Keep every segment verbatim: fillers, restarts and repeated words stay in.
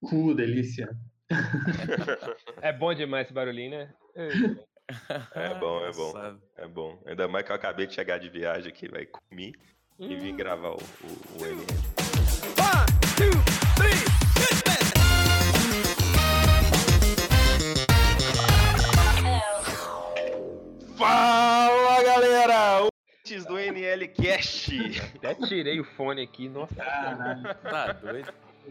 Uh, delícia. É bom demais esse barulhinho, né? É bom, é bom. É bom. Ainda mais que eu acabei de chegar de viagem aqui, vai comer hum. e vim gravar o, o, o N L. One, two, three, Fala, galera! Antes do N L Cast. Até tirei o fone aqui, nossa. Caralho. Tá doido.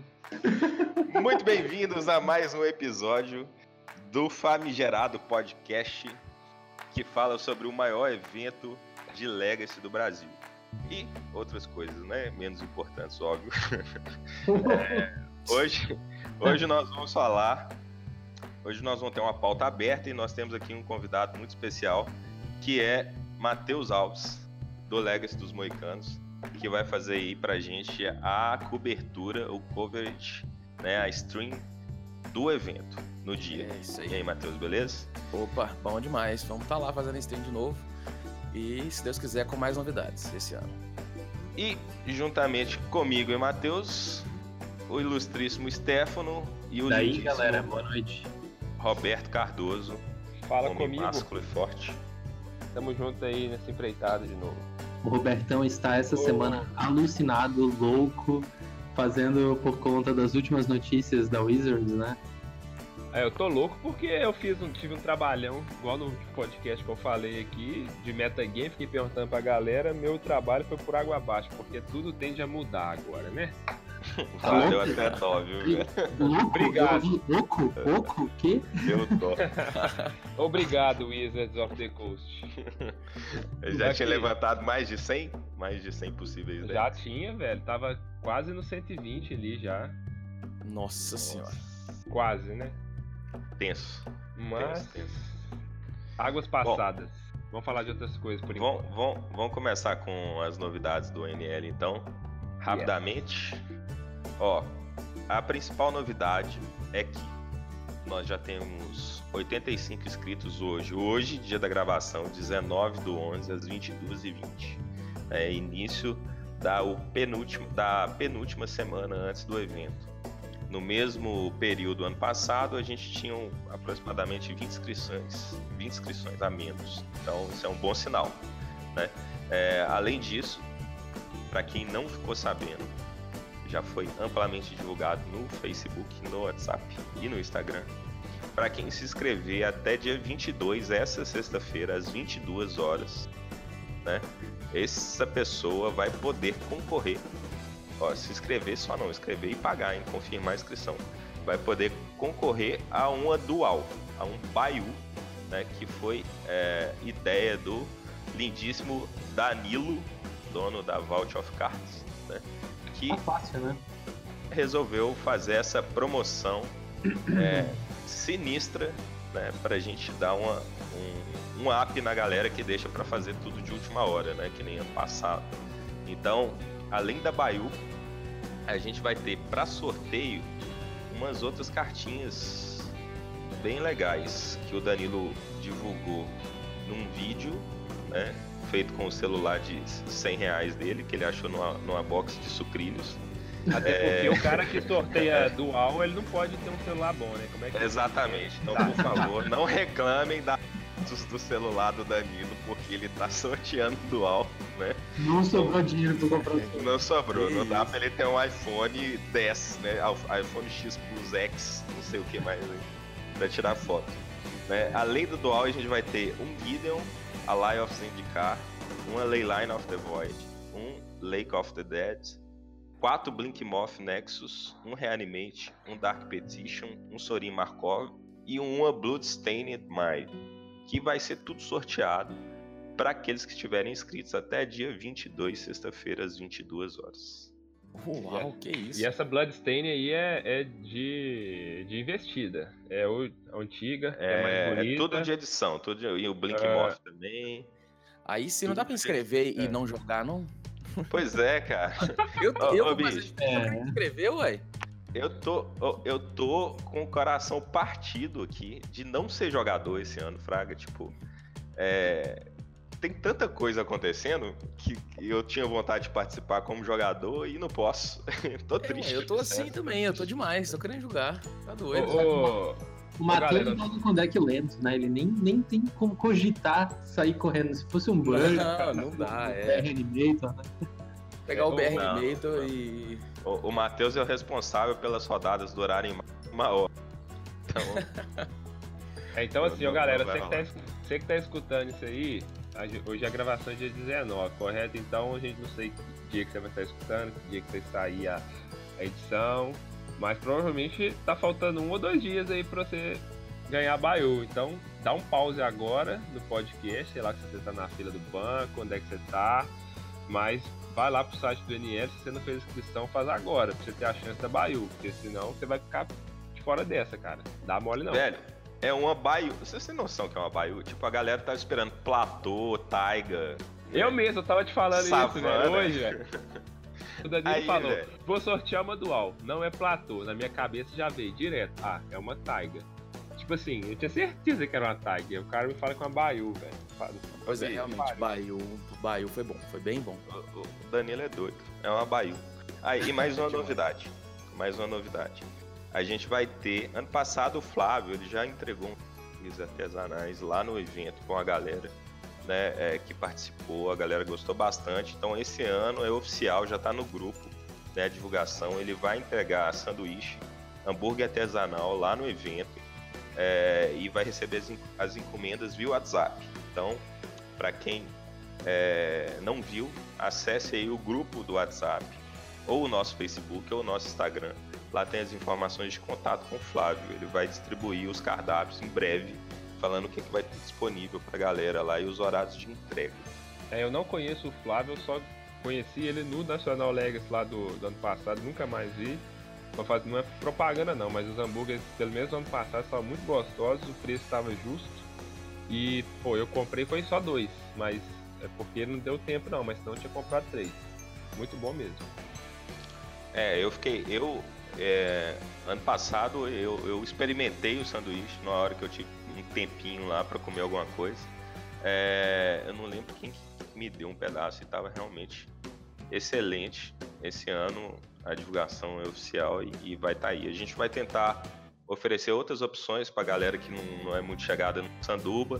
Muito bem-vindos a mais um episódio do Famigerado Podcast, que fala sobre o maior evento de Legacy do Brasil. E outras coisas, né? Menos importantes, óbvio. é, hoje, hoje nós vamos falar... Hoje nós vamos ter uma pauta aberta e nós temos aqui um convidado muito especial, que é Matheus Alves, do Legacy dos Moicanos, que vai fazer aí pra gente a cobertura, o coverage, né, a stream do evento no dia. É isso aí. E aí, Matheus, beleza? Opa, bom demais. Vamos estar lá fazendo stream de novo. E, se Deus quiser, com mais novidades esse ano. E, juntamente comigo e Matheus, o ilustríssimo Stefano e o Daí, galera, boa noite. Roberto Cardoso. Fala homem comigo. Másculo e forte. Tamo junto aí nessa empreitada de novo. O Robertão está essa oh. semana alucinado, louco, fazendo por conta das últimas notícias da Wizards, né? É, eu tô louco porque eu fiz um, tive um trabalhão, igual no podcast que eu falei aqui, de metagame, fiquei perguntando pra galera, meu trabalho foi por água abaixo, porque tudo tende a mudar agora, né? Ah, deu até dó, viu, velho? Obrigado. Louco? Louco? O quê? Deu dó. Obrigado, Wizards of the Coast. Eu já Aqui. tinha levantado mais de cem? Mais de cem possíveis, né? Já tinha, velho. Tava quase no cento e vinte ali já. Nossa, Nossa. senhora. Quase, né? Tenso. Mas... Tenso, tenso. Águas passadas. Bom, vamos falar de outras coisas por enquanto. Vamos, vamos, vamos começar com as novidades do N L, então. Rapidamente. Yeah. Ó, a principal novidade é que nós já temos oitenta e cinco inscritos hoje. Hoje, dia da gravação, dezenove do onze às vinte e duas e vinte. É início da, o penúltimo, da penúltima semana antes do evento. No mesmo período ano passado, a gente tinha aproximadamente vinte inscrições, vinte inscrições a menos. Então, isso é um bom sinal, né? É, além disso, para quem não ficou sabendo, já foi amplamente divulgado no Facebook, no WhatsApp e no Instagram. Para quem se inscrever até dia vinte e dois, essa sexta-feira, às vinte e duas horas, né? Essa pessoa vai poder concorrer. Ó, se inscrever só não, inscrever e pagar, hein? Confirmar a inscrição. Vai poder concorrer a uma dual, a um Bayou, né? Que foi é, ideia do lindíssimo Danilo, dono da Vault of Cards, né? Que tá fácil, né? resolveu fazer essa promoção é, sinistra, né? Pra gente dar uma, um, um up na galera que deixa pra fazer tudo de última hora, né? Que nem ano passado. Então, além da Bayou, a gente vai ter pra sorteio umas outras cartinhas bem legais que o Danilo divulgou num vídeo, né? Feito com o celular de cem reais dele, que ele achou numa, numa box de sucrilhos. Até porque é... o cara que sorteia dual, ele não pode ter um celular bom, né? Como é que Exatamente. Então, por favor, não reclamem da do celular do Danilo, porque ele tá sorteando dual, né? Não sobrou dinheiro pra comprar o Não sobrou, não dá pra ele ter um iPhone dez, né? iPhone X Plus X, não sei o que mais, né? Pra tirar foto, né? Além do dual, a gente vai ter um Gideon, a Lie of Zendikar, uma Leyline of the Void, um Lake of the Dead, quatro Blinkmoth Nexus, um Reanimate, um Dark Petition, um Sorin Markov e uma Bloodstained Mind, que vai ser tudo sorteado para aqueles que estiverem inscritos até dia vinte e dois, sexta-feira, às vinte e duas horas. Uau, que isso! E essa Bloodstain aí é, é de, de investida. É o, a antiga, é, é mais bonita. É tudo de edição, tudo de, e o Blinkmoth uh... também. Aí sim, não dá pra inscrever e é. não jogar, não? Pois é, cara. eu ô, eu ô, bicho. É. inscrever, ué? Eu tô, eu tô com o coração partido aqui de não ser jogador esse ano, Fraga. Tipo, é... tem tanta coisa acontecendo que eu tinha vontade de participar como jogador e não posso. Tô triste. É, eu tô assim também, eu tô demais, tô querendo jogar. Tá doido. Ô, ô, O Matheus galera. joga com deck lento, né? Ele nem, nem tem como cogitar sair correndo. Se fosse um Burn, Não, não dá, é. B R Animator, né? Pegar o Não, B R não, Animator não. e. O, o Matheus é o responsável pelas rodadas durarem uma hora. Então, É, então assim, ó, Não, galera, não vai você que, tá, es- você que tá escutando isso aí, a gen- hoje a gravação é dia dezenove, correto? Então a gente não sei que dia que você vai estar escutando, que dia que vai sair a, a edição, mas provavelmente tá faltando um ou dois dias aí pra você ganhar a Baiu. Então dá um pause agora no podcast, sei lá se você tá na fila do banco, onde é que você tá, mas vai lá pro site do N L, se você não fez inscrição, faz agora, pra você ter a chance da Baiu, porque senão você vai ficar de fora dessa, cara. Dá mole não. velho, é uma Baiu. Vocês têm noção que é uma Baiu? Tipo, a galera tava esperando platô, taiga. Eu mesmo, eu tava te falando isso, Savana. velho, hoje, velho. O Danilo Aí, falou, velho. vou sortear uma dual, não é platô, na minha cabeça já veio direto, ah, é uma taiga. Tipo assim, eu tinha certeza que era uma taiga, o cara me fala com uma Baiu, velho. Fala- Pois é, Ih, realmente, pariu. Baiu, Baiu foi bom, foi bem bom. O, o Danilo é doido. É uma Baiu. Aí, e mais uma Demais. novidade. Mais uma novidade. A gente vai ter. Ano passado o Flávio ele já entregou uns artesanais lá no evento com a galera, né? é, que participou, a galera gostou bastante. Então esse ano é oficial, já tá no grupo, né? A divulgação. Ele vai entregar sanduíche, hambúrguer artesanal lá no evento. é, e vai receber as, en- as encomendas via WhatsApp. Então, para quem é, não viu, acesse aí o grupo do WhatsApp, ou o nosso Facebook, ou o nosso Instagram. Lá tem as informações de contato com o Flávio. Ele vai distribuir os cardápios em breve, falando o que, que vai ter disponível pra galera lá e os horários de entrega. É, eu não conheço o Flávio, eu só conheci ele no National Legacy lá do, do ano passado, nunca mais vi. Não, faz, não é propaganda não, mas os hambúrgueres, pelo menos no ano passado, estavam muito gostosos, o preço estava justo. E, pô, eu comprei foi só dois, mas é porque não deu tempo não, mas senão eu tinha comprado três. Muito bom mesmo. É, eu fiquei. Eu. é, ano passado eu, eu experimentei o sanduíche na hora que eu tive um tempinho lá pra comer alguma coisa. É, eu não lembro quem que me deu um pedaço e tava realmente excelente. Esse ano a divulgação é oficial e, e vai estar aí. A gente vai tentar oferecer outras opções pra galera que não, não é muito chegada no sanduba.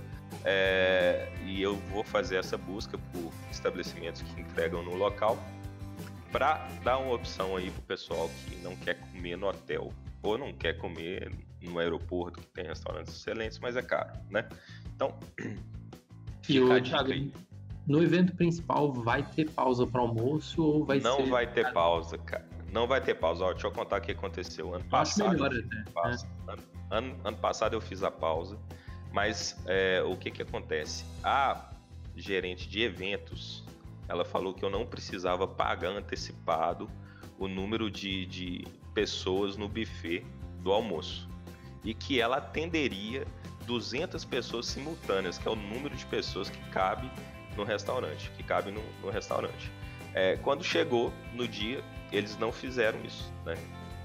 É, e eu vou fazer essa busca por estabelecimentos que entregam no local, para dar uma opção aí pro pessoal que não quer comer no hotel ou não quer comer no aeroporto, que tem restaurantes excelentes, mas é caro, né? Então, E fica o a dica Thiago, aí. no evento principal vai ter pausa para almoço ou vai Não ser... vai ter pausa, cara. Não vai ter pausa. Ó, deixa eu contar o que aconteceu ano Eu acho passado. melhor eu até, fiz pausa. Ano, ano- ano passado eu fiz a pausa, mas é, o que que acontece? A gerente de eventos, ela falou que eu não precisava pagar antecipado o número de, de pessoas no buffet do almoço e que ela atenderia duzentas pessoas simultâneas, que é o número de pessoas que cabe no restaurante, que cabe no, no restaurante. É, quando chegou no dia, eles não fizeram isso, né?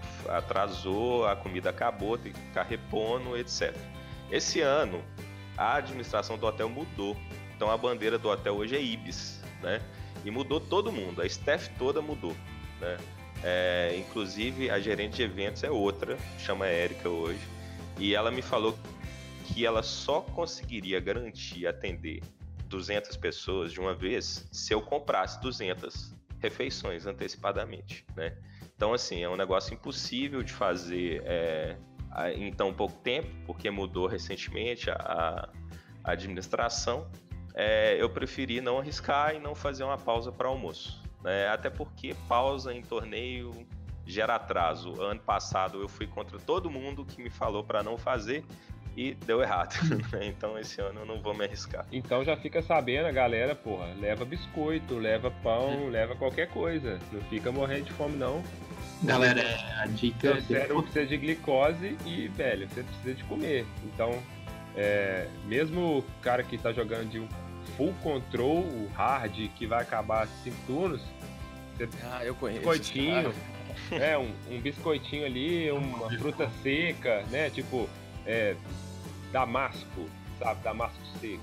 Atrasou, a comida acabou, tem que ficar repondo, etcétera. Esse ano, a administração do hotel mudou. Então a bandeira do hotel hoje é Ibis, né? E mudou todo mundo, a staff toda mudou, né? É, inclusive a gerente de eventos é outra, chama Érica hoje, e ela me falou que ela só conseguiria garantir atender duzentas pessoas de uma vez se eu comprasse duzentas refeições antecipadamente, né? Então assim, é um negócio impossível de fazer é, em tão pouco tempo, porque mudou recentemente a, a administração. É, eu preferi não arriscar e não fazer uma pausa para almoço, né? Até porque pausa em torneio gera atraso. Ano passado eu fui contra todo mundo que me falou para não fazer e deu errado. Então esse ano eu não vou me arriscar. Então já fica sabendo, a galera, porra, leva biscoito, leva pão, hum. leva qualquer coisa. Não fica morrendo de fome, não. Galera, a dica... Seu cérebro precisa de glicose e, velho, você precisa de comer. Então, é, mesmo o cara que tá jogando de um full control, o hard, que vai acabar cinco turnos, você... Ah, eu conheço. Biscoitinho, é, um, um biscoitinho ali, uma fruta seca, né? Tipo, é, damasco, sabe? Damasco seco.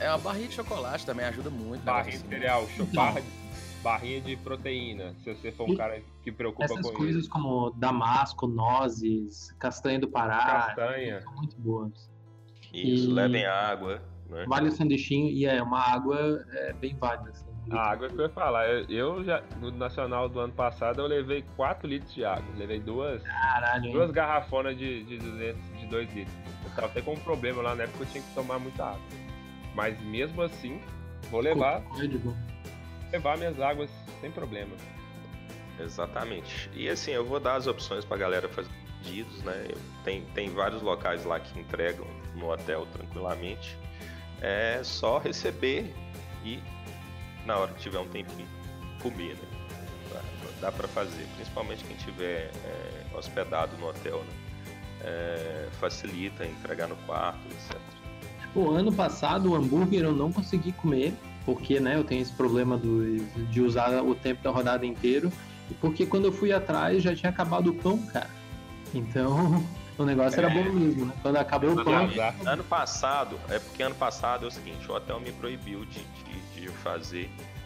É uma barrinha de chocolate também, ajuda muito. Barrinha assim, de cereal, né? barra, barrinha de proteína, se você for um E cara que preocupa essas com coisas isso. como damasco, nozes, castanha do Pará, Castanha. são muito boas. Isso, E levem água, né? vale o sanduichinho e é uma água é, bem válida. Assim, um A água que eu ia falar, eu, eu já, no Nacional do ano passado, eu levei quatro litros de água. Levei duas, Caralho, hein? duas garrafonas de, de duzentos, de dois litros. Eu tava até com um problema lá na época, eu tinha que tomar muita água. Mas mesmo assim, vou levar, Código. levar minhas águas sem problema. Exatamente. E assim, eu vou dar as opções pra galera fazer pedidos, né? Eu- Tem, tem vários locais lá que entregam no hotel tranquilamente. É só receber e, na hora que tiver um tempinho, comer, né? Dá, dá pra fazer, principalmente quem tiver é, hospedado no hotel, né? É, facilita entregar no quarto, etcétera. O ano passado, o hambúrguer eu não consegui comer, porque né, eu tenho esse problema do, de usar o tempo da rodada inteiro, e porque quando eu fui atrás já tinha acabado o pão, cara. Então, o negócio era bom mesmo, né? Quando acabou o pão... Azar. Ano passado, é porque ano passado é o seguinte, o hotel me proibiu de, de, de fazer,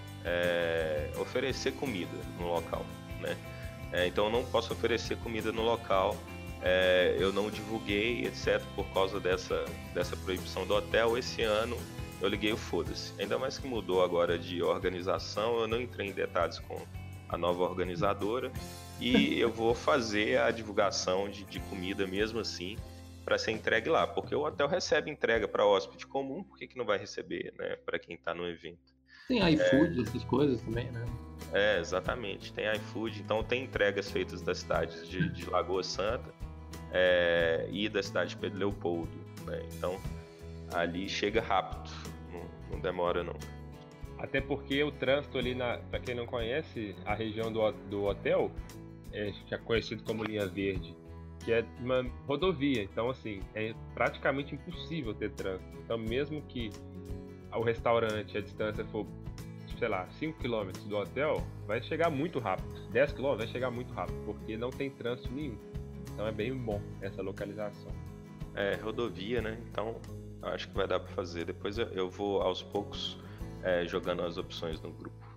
é, oferecer comida no local, né? É, então eu não posso oferecer comida no local, é, eu não divulguei, etcétera, por causa dessa, dessa proibição do hotel. Esse ano eu liguei o foda-se. Ainda mais que mudou agora de organização, eu não entrei em detalhes com a nova organizadora e eu vou fazer a divulgação de, de comida mesmo assim para ser entregue lá, porque o hotel recebe entrega para hóspede comum, por que, que não vai receber, né, para quem está no evento? Tem iFood, essas coisas também, né? É, exatamente, tem iFood, então tem entregas feitas das cidades de, de Lagoa Santa é, e da cidade de Pedro Leopoldo, né? Então ali chega rápido, não, não demora não. Até porque o trânsito ali, na, pra quem não conhece, a região do, do hotel, é, que é conhecido como Linha Verde, que é uma rodovia, então assim, é praticamente impossível ter trânsito. Então mesmo que o restaurante, a distância for, sei lá, cinco quilômetros do hotel, vai chegar muito rápido. dez quilômetros vai chegar muito rápido, porque não tem trânsito nenhum. Então é bem bom essa localização. É, rodovia, né? Então acho que vai dar para fazer. Depois eu, eu vou aos poucos é, jogando as opções no grupo.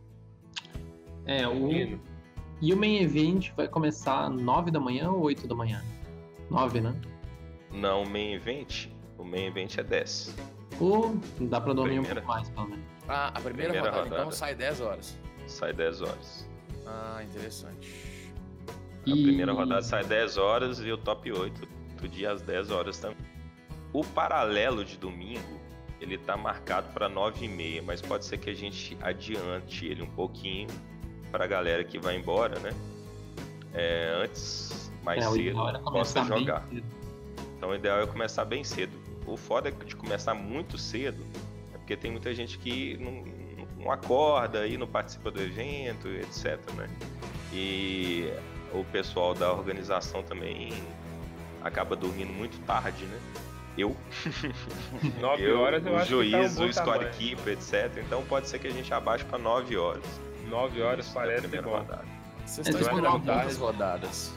É, o... Menino, E o main event vai começar nove da manhã ou oito da manhã? nove, né? Não, o main event, o main event é dez. Ou dá pra dormir Primeira. um pouco mais, pelo menos. Ah, a primeira, Primeira rodada, então rodada. sai dez horas. Sai dez horas. Ah, interessante. A E- primeira rodada sai dez horas e o top oito do dia às dez horas também. O paralelo de domingo, ele tá marcado para nove e meia, mas pode ser que a gente adiante ele um pouquinho pra galera que vai embora, né? É, antes, mais É, o cedo, ideal era possa começar bem jogar. cedo. Então o ideal é começar bem cedo. O foda de começar muito cedo é porque tem muita gente que não, não acorda e não participa do evento, etcétera, né? E o pessoal da organização também acaba dormindo muito tarde, né? Eu, nove eu horas eu o acho juiz, que tá um o bom tamanho. scorekeeper, etcétera. Então pode ser que a gente abaixe para nove horas. nove horas Isso, na parece primeira bom. rodada. Vocês É, estão vai esperando dar quantas rodadas?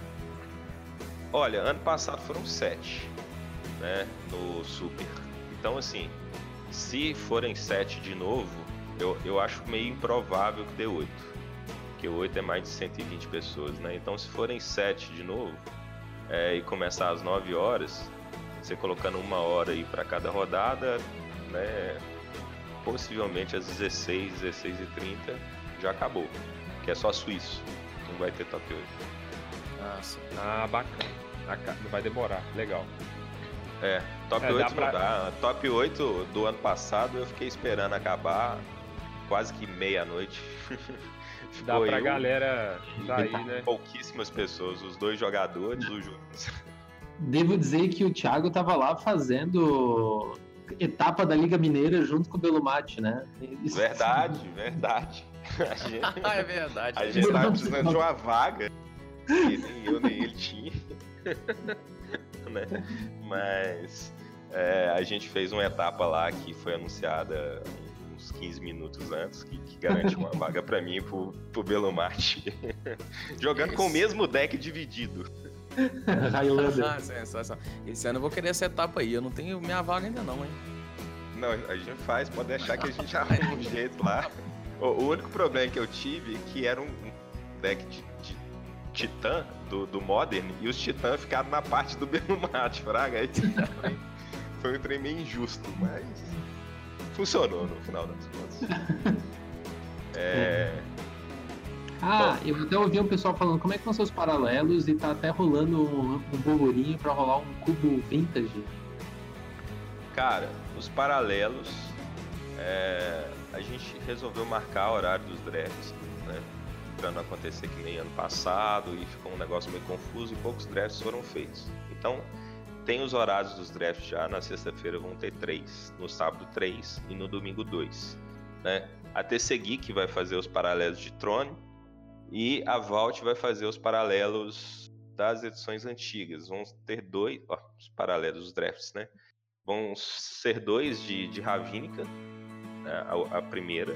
Olha, ano passado foram sete, né, no Super. Então, assim, se forem sete de novo, eu, eu acho meio improvável que dê oito. Porque oito é mais de cento e vinte pessoas, né? Então, se forem sete de novo é, e começar às nove horas, você colocando uma hora aí para cada rodada, né, possivelmente às dezesseis, dezesseis e trinta já acabou. Que é só suíço, não vai ter top oito. Ah, sim. Ah, bacana. Aca- Não vai demorar, legal. É, top É, dá oito pra- não dá. Top oito do ano passado eu fiquei esperando acabar quase que meia-noite. Dá Ficou pra eu, galera sair, né? pouquíssimas pessoas, os dois jogadores, o juiz. Devo dizer que o Thiago tava lá fazendo etapa da Liga Mineira junto com o Belumati, né? Isso- Verdade, verdade. A gente, Ah, é verdade. a gente tava precisando de uma vaga que nem eu nem ele tinha. Né? Mas é, a gente fez uma etapa lá que foi anunciada uns quinze minutos antes, que, que garantiu uma vaga pra mim e pro, pro Belomarte. Jogando com o Isso. mesmo deck dividido. Highlander. Ah, sensacional. Esse ano eu vou querer essa etapa aí. Eu não tenho minha vaga ainda não, hein? Não, a gente faz, pode deixar que a gente arruma um jeito lá. O, o único problema que eu tive é que era um deck de, de Titã do, do Modern e os Titãs ficaram na parte do Belmate, fraga. Aí foi, foi um trem meio injusto, mas funcionou no final das contas. É... Ah, Bom. eu até ouvi um pessoal falando como é que são seus paralelos e tá até rolando um, um burburinho pra rolar um cubo vintage. Cara, os paralelos, é, a gente resolveu marcar o horário dos drafts, né? Pra não acontecer que nem ano passado e ficou um negócio meio confuso e poucos drafts foram feitos. Então, tem os horários dos drafts já, na sexta-feira vão ter três, no sábado três e no domingo dois, né? A T C Geek vai fazer os paralelos de Throne e a Vault vai fazer os paralelos das edições antigas. Vão ter dois, ó, os paralelos dos drafts, né? Vão ser dois de, de Ravnica, né? a, a primeira,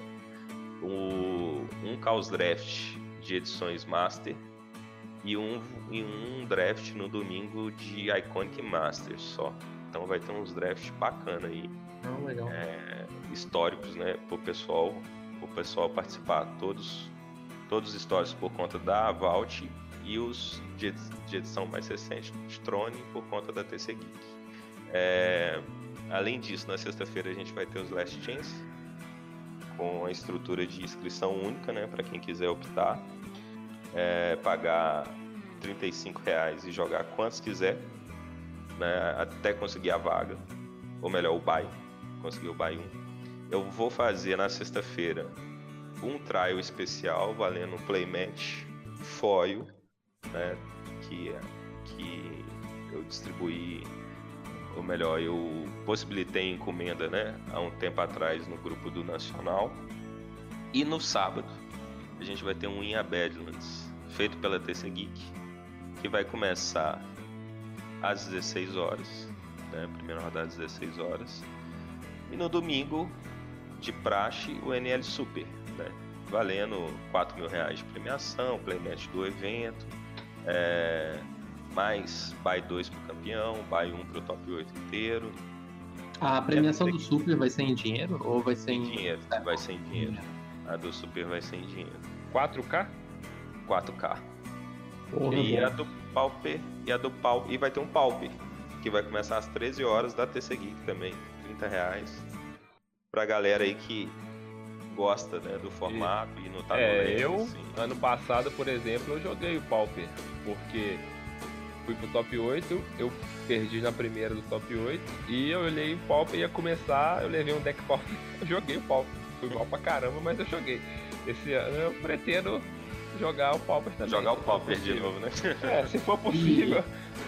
o, um Chaos Draft de edições Master e um, e um draft no domingo de Iconic Master só. Então vai ter uns drafts bacana aí, oh, legal. É, históricos, né, pro pessoal, pro pessoal participar. Todos, todos históricos por conta da Vault e os de, de edição mais recente de Throne por conta da T C Geek. É, além disso, na sexta-feira a gente vai ter os Last Chance com a estrutura de inscrição única, né, para quem quiser optar, é, pagar trinta e cinco reais e jogar quantos quiser, né, até conseguir a vaga, ou melhor, o buy, conseguir o buy um. Eu vou fazer na sexta-feira um trial especial valendo um playmatch foil, né, que, que eu distribuí, ou melhor, eu possibilitei encomenda, né, há um tempo atrás no grupo do Nacional. E no sábado a gente vai ter um In A Badlands feito pela T C Geek, que vai começar às dezesseis horas, né, primeira rodada às dezesseis horas. E no domingo, de praxe, o N L Super, né, valendo quatro mil reais de premiação, playmatch do evento, é... mais buy dois pro campeão, buy um pro top oito inteiro. A premiação do Super vai ser em dinheiro ou vai ser em dinheiro? Vai ser em dinheiro. A do Super vai ser em dinheiro. quatro K? quatro K. Porra, e bom. a do Pauper e a do Pauper. E vai ter um Pauper, que vai começar às treze horas da T C Geek também. trinta reais. Pra galera aí que gosta, né, do formato e, e não tá É, no leque, eu, assim. ano passado, por exemplo, eu joguei o Pauper, porque fui pro top oito, eu perdi na primeira do top oito, e eu olhei o Pauper, ia começar, eu levei um deck Pauper, eu joguei o Pauper. Fui mal pra caramba, mas eu joguei. Esse ano eu pretendo jogar o Pauper também. Jogar o Pauper de novo, né? É, se for possível.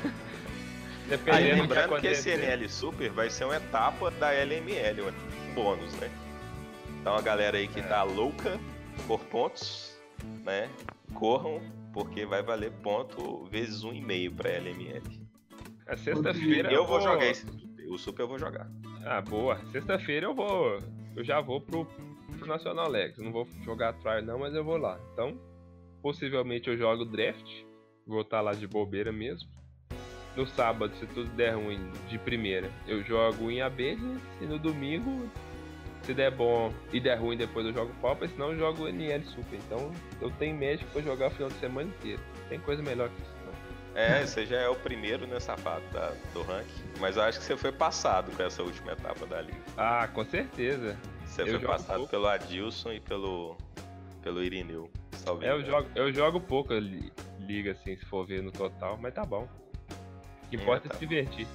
Aí, Dependendo do que lembrando que acontecer. esse N L Super vai ser uma etapa da L M L, um bônus, né? Então a galera aí que é. tá louca por pontos, né? Corram, porque vai valer ponto vezes um e meio pra L M L. A sexta-feira eu vou jogar esse. O Super eu vou jogar. Ah, boa. Sexta-feira eu vou. Eu já vou pro, pro Nacional Legs. Eu não vou jogar trial não, mas eu vou lá. Então, possivelmente eu jogo draft. Vou estar lá de bobeira mesmo. No sábado, se tudo der ruim de primeira, eu jogo em Abelha. E no domingo, se der bom e der ruim, depois eu jogo Pauper. Senão eu jogo N L Super. Então eu tenho médico pra jogar o final de semana inteiro. Tem coisa melhor que isso. É, você já é o primeiro, né, safado, da, do ranking. Mas eu acho que você foi passado com essa última etapa da liga. Ah, com certeza. Você eu foi jogo passado pouco. pelo Adilson e pelo, pelo Irineu. É, eu jogo, eu jogo pouco li- liga, assim, se for ver no total, mas tá bom. O que importa é, tá se divertir.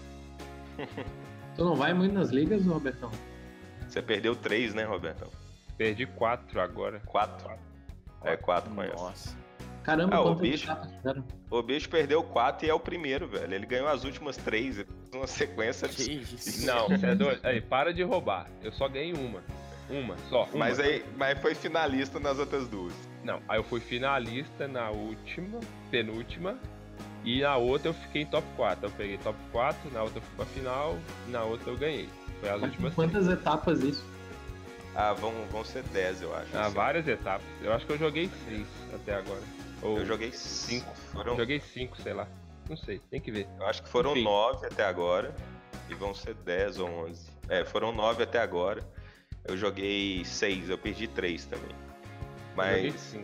Tu não vai muito nas ligas, Robertão? Você perdeu três, né, Robertão? Perdi quatro agora. Quatro? É, quatro com essa. Nossa. Caramba, Ah, o quantas bicho- etapas tiveram? O bicho perdeu quatro e é o primeiro, velho. Ele ganhou as últimas três, uma sequência. Que isso? Não, você é doido? Aí, para de roubar. Eu só ganhei uma. Uma, só. Uma. Mas aí, mas foi finalista nas outras duas. Não, aí eu fui finalista na última, penúltima. E na outra eu fiquei em top quatro. Eu peguei top quatro, na outra eu fui pra final, e na outra eu ganhei. Foi as Mas últimas quantas três. etapas isso? Ah, vão, vão ser dez, eu acho. Ah, assim. várias etapas. Eu acho que eu joguei seis até agora. Ou Eu joguei cinco. Foram, Eu joguei cinco, sei lá. Não sei, tem que ver. eu acho que foram Enfim. nove até agora. E vão ser dez ou onze. É, foram nove até agora. Eu joguei seis, eu perdi três também. Mas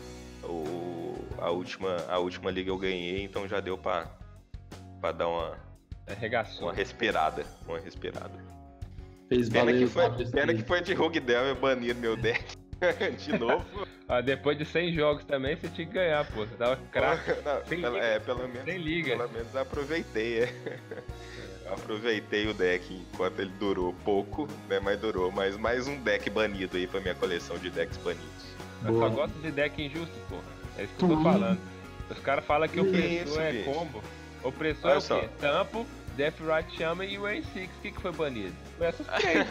o, a, última, a última liga eu ganhei, então já deu pra, pra dar uma, uma respirada. Uma respirada. Fez pena, valer que foi, pena que foi de Rogue Delver banir meu deck de novo. Ah, depois de cem jogos também, você tinha que ganhar, pô. Você tava craque. Pelo, é, pelo menos, sem liga. Pelo menos aproveitei, é. Aproveitei o deck enquanto ele durou pouco, né? Mas durou. Mas mais um deck banido aí pra minha coleção de decks banidos. Eu só gosto de deck injusto, pô. É isso que eu tô falando. Os caras falam que o opressor é bicho. combo. Opressor Olha é o só. quê? Tampo, Death Right Shaman e o A seis. O que, que foi banido? Foi essas três.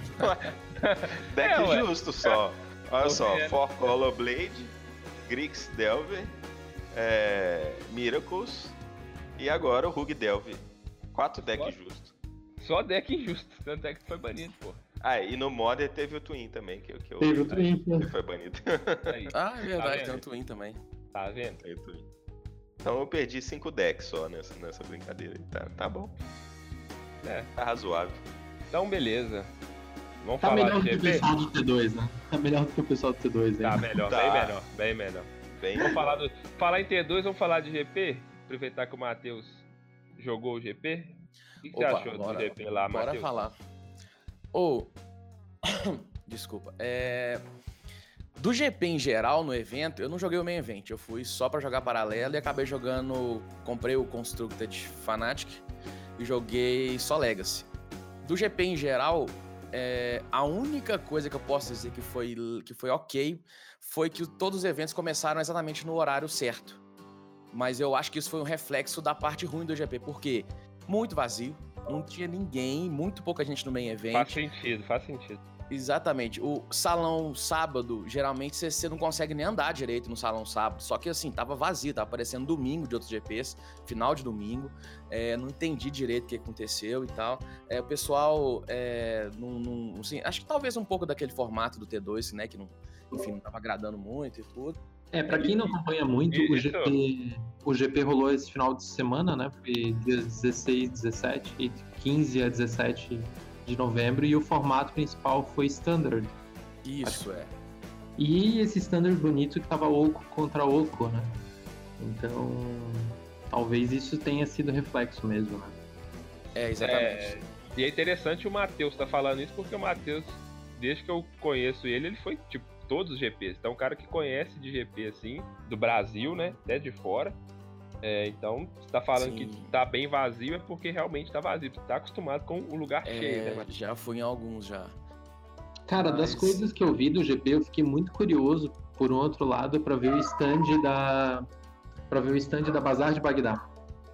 Deck É, ué. justo só. Olha Tô só, vendo. For Color Blade, Grix Delver, é, Miracles e agora o Rogue Delver. Quatro decks Só- justos. Só deck injusto. Tanto é que foi banido, pô. Ah, e no Modern teve o Twin também, que, que, eu, Teve o Twin. que foi banido. Aí, Ah, é verdade, vendo? tem um Twin também. tá vendo? Tem o Twin. Então eu perdi cinco decks só nessa, nessa brincadeira aí. Tá, tá bom, É. tá razoável. Então, beleza. Vamos Tá falar melhor de do que o G P? pessoal do T dois, né? Tá melhor do que o pessoal do T dois aí. Tá né? melhor, Tá. bem melhor, bem melhor. Bem, Vamos falar, do, falar em T dois, vamos falar de G P? Aproveitar que o Matheus jogou o G P. O que, que você Opa, achou bora- do G P lá, Bora Matheus? falar. Ô, desculpa. É... Do G P em geral, no evento, eu não joguei o main event. Eu fui só pra jogar paralelo e acabei jogando... Comprei o Constructed Fanatic e joguei só Legacy. Do G P em geral, é, a única coisa que eu posso dizer que foi, que foi ok foi que todos os eventos começaram exatamente no horário certo. Mas eu acho que isso foi um reflexo da parte ruim do G P, porque muito vazio, não tinha ninguém, muito pouca gente no main event. Faz sentido, faz sentido. Exatamente. O salão sábado, geralmente você- você não consegue nem andar direito no salão sábado. Só que assim, tava vazio, tava aparecendo domingo de outros G Ps, final de domingo. É, não entendi direito o que aconteceu e tal. É, o pessoal, é, não, não- assim, acho que talvez um pouco daquele formato do T dois, né? Que não, enfim, não tava agradando muito e tudo. É, pra quem não acompanha muito, o Isso. G P, o G P rolou esse final de semana, né? Foi dias dezesseis, dezessete e quinze a dezessete de novembro, e o formato principal foi Standard. Isso, é. E esse Standard bonito que tava oco contra oco, né? Então, talvez isso tenha sido reflexo mesmo, né? É, exatamente. É, e é interessante o Matheus tá falando isso, porque o Matheus, desde que eu conheço ele, ele foi, tipo, todos os G Ps. Então, um cara que conhece de G P, assim, do Brasil, né, até de fora. É, então, você tá falando Sim. que tá bem vazio, é porque realmente tá vazio. Você tá acostumado com o lugar cheio, né, É, Matheus? já fui em alguns já. Cara, das Mas- coisas que eu vi do G P, eu fiquei muito curioso, por um outro lado, pra ver o stand da para ver o stand da Bazar de Bagdá.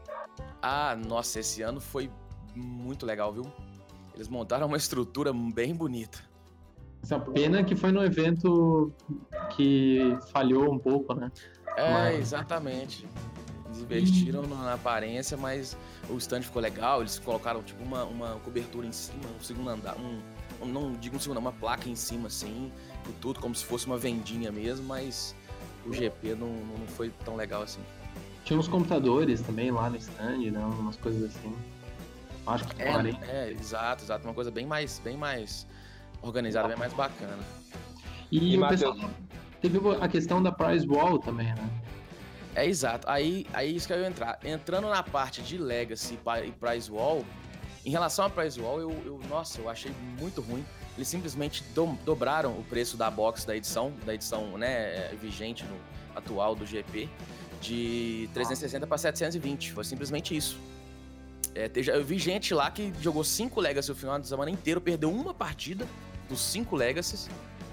Ah, nossa, esse ano foi muito legal, viu? Eles montaram uma estrutura bem bonita. Essa pena que foi no evento que falhou um pouco, né? É, Mas- exatamente. Eles investiram na na aparência, mas o stand ficou legal. Eles colocaram tipo uma, uma cobertura em cima, um segundo andar, um, um- não digo um segundo, uma placa em cima assim, e tudo como se fosse uma vendinha mesmo, mas o G P não, não foi tão legal assim. Tinha uns computadores também lá no stand, né? Umas coisas assim. Acho que É, parei. é, exato, exato, uma coisa bem mais, bem mais organizada, bem mais bacana. E, E, o Matheus? pessoal teve a questão da prize wall também, né? É exato. Aí, aí isso que eu ia entrar. Entrando na parte de Legacy pa- e Prize Wall, em relação a Prize Wall, eu, eu, nossa, eu achei muito ruim. Eles simplesmente do- dobraram o preço da box da edição, da edição, né, vigente no atual do G P, de trezentos e sessenta para setecentos e vinte. Foi simplesmente isso. É, te- eu vi gente lá que jogou cinco Legacy o final de semana inteiro, perdeu uma partida dos cinco Legacies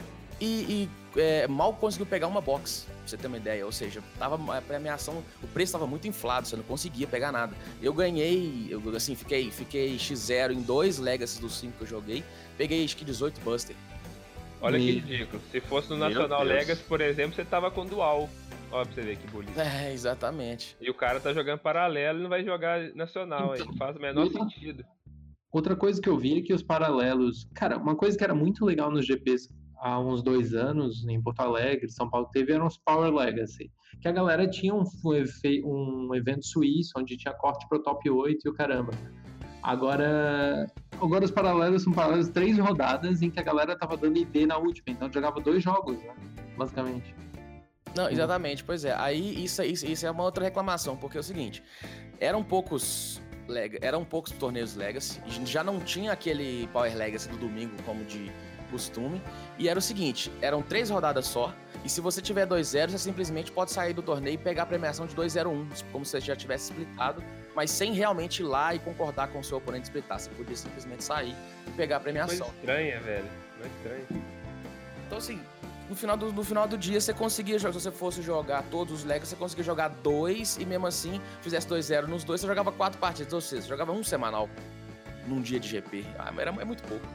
e, e, é, mal conseguiu pegar uma box, pra você ter uma ideia. Ou seja, tava, a premiação, o preço estava muito inflado, você não conseguia pegar nada. Eu ganhei, eu, assim, fiquei, fiquei xis zero em dois Legacies dos cinco que eu joguei, peguei acho que dezoito Buster. Olha que Meu- ridículo. Se fosse no Meu Nacional Deus. Legacy, por exemplo, você tava com dual. Olha pra você ver que bonito. É, exatamente. E o cara tá jogando paralelo e não vai jogar nacional aí. Então, Não faz o menor eu- sentido. Outra coisa que eu vi é que os paralelos. Cara, uma coisa que era muito legal nos G Ps há uns dois anos, em Porto Alegre, São Paulo, teve eram os Power Legacy. Que a galera tinha um, efe- um evento suíço, onde tinha corte pro top oito e o caramba. Agora, agora os paralelos são paralelos três rodadas em que a galera tava dando I D na última, então jogava dois jogos, né? Basicamente. Não, exatamente, pois é. Aí isso, isso, isso é uma outra reclamação, porque é o seguinte, eram poucos, eram poucos torneios Legacy, já não tinha aquele Power Legacy do domingo como de costume, e era o seguinte, eram três rodadas só, e se você tiver dois zero, você simplesmente pode sair do torneio e pegar a premiação de dois zero um, como se você já tivesse splitado, mas sem realmente ir lá e concordar com o seu oponente splitar. Você podia simplesmente sair e pegar a premiação. Coisa estranha, velho. Não é estranho. Então, assim, no final do, no final do dia, você conseguia jogar, se você fosse jogar todos os Legos, você conseguia jogar dois, e mesmo assim, fizesse dois zero nos dois, você jogava quatro partidas, ou seja, você jogava um semanal num dia de G P. Ah, era, é muito pouco.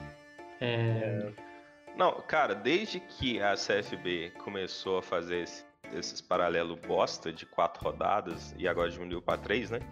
É... Não, cara, desde que a C F B começou a fazer esse, esses paralelos bosta de quatro rodadas, e agora diminuiu pra três, né?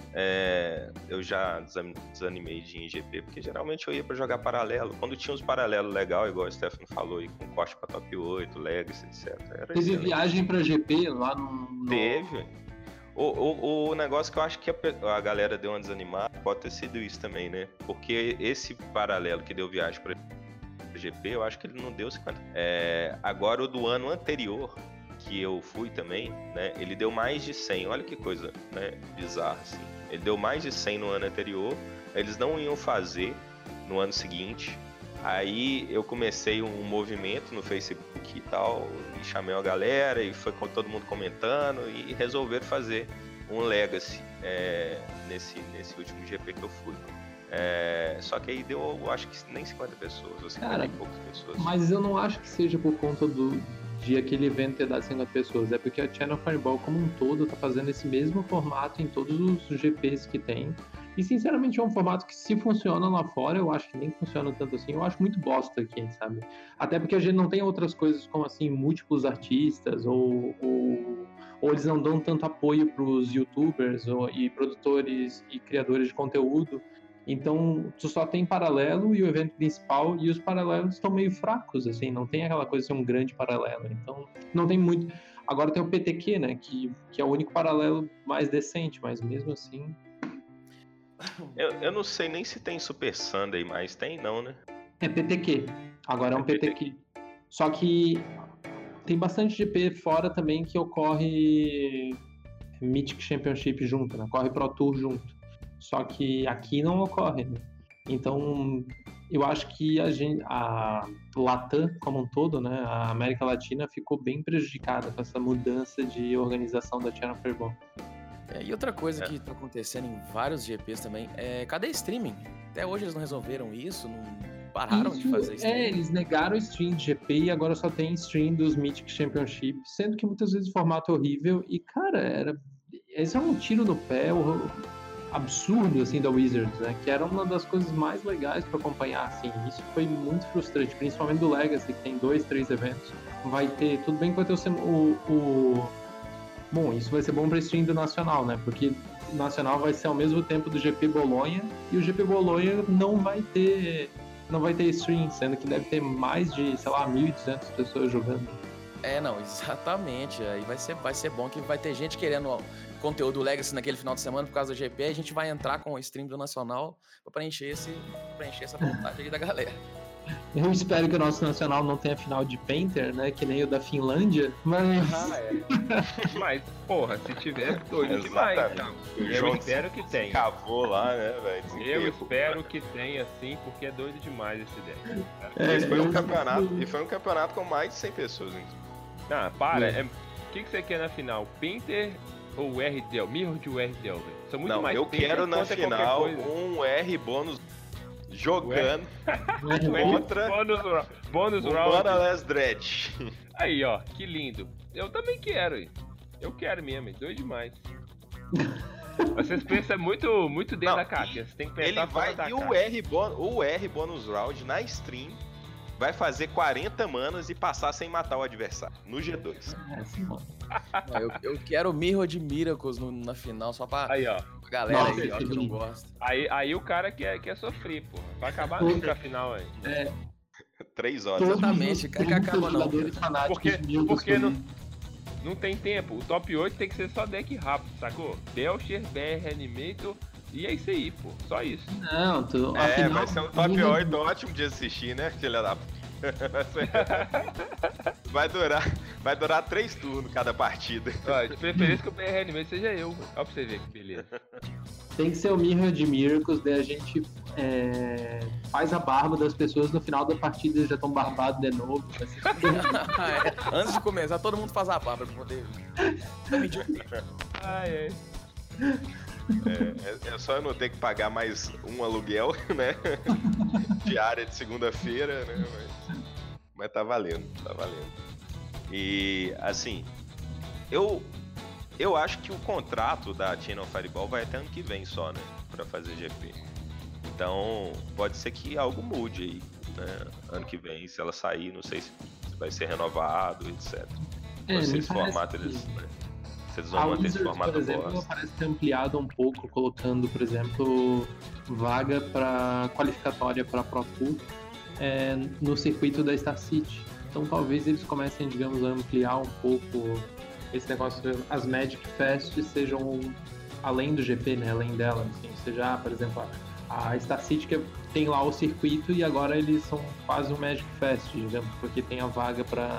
É, eu já desanimei de ir em G P, porque geralmente eu ia pra jogar paralelo. Quando tinha uns paralelos legais, igual o Stefano falou, aí, com corte pra top oito, Legacy, etcétera. Era Teve viagem pra G P lá no... no... Teve. O, o, o negócio que eu acho que a, a galera deu uma desanimada pode ter sido isso também, né? Porque esse paralelo que deu viagem pra G P, eu acho que ele não deu cinquenta. É, agora o do ano anterior, que eu fui também, né? Ele deu mais de cem. Olha que coisa, né, bizarra, assim. Ele deu mais de cem no ano anterior. Eles não iam fazer no ano seguinte. Aí eu comecei um movimento no Facebook e tal, e chamei a galera e foi com todo mundo comentando e resolveram fazer um Legacy é, nesse, nesse último G P que eu fui. É, só que aí deu, eu acho que nem cinquenta pessoas, ou cinquenta Cara, e poucas pessoas. Mas eu não acho que seja por conta do, de aquele evento ter dado cinquenta pessoas, é porque a Channel Fireball como um todo tá fazendo esse mesmo formato em todos os G Ps que tem. E sinceramente é um formato que se funciona lá fora, eu acho que nem funciona tanto assim, eu acho muito bosta aqui, sabe? Até porque a gente não tem outras coisas como assim, múltiplos artistas, ou, ou, ou eles não dão tanto apoio pros youtubers ou, e produtores e criadores de conteúdo. Então, tu só tem paralelo e o evento principal, e os paralelos estão meio fracos, assim, não tem aquela coisa de ser um grande paralelo. Então, não tem muito... Agora tem o P T Q, né, que, que é o único paralelo mais decente, mas mesmo assim... Eu, eu não sei nem se tem Super Sunday, mas tem não, né? É P T Q, agora é um é P T Q. P T Q. Só que tem bastante G P fora também que ocorre Mythic Championship junto, né, ocorre Pro Tour junto. Só que aqui não ocorre, né? Então, eu acho que a, gente, a Latam como um todo, né, a América Latina ficou bem prejudicada com essa mudança de organização da Channel Fireball. É, e outra coisa é. que tá acontecendo em vários G Ps também é, cadê streaming? Até hoje eles não resolveram isso, não pararam isso, de fazer streaming. É, eles negaram o stream de G P e agora só tem stream dos Mythic Championship, sendo que muitas vezes o formato é horrível e, cara, era... esse é um tiro no pé absurdo, assim, da Wizards, né, que era uma das coisas mais legais para acompanhar, assim, isso foi muito frustrante, principalmente do Legacy, que tem dois, três eventos, vai ter, tudo bem que vai ter o... o Bom, isso vai ser bom para stream do Nacional, né? Porque o Nacional vai ser ao mesmo tempo do G P Bolonha e o G P Bolonha não vai ter não vai ter stream, sendo que deve ter mais de, sei lá, mil e duzentas pessoas jogando. É, não, exatamente. Aí vai ser, vai ser bom que vai ter gente querendo conteúdo Legacy naquele final de semana por causa do G P, a gente vai entrar com o stream do Nacional para preencher, esse, preencher essa vontade aí da galera. Eu espero que o nosso Nacional não tenha final de Painter, né? Que nem o da Finlândia, mas... Ah, é. Mas, porra, se tiver, doido demais, então. Eu espero que tenha. Cavou lá, né, velho? Eu espero que tenha, sim, porque é doido demais esse deck. É, esse foi um campeonato, e foi um campeonato com mais de cem pessoas, hein? Ah, para. O é. é, que, que você quer na final? Painter ou o R D L? Mirror de U R D L, velho? São muito não, mais. Eu quero na final um R bônus... Jogando contra bônus, bônus o round. Borderlands Dread. Aí, ó, que lindo. Eu também quero, eu quero mesmo, doido demais. Vocês pensam muito, muito dentro Não, da caixa, você tem que pensar ele vai, da e o R, o R bônus round na stream vai fazer quarenta manas e passar sem matar o adversário no G dois. Não, eu, eu quero Mirror de Miracles no, na final, só pra aí, ó. galera Nossa, aí, ó, que não gosta. Aí, aí o cara quer, quer sofrer, pô. Vai acabar nunca a final aí. É. Três horas. Exatamente, que acaba não. Porque, porque não, não tem tempo. O top oito tem que ser só deck rápido, sacou? Belcher, B R Animator, E é isso aí, pô. Só isso. Não, tu, É, afinal, vai ser um top oito ótimo de assistir, né, filha da... Vai, ser... vai durar vai durar três turnos cada partida. Ó, de preferência que o P R Anime seja eu. Ó pra você ver que beleza. Tem que ser o Mirror de Miracles, daí a gente é, faz a barba das pessoas no final da partida, eles já estão barbados de novo. Vai ser... é, antes de começar, todo mundo faz a barba pra poder... Ai, ai. É, é só eu não ter que pagar mais um aluguel, né? Diária de segunda-feira, né? Mas, mas tá valendo, tá valendo. E, assim, eu, eu acho que o contrato da Channel Fireball vai até ano que vem só, né? Pra fazer G P. Então, pode ser que algo mude aí, né? Ano que vem, se ela sair, não sei se vai ser renovado, etcétera. É, Não sei me se parece formato que- eles... Né? Se eles A vão manter esse Wizards, formato por exemplo, bosta. parece ter ampliado um pouco, colocando, por exemplo, vaga para qualificatória para Pro Tour é, no circuito da Star City. Então talvez eles comecem, digamos, a ampliar um pouco esse negócio, as Magic Fest sejam além do G P, né? Além dela, assim, seja, ah, por exemplo, a a Star City que tem lá o circuito e agora eles são quase um Magic Fest, digamos, porque tem a vaga para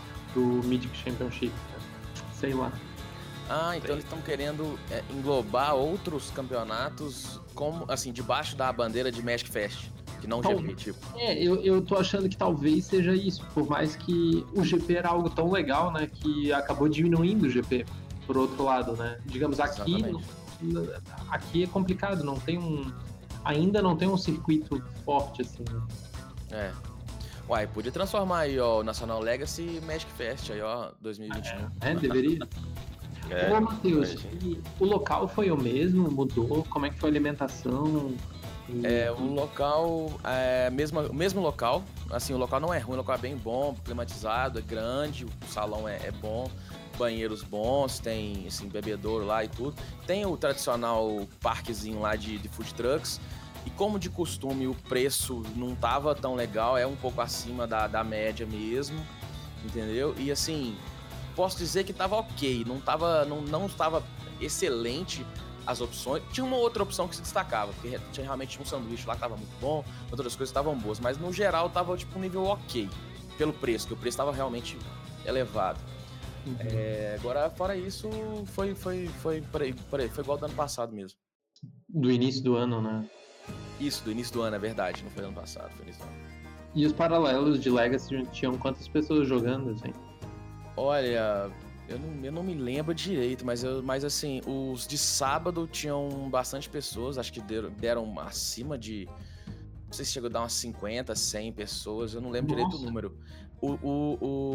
o Mythic Championship, né? Sei lá. Ah, então eles estão querendo é, englobar outros campeonatos como, assim, debaixo da bandeira de Magic Fest, que não Tal- G P, tipo. É, eu, eu tô achando que talvez seja isso, por mais que o G P era algo tão legal, né, que acabou diminuindo o G P, por outro lado, né. Digamos, aqui, Exatamente. n- aqui é complicado, não tem um... Ainda não tem um circuito forte, assim, né. É. Uai, podia transformar aí, ó, o National Legacy e Magic Fest aí, ó, dois mil e vinte e um. É, deveria. É, Ô, Matheus, imagina. e o local foi o mesmo? Mudou? Como é que foi a alimentação? E- É, o local, é, mesmo, o mesmo local, assim, o local não é ruim, o local é bem bom, climatizado, é grande, o salão é, é bom, banheiros bons, tem, assim, bebedouro lá e tudo. Tem o tradicional parquezinho lá de, de food trucks, e como de costume o preço não tava tão legal, é um pouco acima da, da média mesmo, entendeu? E assim, posso dizer que tava ok, não tava, não, não estava excelente as opções. Tinha uma outra opção que se destacava, porque tinha realmente um sanduíche lá que tava muito bom, outras coisas estavam boas, mas no geral tava tipo um nível ok, pelo preço, que o preço tava realmente elevado. Uhum. É, agora, fora isso, foi, foi, foi, por aí, por aí, foi igual do ano passado mesmo. Do início do ano, né? Isso, do início do ano, é verdade, não foi do ano passado, foi início do ano. E os paralelos de Legacy tinham quantas pessoas jogando, assim? Olha, eu não, eu não me lembro direito, mas, eu, mas assim, os de sábado tinham bastante pessoas, acho que deram, deram acima de, não sei se chegou a dar umas cinquenta, cem pessoas, eu não lembro direito o Nossa. número. O, o,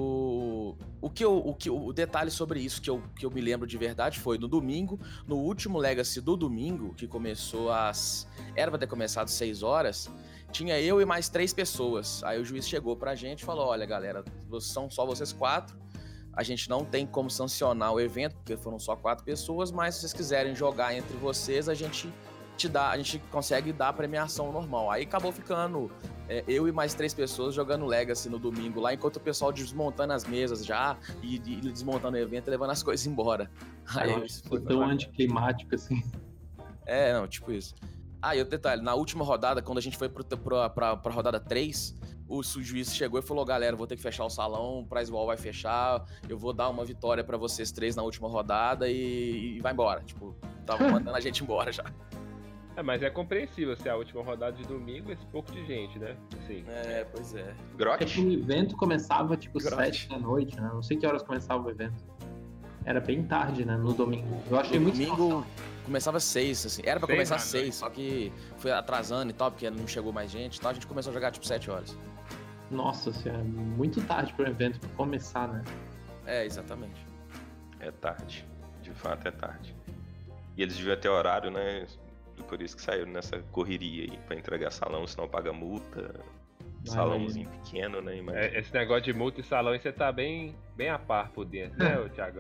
o, o, que eu, o, que, o detalhe sobre isso que eu, que eu me lembro de verdade foi no domingo, no último Legacy do domingo, que começou às... Era pra ter começado às seis horas, tinha eu e mais três pessoas. Aí o juiz chegou pra gente e falou, olha galera, são só vocês quatro, a gente não tem como sancionar o evento, porque foram só quatro pessoas, mas se vocês quiserem jogar entre vocês, a gente te dá, a gente consegue dar a premiação normal. Aí acabou ficando é, eu e mais três pessoas jogando Legacy no domingo lá, enquanto o pessoal desmontando as mesas já e, e desmontando o evento e levando as coisas embora. Aí, Eu acho que foi tão anticlimático, assim. é, não, tipo isso. Ah, e outro detalhe, na última rodada, quando a gente foi pro, pro, pra, pra rodada três, o juiz chegou e falou, galera, vou ter que fechar o salão, o Prize Wall vai fechar, eu vou dar uma vitória pra vocês três na última rodada e, e vai embora. Tipo, tava mandando a gente embora já. É, mas é compreensível se é a última rodada de domingo, esse pouco de gente, né? Assim, É, pois é. É que Grote? o evento começava, tipo, Grote. sete da noite, né? Não sei que horas começava o evento. Era bem tarde, né? No domingo. Eu achei No muito domingo começava seis, assim. Era pra Seis começar da seis, só que foi atrasando e tal, porque não chegou mais gente e tal. A gente começou a jogar tipo sete horas. Nossa senhora, muito tarde pro evento começar, né? É, exatamente. É tarde. De fato é tarde. E eles deviam ter horário, né? E por isso que saíram nessa correria aí, pra entregar salão, senão paga multa. Vai, Salãozinho pequeno, né? Imagina. é, esse negócio de multa e salão, você tá bem, bem a par por dentro, né, ô, Thiago?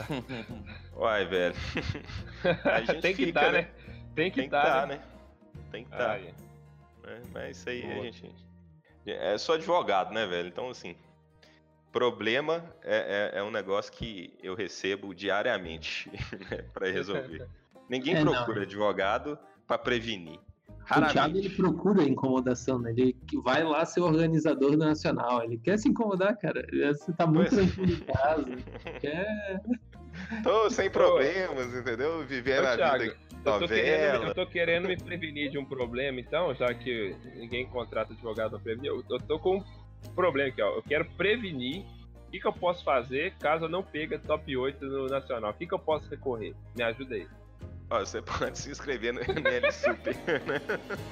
Uai, velho. A gente Tem que fica, estar, né? né? Tem que Tem que estar, estar, né? né? Tem que estar. Ah, é. Né? Mas isso aí Boa. a gente. É só advogado, né, velho? Então, assim. Problema é, é, é um negócio que eu recebo diariamente né, pra resolver. Ninguém É, não. procura advogado pra prevenir. O Thiago, ele procura incomodação, né? Ele vai lá ser organizador do Nacional. Ele quer se incomodar, cara. Você tá muito Pois é. tranquilo em casa. Quer... Tô sem problemas, entendeu? Vivendo Ô, a Thiago, vida eu tô, querendo, novela. eu tô querendo me prevenir de um problema, então, já que ninguém contrata advogado pra prevenir, eu, eu tô com um problema aqui, ó. Eu quero prevenir. O que, que eu posso fazer caso eu não pegue top oito no Nacional? O que, que eu posso recorrer? Me ajuda aí. Ó, você pode se inscrever no N L Super, né?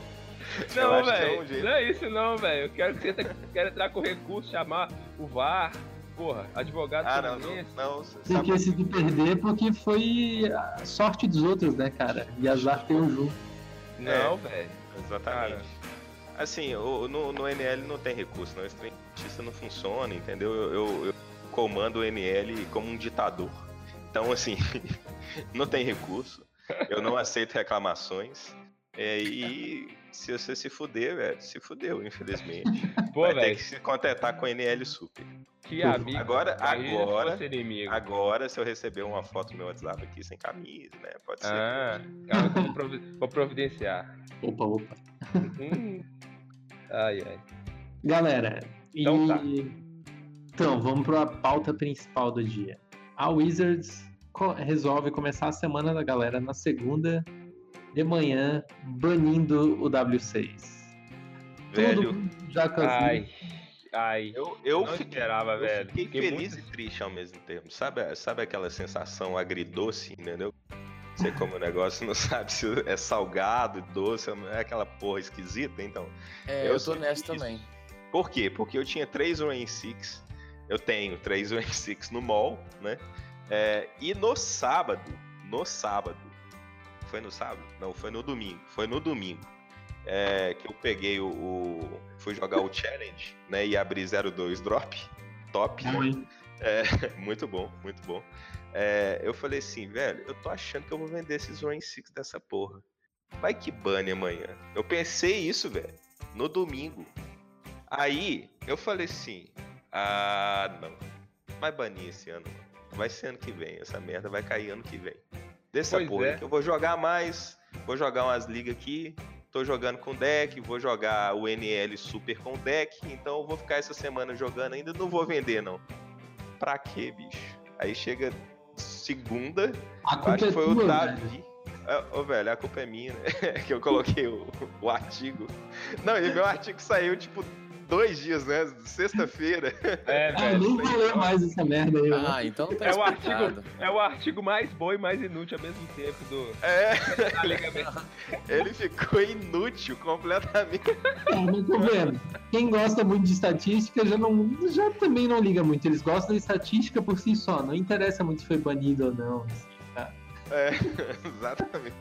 Eu Não, acho que é velho, um jeito. não é isso não, velho. Eu quero que você tá- quero entrar com recurso, chamar o V A R, porra, advogado Ah, não, fluminense. não, não. Você Porque sabe... se tu perder, porque foi a sorte dos outros, né, cara? E azar tem um jogo. Não, É. velho. Exatamente. Cara. Assim, o- no, no N L não tem recurso, não. Esse trem artista não funciona, entendeu? Eu, eu, eu comando o N L como um ditador. Então, assim, não tem recurso. Eu não aceito reclamações. É, e se você se fuder, velho, se fudeu, infelizmente. Pô, Vai ter velho, que se contentar com o N L Super. que amigo. Agora- Imagina se agora- fosse inimigo. Agora, se eu receber uma foto no meu WhatsApp aqui sem camisa, né? Pode ser. Ah, cara, eu vou provi- vou providenciar. Opa, opa. Hum. Ai, ai. Galera, Então e... tá. Então, vamos para a pauta principal do dia. A Wizards co- resolve começar a semana da galera na segunda de manhã, banindo o W seis. Velho, Todo mundo já com as Ai, ai. eu, eu, Não fiquei, esperava, eu velho. fiquei Fiquei feliz muito- e triste ao mesmo tempo. Sabe, sabe aquela sensação agridoce, entendeu? Você come o negócio não sabe se é salgado, doce, é aquela porra esquisita, então. É, Eu eu, tô senti nessa isso. também. Por quê? Porque eu tinha três Rain Six, eu tenho três Rain Six no mall, né? É, e no sábado, no sábado, foi no sábado? Não, foi no domingo, foi no domingo, é, que eu peguei o, o- fui jogar o Challenge, né? E abri zero dois Drop, top, Bom, hein? é, muito bom, muito bom. É, eu falei assim, velho, eu tô achando que eu vou vender esses Rain Six dessa porra. Vai que bane amanhã. Eu pensei isso, velho, no domingo. Aí, eu falei assim, ah, não, vai banir esse ano, mano. Vai ser ano que vem, essa merda vai cair ano que vem. Dessa Pois porra é. aí que eu vou jogar mais, vou jogar umas ligas aqui, tô jogando com deck, vou jogar o N L Super com deck, então eu vou ficar essa semana jogando ainda, não vou vender não. Pra quê, bicho? Aí chega segunda, A acho culpa que é foi tua, o velho. Davi. É, Ô, velho, a culpa é minha, né? Que eu coloquei o, o artigo. Não, e meu artigo saiu, tipo, dois dias, né? Sexta-feira. É, Ah, eu velho. nem vou ler mais essa merda aí. né? Ah, então tá É o, explicado. artigo, é o artigo mais bom e mais inútil ao mesmo tempo do É, da Liga Americana. ele ficou inútil completamente. É, não tô vendo. Quem gosta muito de estatística já, não, já também não liga muito. Eles gostam da estatística por si só. Não interessa muito se foi banido ou não. assim, tá? É, exatamente.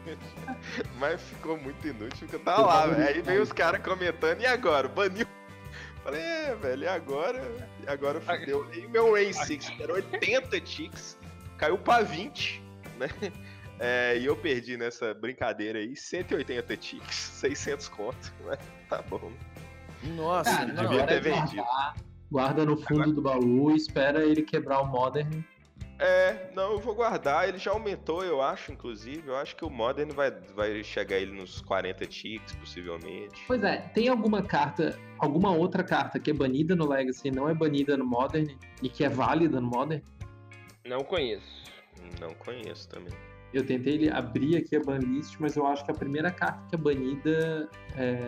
Mas ficou muito inútil, porque tá lá, velho. Aí veio os caras comentando, e agora? Baniu. Falei, é, velho, e agora? E agora fudeu. E meu Rain Six, que era oitenta ticks, caiu pra vinte, né? É, e eu perdi nessa brincadeira aí cento e oitenta ticks, seiscentos conto, né? Tá bom. Nossa, Cara, não, devia agora ter é vendido. guardar, guarda no fundo do baú e espera ele quebrar o Modern. É, não, eu vou guardar, ele já aumentou, eu acho, inclusive. Eu acho que o Modern vai, vai chegar ele nos quarenta ticks, possivelmente. Pois é, tem alguma carta, alguma outra carta que é banida no Legacy e não é banida no Modern e que é válida no Modern? Não conheço. Não conheço também. Eu tentei ele abrir aqui a banlist, mas eu acho que a primeira carta que é banida é...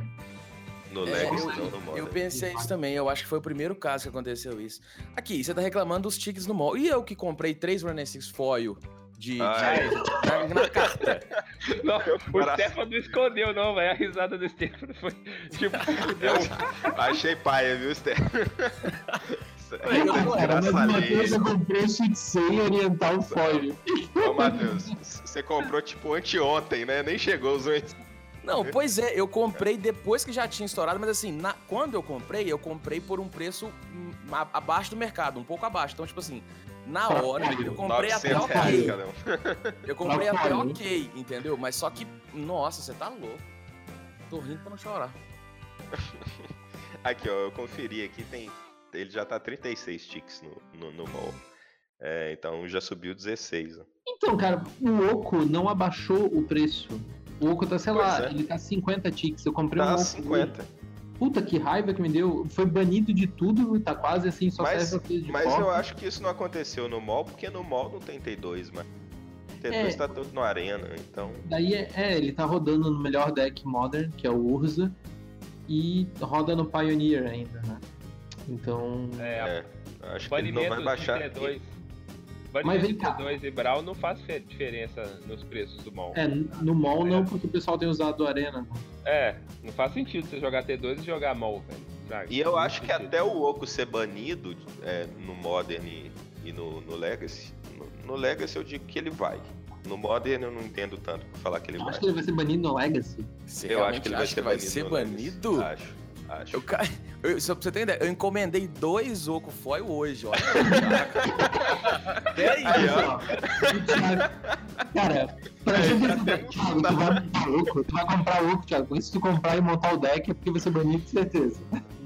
No É, Legacy, eu, não no Modern. eu pensei isso também, eu acho que foi o primeiro caso que aconteceu isso. Aqui, você tá reclamando dos tickets no mall. E eu que comprei três Runner Six foil de, Ai. de- na, na carta. Não, o Coração. Stefano não escondeu, não, velho. A risada do Stefano foi tipo, fudeu. Achei paia, viu, Steph? Eu- Cara, mas o Graça Matheus alheia. eu comprei Shitsei Oriental Foil. Ô, Matheus, você comprou tipo anteontem, né? Nem chegou os oito. Não, pois é, eu comprei depois que já tinha estourado, mas assim, na- quando eu comprei, eu comprei por um preço hum, a- abaixo do mercado, um pouco abaixo. Então, tipo assim, na hora, eu comprei até novecentos reais ok. cada um. Eu comprei até Apoio. ok, entendeu? Mas só que, nossa, você tá louco. Tô rindo pra não chorar. Aqui, ó, eu conferi aqui, tem. Ele já tá trinta e seis ticks no, no, no mall. É, então já subiu dezesseis. Ó. Então, cara, o Oco não abaixou o preço. O Oco tá, sei Pois lá, é. ele tá cinquenta ticks. Eu comprei um Tá Oco. cinquenta. Puta, que raiva que me deu. Foi banido de tudo, tá quase assim, só Mas, serve pra coisa de mas foco. eu acho que isso não aconteceu no mall, porque no mall não tem T dois, mano. T dois É. tá todo no Arena, então. Daí, é, é, ele tá rodando no melhor deck Modern, que é o Urza, e roda no Pioneer ainda, né? Então... É, a É, acho que ele não banimento vai baixar. de T dois. Mas Banimento vem de cá. T dois e Brawl não faz fe- diferença nos preços do mall. É, no mall não, porque o pessoal tem usado Arena. Né? É, não faz sentido você jogar T dois e jogar mall, velho. Sabe? E eu Não acho faz que sentido. até o Oco ser banido é, no Modern e, e no, no Legacy, no, no Legacy eu digo que ele vai. No Modern eu não entendo tanto pra falar que ele Eu vai. acho que ele vai ser banido no Legacy. Você Eu acho que ele vai acha ser que vai banido. ser no banido? Legacy. Acho, acho. Eu, ca- eu, só pra você ter ideia, eu encomendei dois Oco Foil hoje, olha. Peraí, Aí, ó. Ó, o Thiago- Cara, pra É, gente já ver, tem um Thiago, tu vai montar Oco, tu vai comprar Oco, Thiago. Porque se tu comprar e montar o deck é porque vai ser banido, com certeza.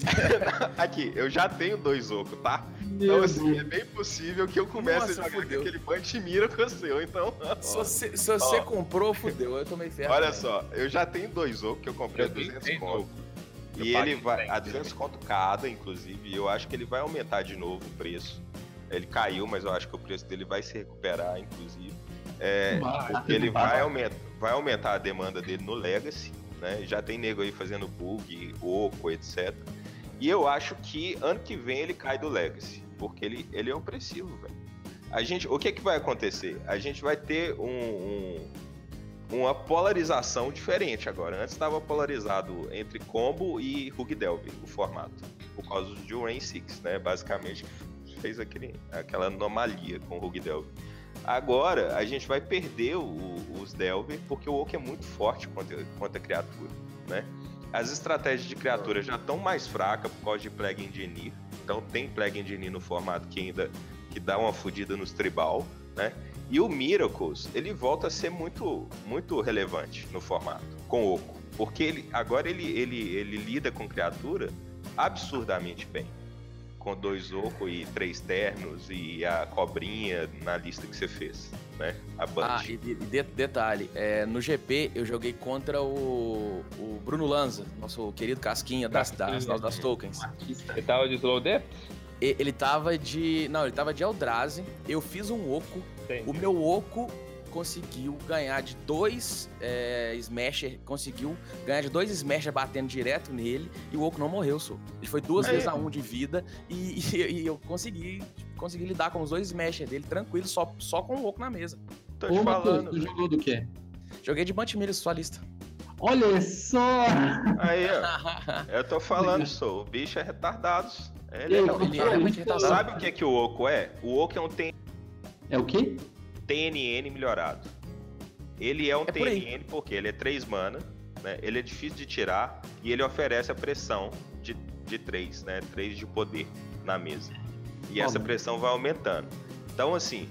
Aqui, eu já tenho dois Oco, tá? Meu Então, assim, Deus. é bem possível que eu comece Nossa, a jogar fudeu. com aquele Bunch Mira com o seu, então. Se você, se você Ó. comprou, fudeu, eu tomei ferro. Olha né? só, eu já tenho dois Oco que eu comprei a Eu tenho duzentos três conto. Oco. Eu E paguei ele vai cem. a duzentos conto cada, inclusive, e eu acho que ele vai aumentar de novo o preço. Ele caiu, mas eu acho que o preço dele vai se recuperar, inclusive. É, Vai, porque ele vai. vai aumentar, vai aumentar a demanda dele no Legacy, né? Já tem nego aí fazendo bug, Oco, etcétera. E eu acho que ano que vem ele cai do Legacy, porque ele, ele é opressivo, velho. A gente, o que que vai acontecer? A gente vai ter um, um- uma polarização diferente agora. Antes estava polarizado entre combo e Hug Delver, o formato, por causa do Rain seis, né? Basicamente fez aquele, aquela anomalia com o Hug Delver. Agora a gente vai perder o- os Delver porque o Oak é muito forte contra, contra a criatura, né? As estratégias de criatura já estão mais fracas por causa de Plague Engineer. Então tem Plague Engineer no formato que ainda que dá uma fodida nos tribal, né? E o Miracles, ele volta a ser muito, muito relevante no formato, com o Oco. Porque ele, agora ele, ele, ele lida com criatura absurdamente bem. Com dois Oco e três ternos e a cobrinha na lista que você fez, né? A Band. Ah, e, de- de- detalhe, é, no G P eu joguei contra o, o Bruno Lanza, nosso querido casquinha das, das, das, das tokens. Ele tava de Slow Depth? E- ele tava de. Não, ele tava de Eldrazi. Eu fiz um Oco. O meu Oco conseguiu ganhar de dois é, Smasher. Conseguiu ganhar de dois Smasher batendo direto nele. E o Oco não morreu, só. Ele foi duas Aí. vezes a um de vida. E, e- e eu consegui, consegui lidar com os dois Smasher dele tranquilo, só, só com o Oco na mesa. Tô Ô, te Matheus, falando. tu velho. jogou do quê? Joguei de Bantimir, sua lista. Olha só! Aí, ó. Eu tô falando, sou. O bicho é retardado. Ele Ei, é ele retardado. Ele é realmente retardado. Sabe o que, é que o Oco é? O Oco é um T- É o quê? T N N melhorado. Ele é um É por aí. T N N porque ele é três mana, né? Ele é difícil de tirar e ele oferece a pressão de, de três, né? três de poder na mesa. E essa Olha. pressão vai aumentando. Então, assim,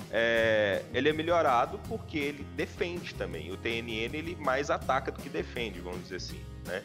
é, ele é melhorado porque ele defende também. O T N N ele mais ataca do que defende, vamos dizer assim, né?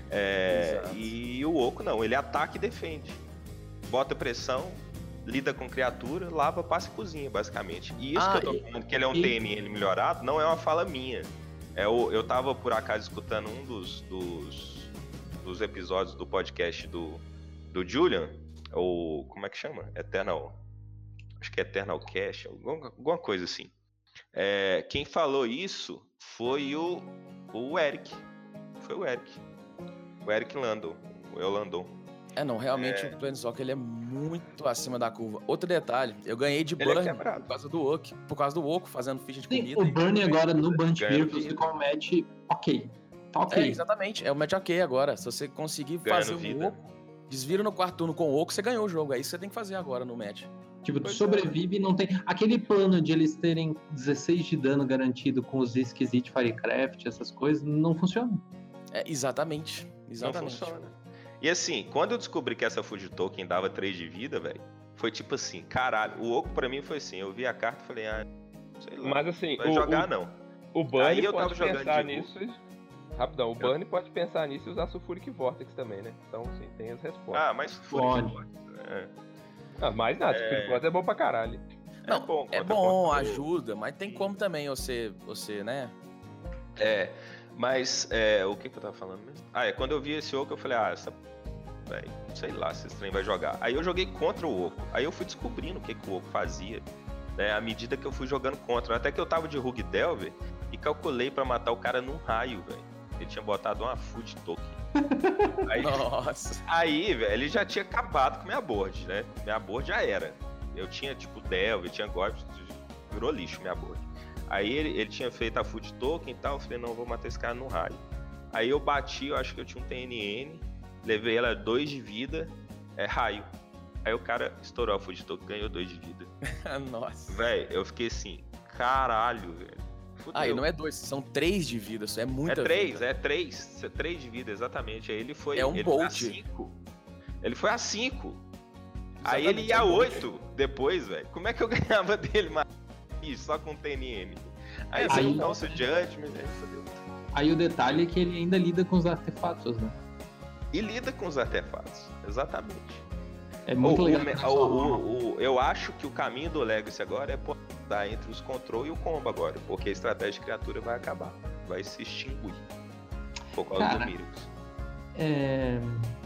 É, Exato. e o Oco não, ele ataca e defende. Bota pressão, lida com criatura, lava, passa e cozinha, basicamente. E isso Ah, que eu tô e- falando, que ele é um e- T N N melhorado, não é uma fala minha. É o, eu tava, por acaso, escutando um dos, dos, dos episódios do podcast do, do Julian, ou como é que chama? Eternal... Acho que é Eternal Cash, alguma, alguma coisa assim. É, quem falou isso foi o, o Eric. Foi o Eric. O Eric Landon. O El Landon. É, não, realmente o Planeswalker ele é muito acima da curva. Outro detalhe, eu ganhei de Ele é Burn quebrado. por causa do Oak, por causa do Oco, fazendo ficha de Sim, comida. o e- Burn agora no Bunch Ganha Miracles vida. ficou um match ok. Tá É, ok. exatamente, é o match ok agora. Se você conseguir Ganhando fazer o vida. Oco, desvira no quarto turno com o Oco, você ganhou o jogo. É isso que você tem que fazer agora no match. Tipo, tu Pois é. sobrevive e não tem. Aquele plano de eles terem dezesseis de dano garantido com os esquisitos Firecraft, essas coisas, não funciona. É, exatamente, exatamente. Não funciona. E assim, quando eu descobri que essa Fuji Token dava três de vida, velho, foi tipo assim, caralho. O Oco pra mim foi assim, eu vi a carta e falei, ah, sei lá, Mas assim, não vai o, jogar o, não. o Bunny Aí eu tava pode jogando pensar de nisso. Rapidão, o Bunny pode pensar nisso e usar Sulfuric Vortex também, né? Então, sim, tem as respostas. Ah, mas Pode. É, Ah, mais nada, Sulfuric Vortex é bom pra caralho. Não, é bom, É contra- bom, contra o- ajuda, mas tem como também você, você, né? É, mas é, o que, que eu tava falando mesmo? Ah, é, quando eu vi esse Oco, eu falei, ah, essa... Véio, sei lá se esse trem vai jogar. Aí eu joguei contra o Oco. Aí eu fui descobrindo o que, que o Oco fazia, né, à medida que eu fui jogando contra. Até que eu tava de Rug Delver e calculei pra matar o cara num raio, velho. Ele tinha botado uma Food Token. Aí, Nossa. Aí, velho, ele já tinha acabado com minha board, né? Minha board já era. Eu tinha, tipo, Delver, tinha Gorp, virou lixo minha board. Aí ele, ele tinha feito a Food Token e tal, eu falei, não, vou matar esse cara no raio. Aí eu bati, eu acho que eu tinha um T N N, levei ela dois de vida, é raio. Aí o cara estourou a Food Token, ganhou dois de vida. Nossa. Velho, eu fiquei assim, caralho, velho. Fudeu. Ah, e não é dois, são três de vida, isso é muita É três, vida. é três, três de vida, exatamente. Aí ele foi, É um ele Bolt. foi a cinco. Ele foi a cinco. Aí Exatamente, ele ia é a um Bolt. oito depois, velho. Como é que eu ganhava dele, mas só com T N N? Aí É, você aí- não dá o seu judgment, aí fodeu. Aí o detalhe é que ele ainda lida com os artefatos, né? E lida com os artefatos, exatamente. É muito O- legal. o, que o, só- o, o, eu acho que o caminho do Legacy agora é botar entre os control e o combo agora, porque a estratégia de criatura vai acabar, vai se extinguir por causa Cara, do Miracle. É...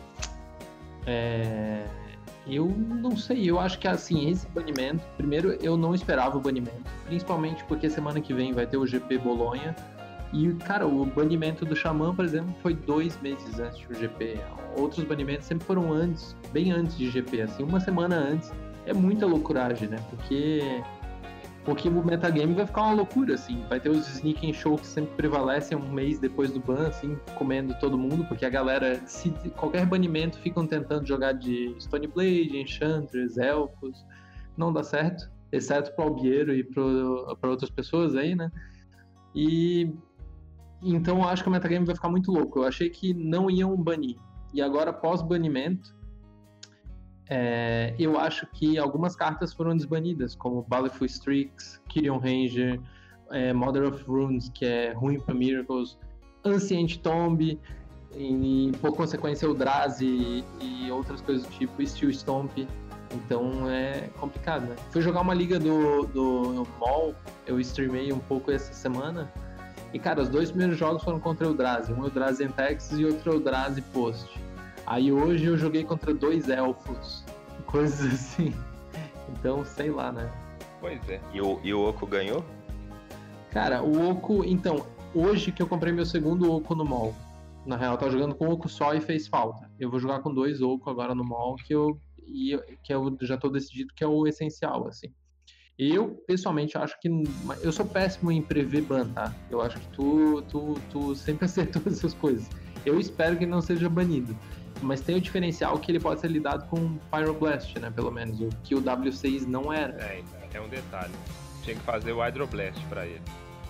É... Eu não sei, eu acho que assim, esse banimento, primeiro eu não esperava o banimento, principalmente porque semana que vem vai ter o G P Bolonha, e cara, o banimento do Xamã, por exemplo, foi dois meses antes do G P, outros banimentos sempre foram antes, bem antes de G P, assim, uma semana antes, é muita loucuragem, né, porque... Porque o metagame vai ficar uma loucura, assim. Vai ter os sneak and show que sempre prevalecem um mês depois do ban, assim, comendo todo mundo, porque a galera, se qualquer banimento, ficam tentando jogar de Stoneblade, Enchantress, Elfos. Não dá certo, exceto pro Albiero e para outras pessoas aí, né? E então eu acho que o metagame vai ficar muito louco. Eu achei que não iam banir. E agora, pós-banimento, É, eu acho que algumas cartas foram desbanidas, como Baleful Strix, Kyrion Ranger, é, Mother of Runes, que é ruim para Miracles, Ancient Tomb, e por consequência Eldrazi e outras coisas do tipo, Steel Stomp. Então é complicado, né? Fui jogar uma liga do, do Mall, eu streamei um pouco essa semana, e cara, os dois primeiros jogos foram contra Eldrazi, um Eldrazi Texas e outro Eldrazi Post. Aí hoje eu joguei contra dois elfos, coisas assim. Então, sei lá, né? Pois é. E o, e o Oco ganhou? Cara, o Oco... Então, hoje que eu comprei meu segundo Oco no mall. Na real, eu tava jogando com Oco só e fez falta. Eu vou jogar com dois Oco agora no mall, que eu, e, que eu já tô decidido que é o essencial, assim. Eu, pessoalmente, acho que... Eu sou péssimo em prever ban, tá? Eu acho que tu, tu, tu sempre acertou essas coisas. Eu espero que não seja banido. Mas tem o diferencial que ele pode ser lidado com Pyroblast, né? Pelo menos, o que o W seis não era. É, é um detalhe. Tinha que fazer o Hydroblast pra ele.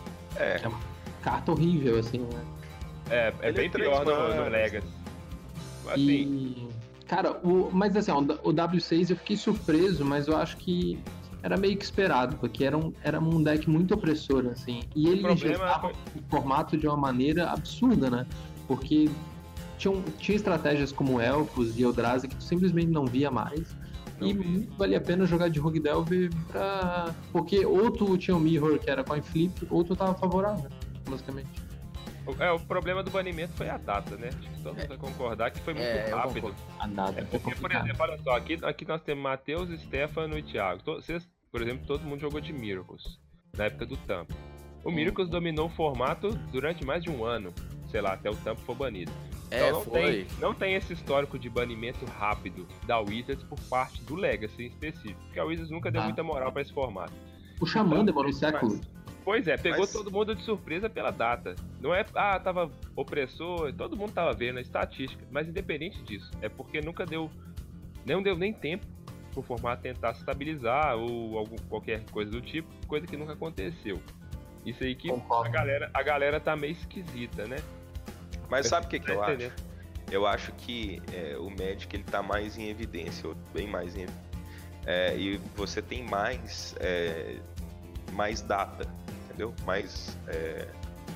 É. É uma carta horrível, assim, né? É, é Ele bem é três pior no, manas. no Legacy. Assim, E, cara, o, mas assim, ó, o W seis eu fiquei surpreso, mas eu acho que era meio que esperado, porque era um, era um deck muito opressor, assim. E ele problema gestava foi- o formato de uma maneira absurda, né? Porque tinham, tinha estratégias como Elfos e Eldrazi que tu simplesmente não via mais. Não e vi. muito valia a pena jogar de Rogue Delver pra... Porque ou tu tinha o Mirror, que era coin flip, ou tu tava favorável, basicamente. o- é, o problema do banimento foi a data, né? Acho que todo mundo vai concordar que foi muito É, eu rápido. concordo. A data É foi porque, por complicada. exemplo, olha só, aqui, aqui nós temos Matheus, Stefano e Thiago. To- Vocês, por exemplo, todo mundo jogou de Miracles, na época do Tampa. O Miracles dominou o formato durante mais de um ano, sei lá, até o Tampa for banido. É, Então não foi. tem, não tem esse histórico de banimento rápido da Wizards por parte do Legacy em específico, porque a Wizards nunca deu Ah. muita moral pra esse formato. O Xamã demorou um século. Pois é, pegou Mas- todo mundo de surpresa pela data. Não é, ah, tava opressor, todo mundo tava vendo a estatística, mas independente disso, é porque nunca deu, não deu nem tempo pro formato tentar se estabilizar ou algum, qualquer coisa do tipo, coisa que nunca aconteceu. Isso aí que Concordo. a galera, a galera tá meio esquisita, né? Mas sabe o que, que Tá eu acho? entendendo? Eu acho que é, o Magic ele tá mais em evidência, ou bem mais em evidência. É, e você tem mais, é, mais data, entendeu? Mais é,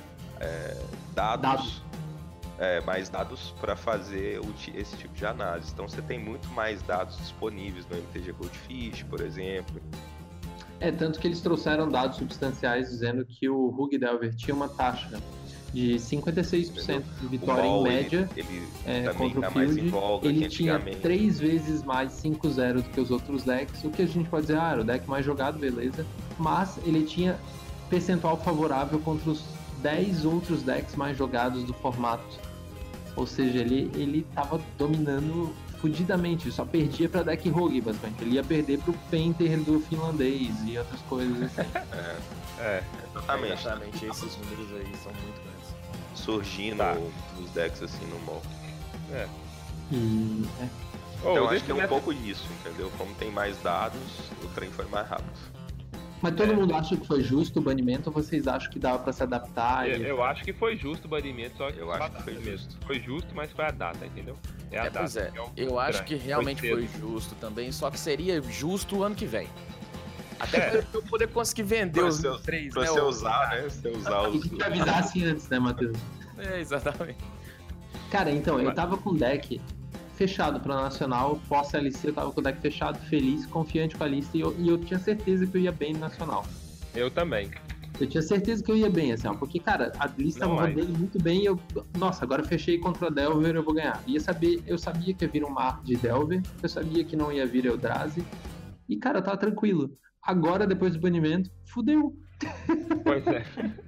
é, dados, Dados. É, mais dados para fazer o ti- esse tipo de análise. Então você tem muito mais dados disponíveis no M T G Goldfish, por exemplo. É, tanto que eles trouxeram dados substanciais dizendo que o Rogue Delver tinha uma taxa de cinquenta e seis por cento de O vitória em Maul, média. ele, ele É, também contra tá o mais em Field, voga ele que tinha antigamente. três vezes mais cinco zero do que os outros decks, o que a gente pode dizer, ah, era o deck mais jogado, beleza, mas ele tinha percentual favorável contra os dez outros decks mais jogados do formato, ou seja, ele, ele tava dominando fudidamente, só perdia pra deck rogue, basicamente, ele ia perder pro Painter do finlandês e outras coisas assim. É, Exatamente. Exatamente, esses números aí são muito grandes. Surgindo Tá. os decks assim no mall. é. E, é. Ô, Então deixa acho que é eu um meta- pouco disso, entendeu? Como tem mais dados, o trem foi mais rápido. Mas todo É. mundo acha que foi justo o banimento ou vocês acham que dava pra se adaptar? Eu, e- eu acho que foi justo o banimento, só que Eu só acho a que data foi mesmo. justo. Foi justo, mas foi a data, entendeu? É a É, data. pois é. que é o Eu acho estranho. que realmente cedo. foi justo também, só que seria justo o ano que vem. Até É. pra eu poder conseguir vender Pra os você- três, Pra né? você o- usar, né? Você usar E os. que avisasse antes, né, Matheus? É, exatamente. Cara, então, eu Mas- tava com o deck fechado pra Nacional, pós-L C eu tava com o deck fechado, feliz, confiante com a lista, e eu, e eu tinha certeza que eu ia bem no Nacional. Eu também. Eu tinha certeza que eu ia bem, assim, ó, porque, cara, a lista Não, tava mas- rodando muito bem e eu, nossa, agora eu fechei contra a Delver, eu vou ganhar. Ia saber, eu sabia que ia vir um mar de Delver, eu sabia que não ia vir Eldrazi, e, cara, eu tava tranquilo. Agora, depois do banimento, fudeu. Pois é.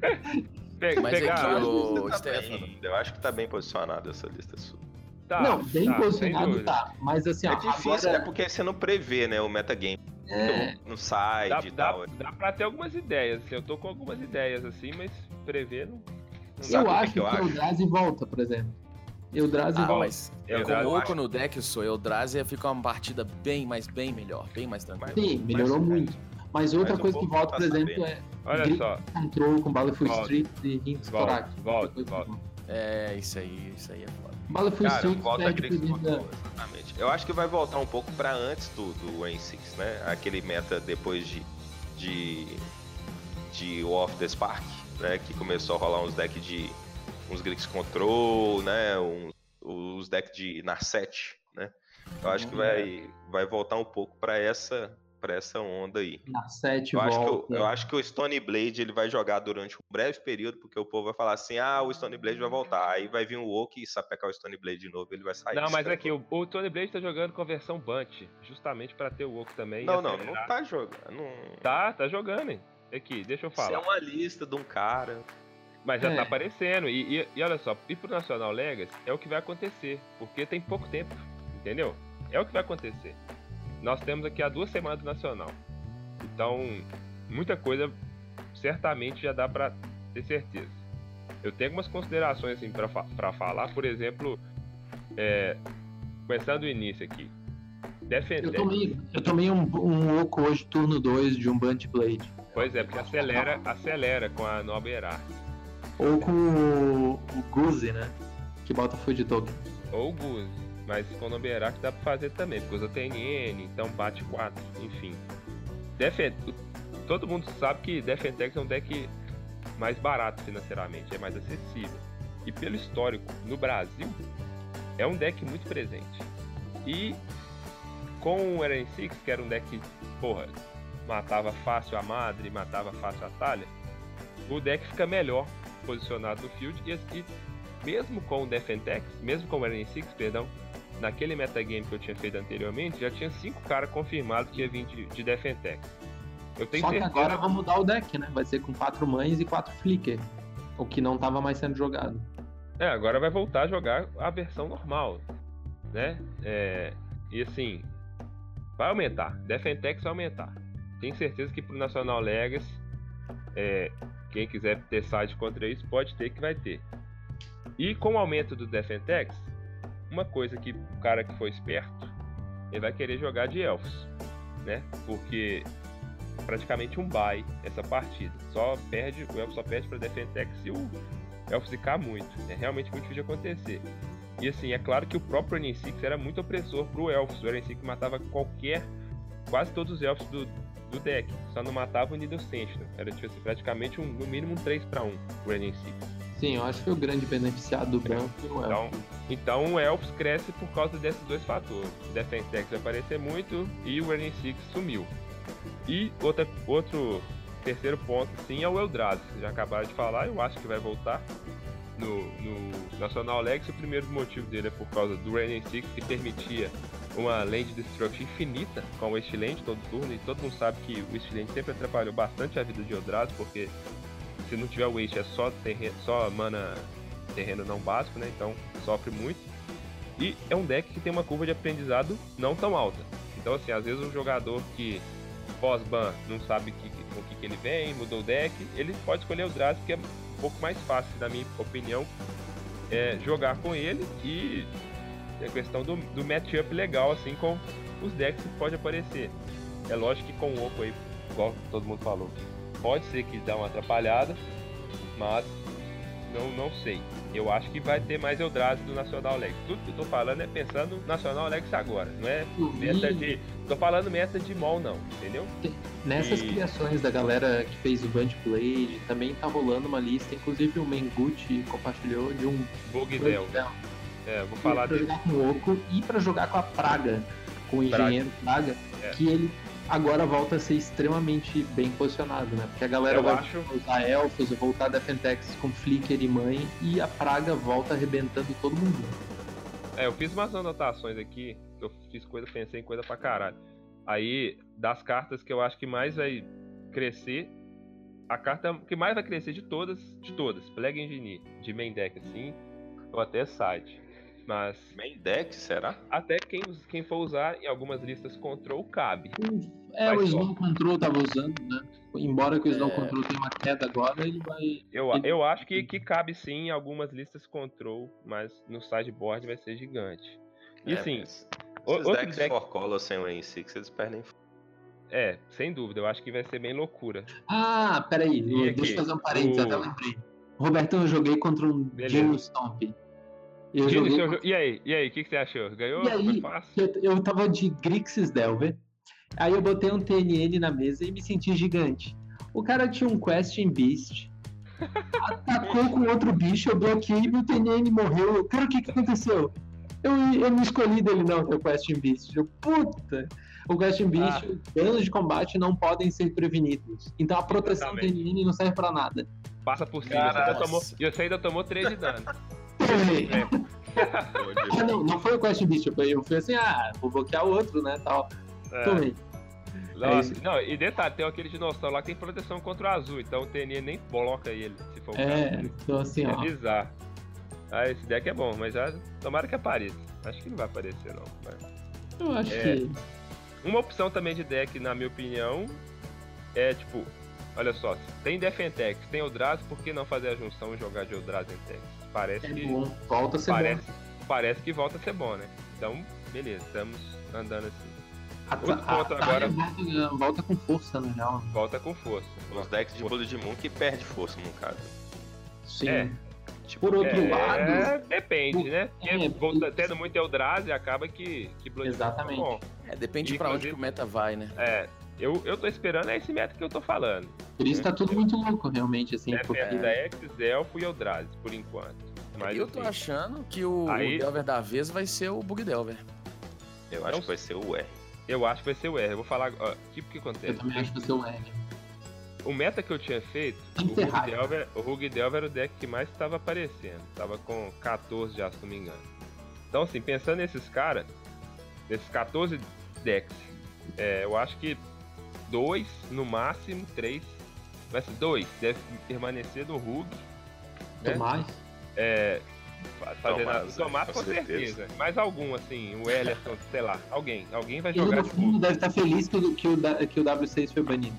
Pe- Mas é pegar- que Eu acho que Ô, você tá Stefano. bem- Eu acho que tá bem posicionado essa lista sua. Tá, não, bem tá, sem posicionado dúvida. tá, mas assim, ó, É difícil, agora... é porque você não prevê, né, o metagame É, no site Dá, e dá, tal. dá pra ter algumas ideias, assim, eu tô com algumas ideias, assim, mas prever não... não Sabe eu o que acho que que eu o acho? Eldrazi volta, por exemplo. Eldrazi Ah, volta. mas Eu com acho- o Oco no deck, sou Eldrazi, fica uma partida bem, mas bem melhor, bem mais tranquila. Sim, melhorou Mas- muito. Mas outra mas o coisa que povo volta, tá por exemplo, sabendo. é Olha Grid só, Control com Baleful Volta. Street e Hints Volta, Thorax. volta, volta. É, isso aí, isso aí é foda. Baleful Cara, Street volta perde aquele por que dentro da... voltou, exatamente. Eu acho que vai voltar um pouco pra antes do, do N seis, né? Aquele meta depois de, de, de War of the Spark, né? Que começou a rolar uns decks de... uns Grix Control, né? Uns, os decks de Narset, né? Eu acho que vai, vai voltar um pouco pra essa, pra essa onda aí. Na sete Eu acho, que volta. o, eu acho que o Stone Blade ele vai jogar durante um breve período, porque o povo vai falar assim, ah, o Stone Blade vai voltar. Aí vai vir o Oak e sapecar o Stone Blade de novo, ele vai sair. Não, mas Esse aqui, o, o Tony Blade tá jogando com a versão Bunt, justamente pra ter o Oco também. e Não, não, acelerar. não tá jogando. Não... Tá, tá jogando, hein? Aqui, deixa eu Isso é falar. uma lista de um cara. Mas já É. tá aparecendo. E, e, e olha só, ir pro Nacional Legacy é o que vai acontecer. Porque tem pouco tempo, entendeu? É o que vai acontecer. Nós temos aqui há duas semanas do Nacional. Então, muita coisa certamente já dá pra ter certeza. Eu tenho algumas considerações assim pra, fa- pra falar. Por exemplo, é, começando do início aqui. Eu Defender. tomei, eu tomei um, um Oco hoje, turno dois, de um Bunt Blade. Pois é, porque acelera, acelera com a Nova Hierarquia. Ou com o, o Guzi, né? Que bota Food Token. Ou Guz, mas com o Nova Hierarquia dá pra fazer também, porque usa T N N, então bate quatro, enfim. Defen... Todo mundo sabe que Defentex é um deck mais barato financeiramente, é mais acessível. E pelo histórico, no Brasil, é um deck muito presente. E com o Eren Six, que era um deck que, porra, matava fácil a Madre, matava fácil a Talha, o deck fica melhor posicionado no field e, e mesmo com o Defentex, mesmo com o Eren Six, perdão, naquele metagame que eu tinha feito anteriormente, já tinha cinco caras confirmados que ia vir de, de Defentex. Eu tenho Só que certeza. agora vai mudar o deck, né? Vai ser com quatro mães e quatro Flicker. O que não tava mais sendo jogado. É, agora vai voltar a jogar a versão normal, né? É, e assim, vai aumentar. Defentex vai aumentar. Tenho certeza que pro Nacional Legacy, é, quem quiser ter side contra isso, pode ter que vai ter. E com o aumento do Defentex, uma coisa que o cara que for esperto, ele vai querer jogar de Elfos, né? Porque praticamente um buy essa partida. Só perde, o Elfo só perde para Defentex se o Elfo zicar muito. É realmente muito difícil de acontecer. E assim, é claro que o próprio Eren Six era muito opressor pro Elfos. O Eren Six matava qualquer, quase todos os Elfos do, do deck. Só não matava o Needle Sentinel. Era tipo assim, praticamente um, no mínimo um três para um o Eren Six. Sim, eu acho que foi o grande beneficiado do branco e o Elfo. Então, então o Elfos cresce por causa desses dois fatores. O Defentex vai aparecer muito e o Eren Six sumiu. E outra, outro terceiro ponto, sim, é o Eldrazi. Já acabaram de falar, eu acho que vai voltar. no, no Nacional Legacy. O primeiro motivo dele é por causa do Rain Six, que permitia uma Land Destruction infinita com o Wasteland todo turno, e todo mundo sabe que o Wasteland sempre atrapalhou bastante a vida de Eldrazi, porque se não tiver Waste é só, terreno, só mana terreno não básico, né? Então sofre muito. E é um deck que tem uma curva de aprendizado não tão alta. Então assim, às vezes um jogador que pós-ban não sabe que, com o que, que ele vem, mudou o deck, ele pode escolher Eldrazi, porque é um pouco mais fácil, na minha opinião, é, jogar com ele, e é questão do, do matchup legal, assim, com os decks que pode aparecer. É lógico que com o Oco aí, igual todo mundo falou, pode ser que dá uma atrapalhada, mas não, não sei. Eu acho que vai ter mais Eldrazi do Nacional Legacy. Tudo que eu tô falando é pensando no Nacional Legacy agora, não é meta de... Tô falando meta de mol não, entendeu? Nessas E... criações da galera que fez o Band Blade, também tá rolando uma lista, inclusive o Menguchi compartilhou de um... Bugdel. É, vou falar pra dele. jogar com o Oco e pra jogar com a Praga, com o Engenheiro Praga, É. que ele agora volta a ser extremamente bem posicionado, né? Porque a galera Eu vai acho- usar Elfos, voltar a Defentex com Flicker e Mãe, e a Praga volta arrebentando todo mundo. É, eu fiz umas anotações aqui, eu fiz coisa, pensei em coisa pra caralho. Aí, das cartas que eu acho que mais vai crescer, a carta que mais vai crescer de todas, de todas, Plague Engineer, de main deck assim, ou até side. Mas Main deck, será? até quem, quem for usar em algumas listas control cabe. É, Vai o só. Snow Control tava usando, né? Embora que o Snow É. Control tenha uma queda agora, ele vai... Eu, ele- eu acho que, que cabe sim em algumas listas control, mas no sideboard vai ser gigante. E É, assim, mas o- esses outro decks deck- for color sem o Rain Six, eles perdem. é, sem dúvida, eu acho que vai ser bem loucura. Ah, peraí, E deixa aqui? eu fazer um parênteses, O- até lembrei. Robertão, eu joguei contra um Beleza. Dino Stomp. Eu Gino, joguei seu contra... jo- E aí? E aí, o que, que você achou? Ganhou? E aí, Foi fácil? eu, eu tava de Grixis Delver, aí eu botei um T N N na mesa e me senti gigante. O cara tinha um Questing Beast, atacou com outro bicho, eu bloqueei e meu T N N morreu. Cara, o que que aconteceu? Eu, eu não escolhi dele não, que é o Questing Beast. Eu, puta! O Questing Beast, Ah. os danos de combate não podem ser prevenidos. Então a proteção do T Exatamente. N N não serve pra nada. Passa por cima. Cara, Você ainda nossa. tomou, e você ainda tomou três de dano. É. Onde- Ah, não, não foi o Questing Beast, eu fui- eu fui assim, ah, vou bloquear o outro, né, tal. É. Tomei. Não, É isso. não, e detalhe, tem aquele dinossauro lá que tem proteção contra o azul, então o T N nem bloca ele, se for o É, caso. então assim, É ó. bizarro. Ah, esse deck é bom, mas já tomara que apareça. Acho que não vai aparecer não. mas- Eu acho É. que. Uma opção também de deck, na minha opinião, é tipo, olha só, se tem Defentex, tem Eldrazi, por que não fazer a junção e jogar de Eldrazi em Tex? Parece É que bom. Volta a ser parece, parece que volta a ser bom, né? Então, beleza, estamos andando assim. bom. A, outro a, ponto a agora- Thalia volta, volta com força, na real. Volta com força. Os decks de Blood Moon que perde força, no caso. Sim. É. Tipo, Por outro É, lado. depende, né? Porque É, volta- isso. tendo muito Eldrazi, acaba que, que Blood Moon fica Exatamente. bom. É, depende E, pra onde inclusive- que o meta vai, né? É, eu, eu tô esperando é esse meta que eu tô falando. Por isso tá tudo muito louco, realmente, assim. Porque... Defentex, Elfo e Eldrazi, por enquanto. Mas eu tô assim, achando que o, Aí- o Delver da vez vai ser o Bug Delver. eu acho Não- que vai ser o R. eu acho que vai ser o R. Eu vou falar. Ó, o que, que Eu acontece? também acho que vai ser o R. O meta que eu tinha feito, o Tem Rug Ferrari. Delver, o Rug Delver era o deck que mais estava aparecendo. Tava com quatorze já, se não me engano. Então, assim, pensando nesses caras, nesses quatorze decks, é, eu acho que dois, no máximo, três. Vai ser dois, deve permanecer no Rug. né? Tomás. É, fa- fazendo Tomás, a- né? Tomás Com com certeza. certeza. Mas algum, assim, o Ellerson, sei lá, alguém. Alguém vai Ele jogar no tipo. fundo deve estar feliz que o, que o, da- que o W seis foi banido.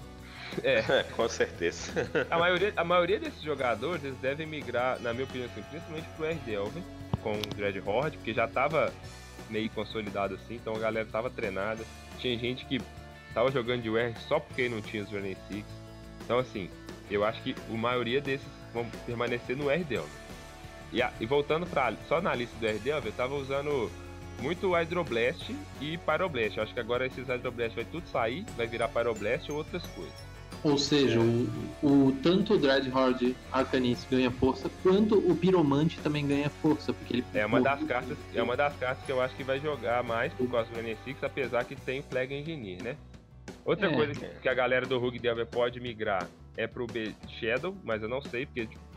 É, Com certeza. a maioria, a maioria desses jogadores, eles devem migrar, na minha opinião, assim, principalmente pro R Delver, com o Dread Horde, porque já tava meio consolidado assim, então a galera tava treinada. Tinha gente que tava jogando de U R só porque não tinha os Running Six. Então, assim, eu acho que a maioria desses vão permanecer no R Delver. E, a- e voltando pra, só na lista do R Delver, eu tava usando muito Hydroblast e Pyroblast. Eu acho que agora esses Hydroblast vai tudo sair, vai virar Pyroblast ou outras coisas. Ou seja, o, o, tanto o Dreadhorde Arcanist ganha força, quanto o Piromante também ganha força, porque ele... É uma das cartas, é uma das cartas que eu acho que vai jogar mais por causa do N six, apesar que tem Flag Engineer, né? Outra É. coisa que, que a galera do Rug Delver pode migrar é pro B Shadow, mas eu não sei, porque tipo,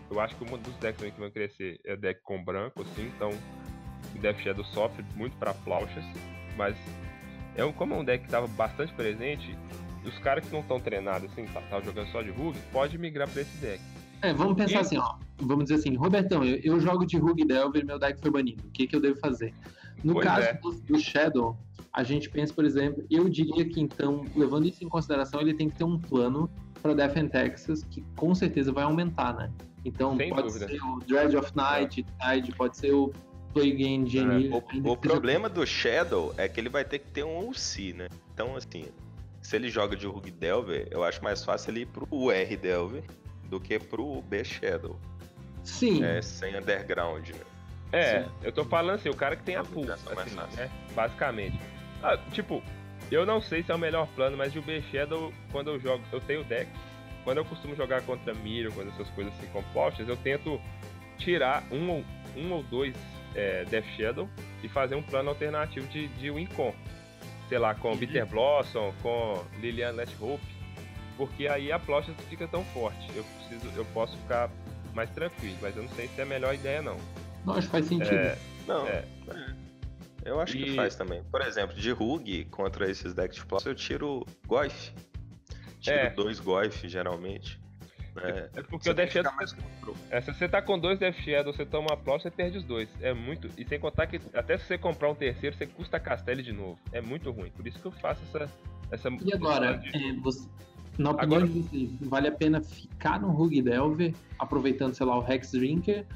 eu acho que um dos decks também que vão crescer é deck com branco, assim, então o Death Shadow sofre muito pra Plauchas, mas é um, como é um deck que tava bastante presente, os caras que não estão treinados, assim, tá, tá jogando só de Rogue, pode migrar pra esse deck. É, vamos pensar E- assim, ó. Vamos dizer assim, Robertão, eu, eu jogo de Rogue Delver, meu deck foi banido. O que, que eu devo fazer? No Pois caso é. do, do Shadow, a gente pensa, por exemplo, eu diria que então, levando isso em consideração, ele tem que ter um plano para Death and Texas, que com certeza vai aumentar, né? Então Sem pode dúvida. ser o Dread of Night, Tide, pode ser o Plague Engineer. O, ainda o que seja- problema do Shadow é que ele vai ter que ter um U C, né? Então, assim, se ele joga de Rogue Delver, eu acho mais fácil ele ir pro R Delver do que pro B Shadow. Sim, É, sem underground, né? É, Sim. eu tô falando assim, o cara que tem a Uma pool, migração mais assim, fácil. né? Basicamente. Ah, tipo, eu não sei se é o melhor plano, mas de B Shadow, quando eu jogo, eu tenho deck. Quando eu costumo jogar contra Miro, quando essas coisas assim compostas, eu tento tirar um ou, um ou dois é, Death Shadow e fazer um plano alternativo de, de win con. Sei lá, com Bitter Blossom, com Lilian Let Hope. Porque aí a plocha não fica tão forte. Eu, preciso, eu posso ficar mais tranquilo, mas eu não sei se é a melhor ideia não. não, acho que faz sentido. É, Não, É. é. Eu acho que E- faz também. Por exemplo, de Rogue contra esses decks de Plus, eu tiro Goif. Tiro É. dois Goif, geralmente. É, é porque você o tem Death que ficar Shadow... mais controle. É, se você tá com dois Death Shadow, você toma uma plocha, você perde os dois. É muito. E sem contar que até se você comprar um terceiro, você custa Castelli de novo. É muito ruim. Por isso que eu faço essa. essa E agora, essa de- é, você, na opinião Agora- de vocês, vale a pena ficar no Rogue Delver, aproveitando, sei lá, o Hex Drinker,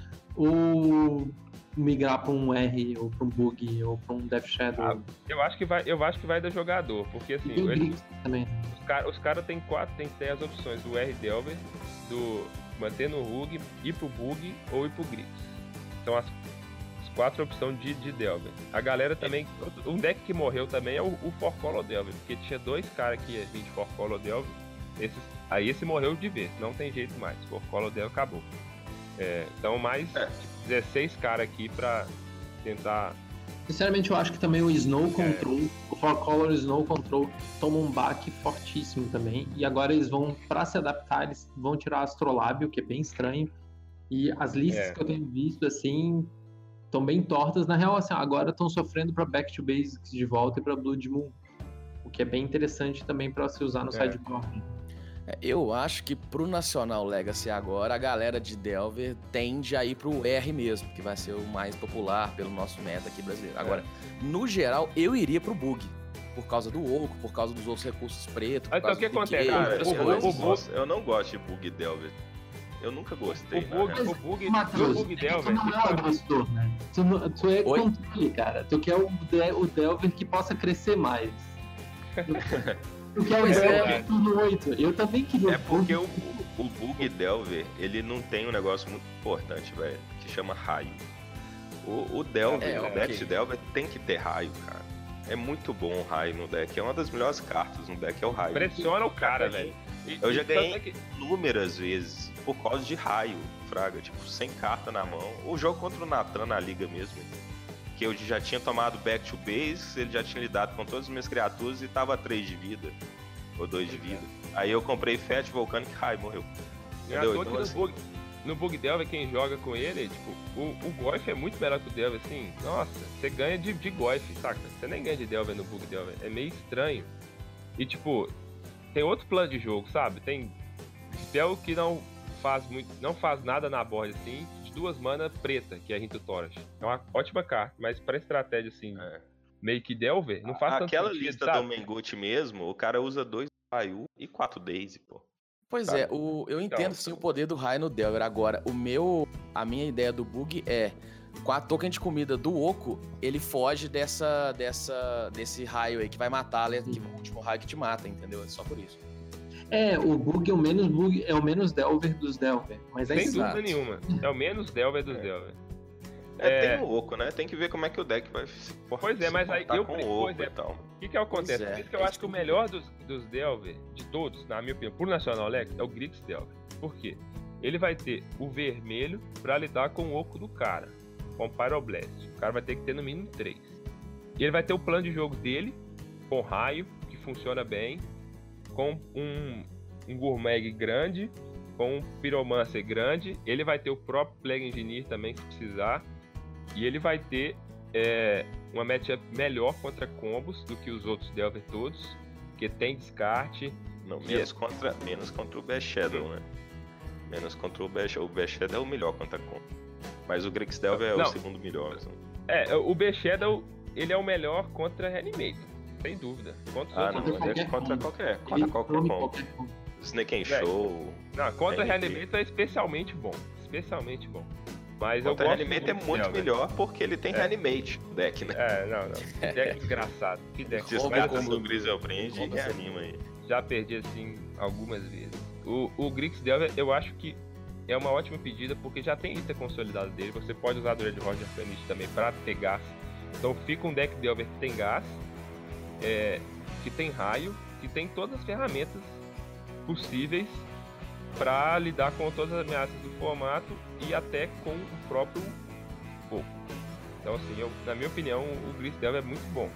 ou migrar para um R, ou para um Bug, ou para um Death Shadow? Ah, eu acho que vai, eu acho que vai do jogador, porque assim, e tem o ele- Grix também. os caras os cara tem quatro, tem, tem as opções do R Delver, do manter no Rug, ir pro Bug ou ir pro Grix. São as, as quatro opções de, de Delver. A galera também, um deck que morreu também é o, o For Color Delver, porque tinha dois caras que ia vir de For Color Delver, esses, aí esse morreu de vez, não tem jeito mais, For Color Delver acabou. É, então mais É. dezesseis caras aqui pra tentar. Sinceramente, eu acho que também o Snow É. Control, o Four Color Snow Control, toma um baque fortíssimo também. E agora eles vão, pra se adaptar, eles vão tirar Astrolábio, que é bem estranho. E as listas É. que eu tenho visto, assim, estão bem tortas. Na real, assim, agora estão sofrendo pra Back to Basics de volta e pra Blood Moon. O que é bem interessante também pra se usar no É. sideboard. É, Eu acho que pro Nacional Legacy agora, a galera de Delver tende a ir pro R mesmo, que vai ser o mais popular pelo nosso meta aqui brasileiro. Agora, no geral, eu iria pro Bug, por causa do Oco, por causa dos outros recursos pretos, por Ah, então causa o que do acontece, Decay, cara? Cara, outras eu, o- coisas. não o Bug- gosto, eu não gosto de Bug Delver. Eu nunca gostei, O na Bug, real. o Bug, Matheus, o Bug tu Delver. não é o agressor, né? Tu, não- tu é Oi? controle, cara. Tu quer o, de- o Delver que possa crescer mais. Tu quer o Pois é, Delver turno oito. Eu também queria É porque o, o Bug Delver, ele não tem um negócio muito importante, velho, que chama raio. O, o Delver, É, o ok. deck de Delver tem que ter raio, cara. É muito bom o raio no deck. É uma das melhores cartas no deck, é o raio. Pressiona o cara, velho. E- Eu já e tanto ganhei é que- inúmeras vezes por causa de raio, fraga, tipo, sem carta na mão. O jogo contra o Natan na liga mesmo, que eu já tinha tomado back to base, ele já tinha lidado com todas as minhas criaturas e tava três de vida, ou dois de vida. Aí eu comprei Fat Volcanic Raio, morreu. Não é à Entendeu? toa que Então, no assim, Bug, no Bug Delver, quem joga com ele, tipo, o, o Goif é muito melhor que o Delver, assim, nossa, você ganha de, de Goif, saca? Você nem ganha de Delver no Bug Delver, é meio estranho. E, tipo, tem outro plano de jogo, sabe? Tem spell que não faz muito, não faz nada na board, assim, de duas mana preta, que é a Rinto Torrent. É uma ótima carta, mas pra estratégia, assim, é. meio que Delver, não faz tanto Aquela sentido, lista sabe? do Mengut mesmo, o cara usa dois raio e quatro Daisy, pô. Pois Sabe? é, o, eu entendo Então, sim o poder do raio no Delver. Agora, o meu, a minha ideia do bug é, com a token de comida do Oco, ele foge dessa, dessa, desse raio aí que vai matar, né, que é o último raio que te mata, entendeu? É só por isso. É, o Bug é o menos Bug, é o menos Delver dos Delver. Mas é Sem isso. exato. dúvida nenhuma. É o menos Delver dos É. Delver. É, É. tem o Oco, né? Tem que ver como é que o deck vai se Pois é, se mas aí portar eu- com pois o Oco é. e tal. O que que acontece? Pois é, Por isso que eu é acho isso que o que eu melhor dos, dos Delver, de todos, na minha opinião, por Nacional Lex, é o Grix Delver. Por quê? Ele vai ter o vermelho pra lidar com o oco do cara, com o Pyroblast. O cara vai ter que ter no mínimo três. E ele vai ter o plano de jogo dele, com raio, que funciona bem, com um, um Gourmag grande com um Pyromancer grande, ele vai ter o próprio Plague Engineer também, se precisar, e ele vai ter é, uma matchup melhor contra combos do que os outros Delver todos, porque tem descarte. Não, menos, é... contra, menos contra o Bear Shadow, né? Menos contra o Bear Shadow. O Bear Shadow é o melhor contra combo. Mas o Grix Delver é Não. o segundo melhor. Assim. É, o Bear Shadow, ele é o melhor contra Reanimate, sem dúvida. Contra ah, não, ele é contra qualquer, contra qualquer combo. Snake and Show. Não, contra Reanimate é especialmente bom. Especialmente bom. Mas contra eu gosto Reanimate é muito Delver. melhor porque ele tem é. Reanimate no deck, né? É, não, não. Que deck engraçado. Que deck descarta do Griselbrand e reanima aí. Já perdi assim algumas vezes. O, o Grix Delver, eu acho que é uma ótima pedida porque já tem lista consolidada dele. Você pode usar a Dread Horde Arcanist também para ter gás. Então fica um deck Delver que tem gás, é, que tem raio, que tem todas as ferramentas possíveis para lidar com todas as ameaças do formato e até com o próprio fogo. Então assim, eu, na minha opinião, o Grix Delver é muito bom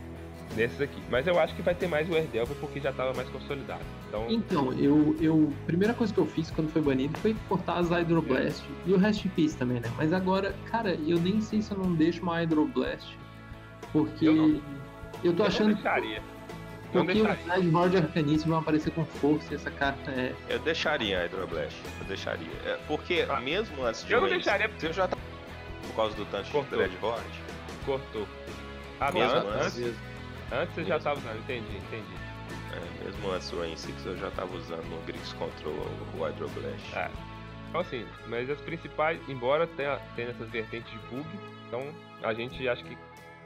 nesses aqui. Mas eu acho que vai ter mais o Air Delver porque já estava mais consolidado. Então, então eu, eu... A primeira coisa que eu fiz quando foi banido foi cortar as Hydroblast é. e o Rest in Peace também, né? Mas agora, cara, eu nem sei se eu não deixo uma Hydroblast porque eu, eu tô eu achando... Não deixaria. Porque os Dread Horde Arcanist vão aparecer com força e essa carta é... Eu deixaria a Hydroblast, eu deixaria. É, porque ah, mesmo antes de... Eu não deixaria... Você já tá... Por causa do tanto de Dread Horde? Cortou. Ah, mesmo antes, antes, antes você já tava usando, entendi, entendi. É, mesmo antes do Rain six eu já tava usando o Grix contra o, o Hydroblast. É. Então assim, mas as principais, embora tenha, tenha essas vertentes de bug, então a gente acha que,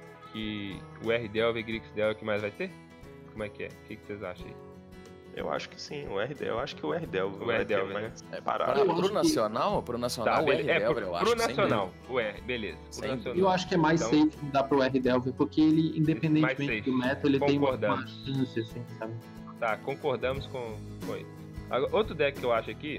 que o R Delver e Grix Delver é o que mais vai ter? Como é que é? O que, que vocês acham aí? Eu acho que sim, o R D, eu acho que o R D o R D, né? É, para, pro nacional, pro nacional, tá, o R D, é, pro, eu acho. Pro nacional, o R, beleza. Pro nacional. Eu acho que é mais então, safe mudar pro R D, porque ele, independentemente do meta, ele tem uma chance, assim, sabe? Tá, concordamos com, com isso. Agora, outro deck que eu acho aqui,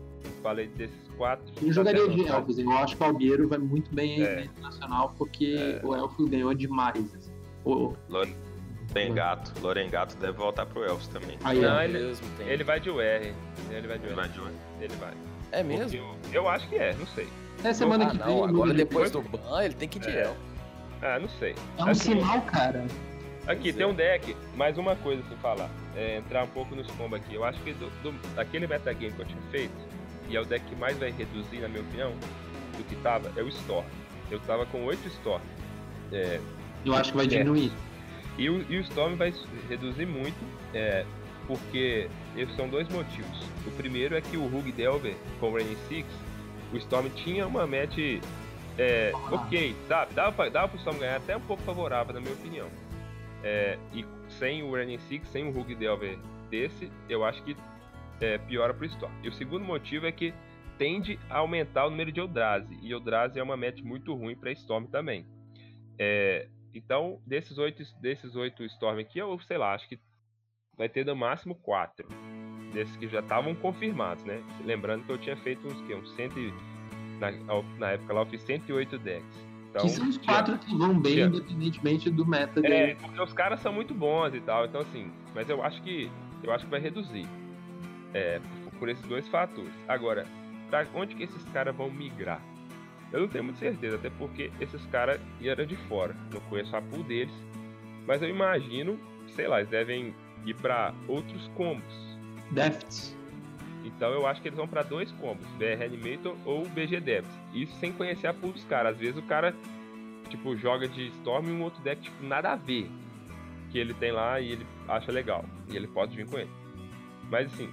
falei desses quatro... Eu jogaria de Elfos, eu acho que o Albeiro vai muito bem é. no nacional, porque é. o Elfos ganhou demais, assim. O... Lorengato. Lorengato deve voltar pro Elfos também. Aí, não, ele, mesmo, ele vai de U R. Ele vai de U R. Ele vai de U R. Ele vai. É mesmo? Eu, eu acho que é, não sei. É semana ah, que vem. Não, agora depois do ban, ele tem que ir de é. Elfos. Ah, não sei. É um assim, sinal, cara. Aqui, tem um deck, mais uma coisa pra falar. É, entrar um pouco nos combos aqui. Eu acho que do, do, daquele metagame que eu tinha feito, e é o deck que mais vai reduzir, na minha opinião, do que tava, é o Storm. Eu tava com oito Storm. É, eu acho que vai diminuir. E o, e o Storm vai reduzir muito, é, porque esses são dois motivos. O primeiro é que o Rogue Delver com o Rain six, o Storm tinha uma match é, ok, sabe? Dava, pra, dava pro Storm ganhar até um pouco favorável, na minha opinião. É, e sem o Rain six, sem o Rogue Delver desse, eu acho que é, piora pro Storm. E o segundo motivo é que tende a aumentar o número de Eldrazi, e Eldrazi é uma match muito ruim pra Storm também. É... Então, desses oito, desses oito Storm aqui, eu sei lá, acho que vai ter no máximo quatro. Desses que já estavam confirmados, né? Lembrando que eu tinha feito uns, que, uns cem, na, na época lá eu fiz cento e oito decks. Então, que são os quatro que vão bem, tinha, independentemente do meta dele. É, porque os caras são muito bons e tal, então assim, mas eu acho que eu acho que vai reduzir. É, por, por esses dois fatores. Agora, pra onde que esses caras vão migrar? Eu não tenho muita certeza, até porque esses caras eram de fora. Não conheço a pool deles. Mas eu imagino, sei lá, eles devem ir pra outros combos. Defts. Então eu acho que eles vão pra dois combos, B R Animator ou B G Defts. Isso sem conhecer a pool dos caras. Às vezes o cara, tipo, joga de Storm e um outro deck, tipo, nada a ver. Que ele tem lá e ele acha legal. E ele pode vir com ele. Mas assim,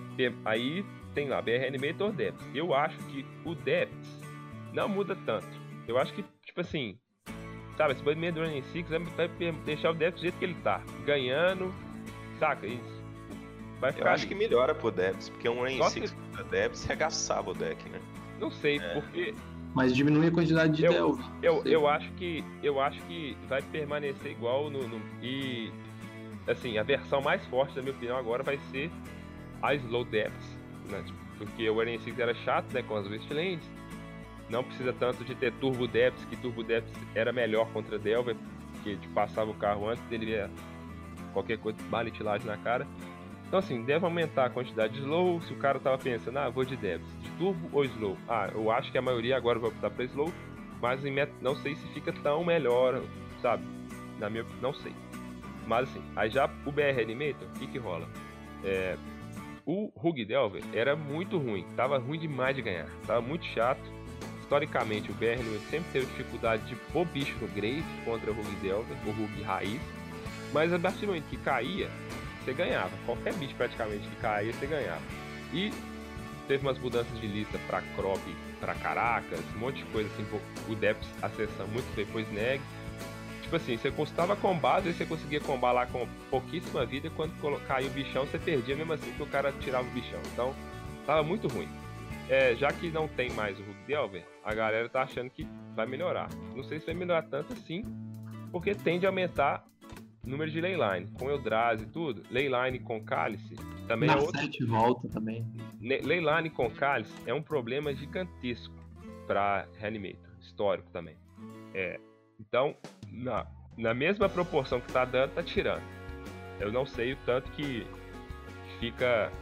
aí tem lá, B R Animator ou Defts. Eu acho que o Defts não muda tanto. Eu acho que, tipo assim, sabe, esse banimento do Rain six vai deixar o Depths do jeito que ele tá, ganhando, saca? Isso. Vai ficar eu acho ali. que melhora pro Depths, porque um Rain six contra Depths regaçava o deck, né? Não sei, é. porque... Mas diminui a quantidade de eu, Delve. Eu, eu, acho que, eu acho que vai permanecer igual no, no... E, assim, a versão mais forte, na minha opinião, agora vai ser a Slow Depths, né? Porque o Rain six era chato, né, com as Wastelands. Não precisa tanto de ter Turbo Depths, que Turbo Depths era melhor contra Delver, que te passava o carro antes dele ver qualquer coisa, bala e tilagem na cara. Então assim, deve aumentar a quantidade de slow. Se o cara tava pensando, ah, vou de debs, de turbo ou slow? Ah, eu acho que a maioria agora vai optar pra slow, mas em met... não sei se fica tão melhor, sabe? Na minha não sei. Mas assim, aí já o B R Animator, o que que rola? É... O Rug Delver era muito ruim, tava ruim demais de ganhar, tava muito chato. Historicamente, o B R Animator sempre teve dificuldade de pôr bicho no Grave contra o Rug Delver, o Rug Raiz. Mas a partir do momento que caía, você ganhava. Qualquer bicho praticamente que caía, você ganhava. E teve umas mudanças de lista pra Crop, pra Caracas, um monte de coisa assim, o Depths acessando muito depois Neg. Tipo assim, você custava combar, às vezes você conseguia combar lá com pouquíssima vida, e quando caiu o bichão, você perdia mesmo assim que o cara tirava o bichão. Então, tava muito ruim. É, já que não tem mais o Rug Delver, a galera tá achando que vai melhorar. Não sei se vai melhorar tanto assim, porque tende a aumentar o número de Leyline. Com Eldrazi e tudo, Leyline com Cálice também Na é outro... sete volta também. Leyline com Cálice é um problema gigantesco pra Reanimator, histórico também. É, então, na, na mesma proporção que tá dando, tá tirando. Eu não sei o tanto que fica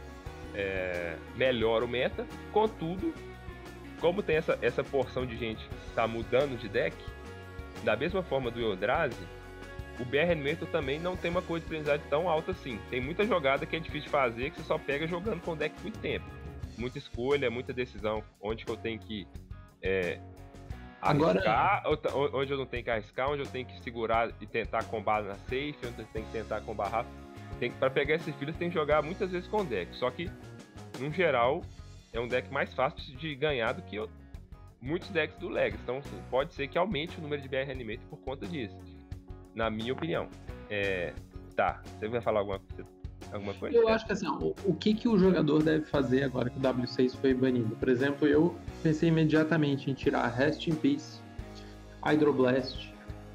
é, melhor o meta, contudo, como tem essa, essa porção de gente que tá mudando de deck, da mesma forma do Eldrazi, o B R Animator também não tem uma coisa de aprendizagem tão alta assim. Tem muita jogada que é difícil de fazer, que você só pega jogando com o deck muito tempo. Muita escolha, muita decisão, onde que eu tenho que é, arriscar, Agora... onde eu não tenho que arriscar, onde eu tenho que segurar e tentar combar na safe, onde eu tenho que tentar combar rápido. Tem, pra pegar esses filhos tem que jogar muitas vezes com o deck. Só que, no geral, é um deck mais fácil de ganhar do que eu, muitos decks do Legacy. Então pode ser que aumente o número de B R Animator por conta disso. Na minha opinião. É... Tá, você vai falar alguma, alguma coisa? Eu acho que assim, o, o que, que o jogador deve fazer agora que o W seis foi banido? Por exemplo, eu pensei imediatamente em tirar Rest in Peace, Hydroblast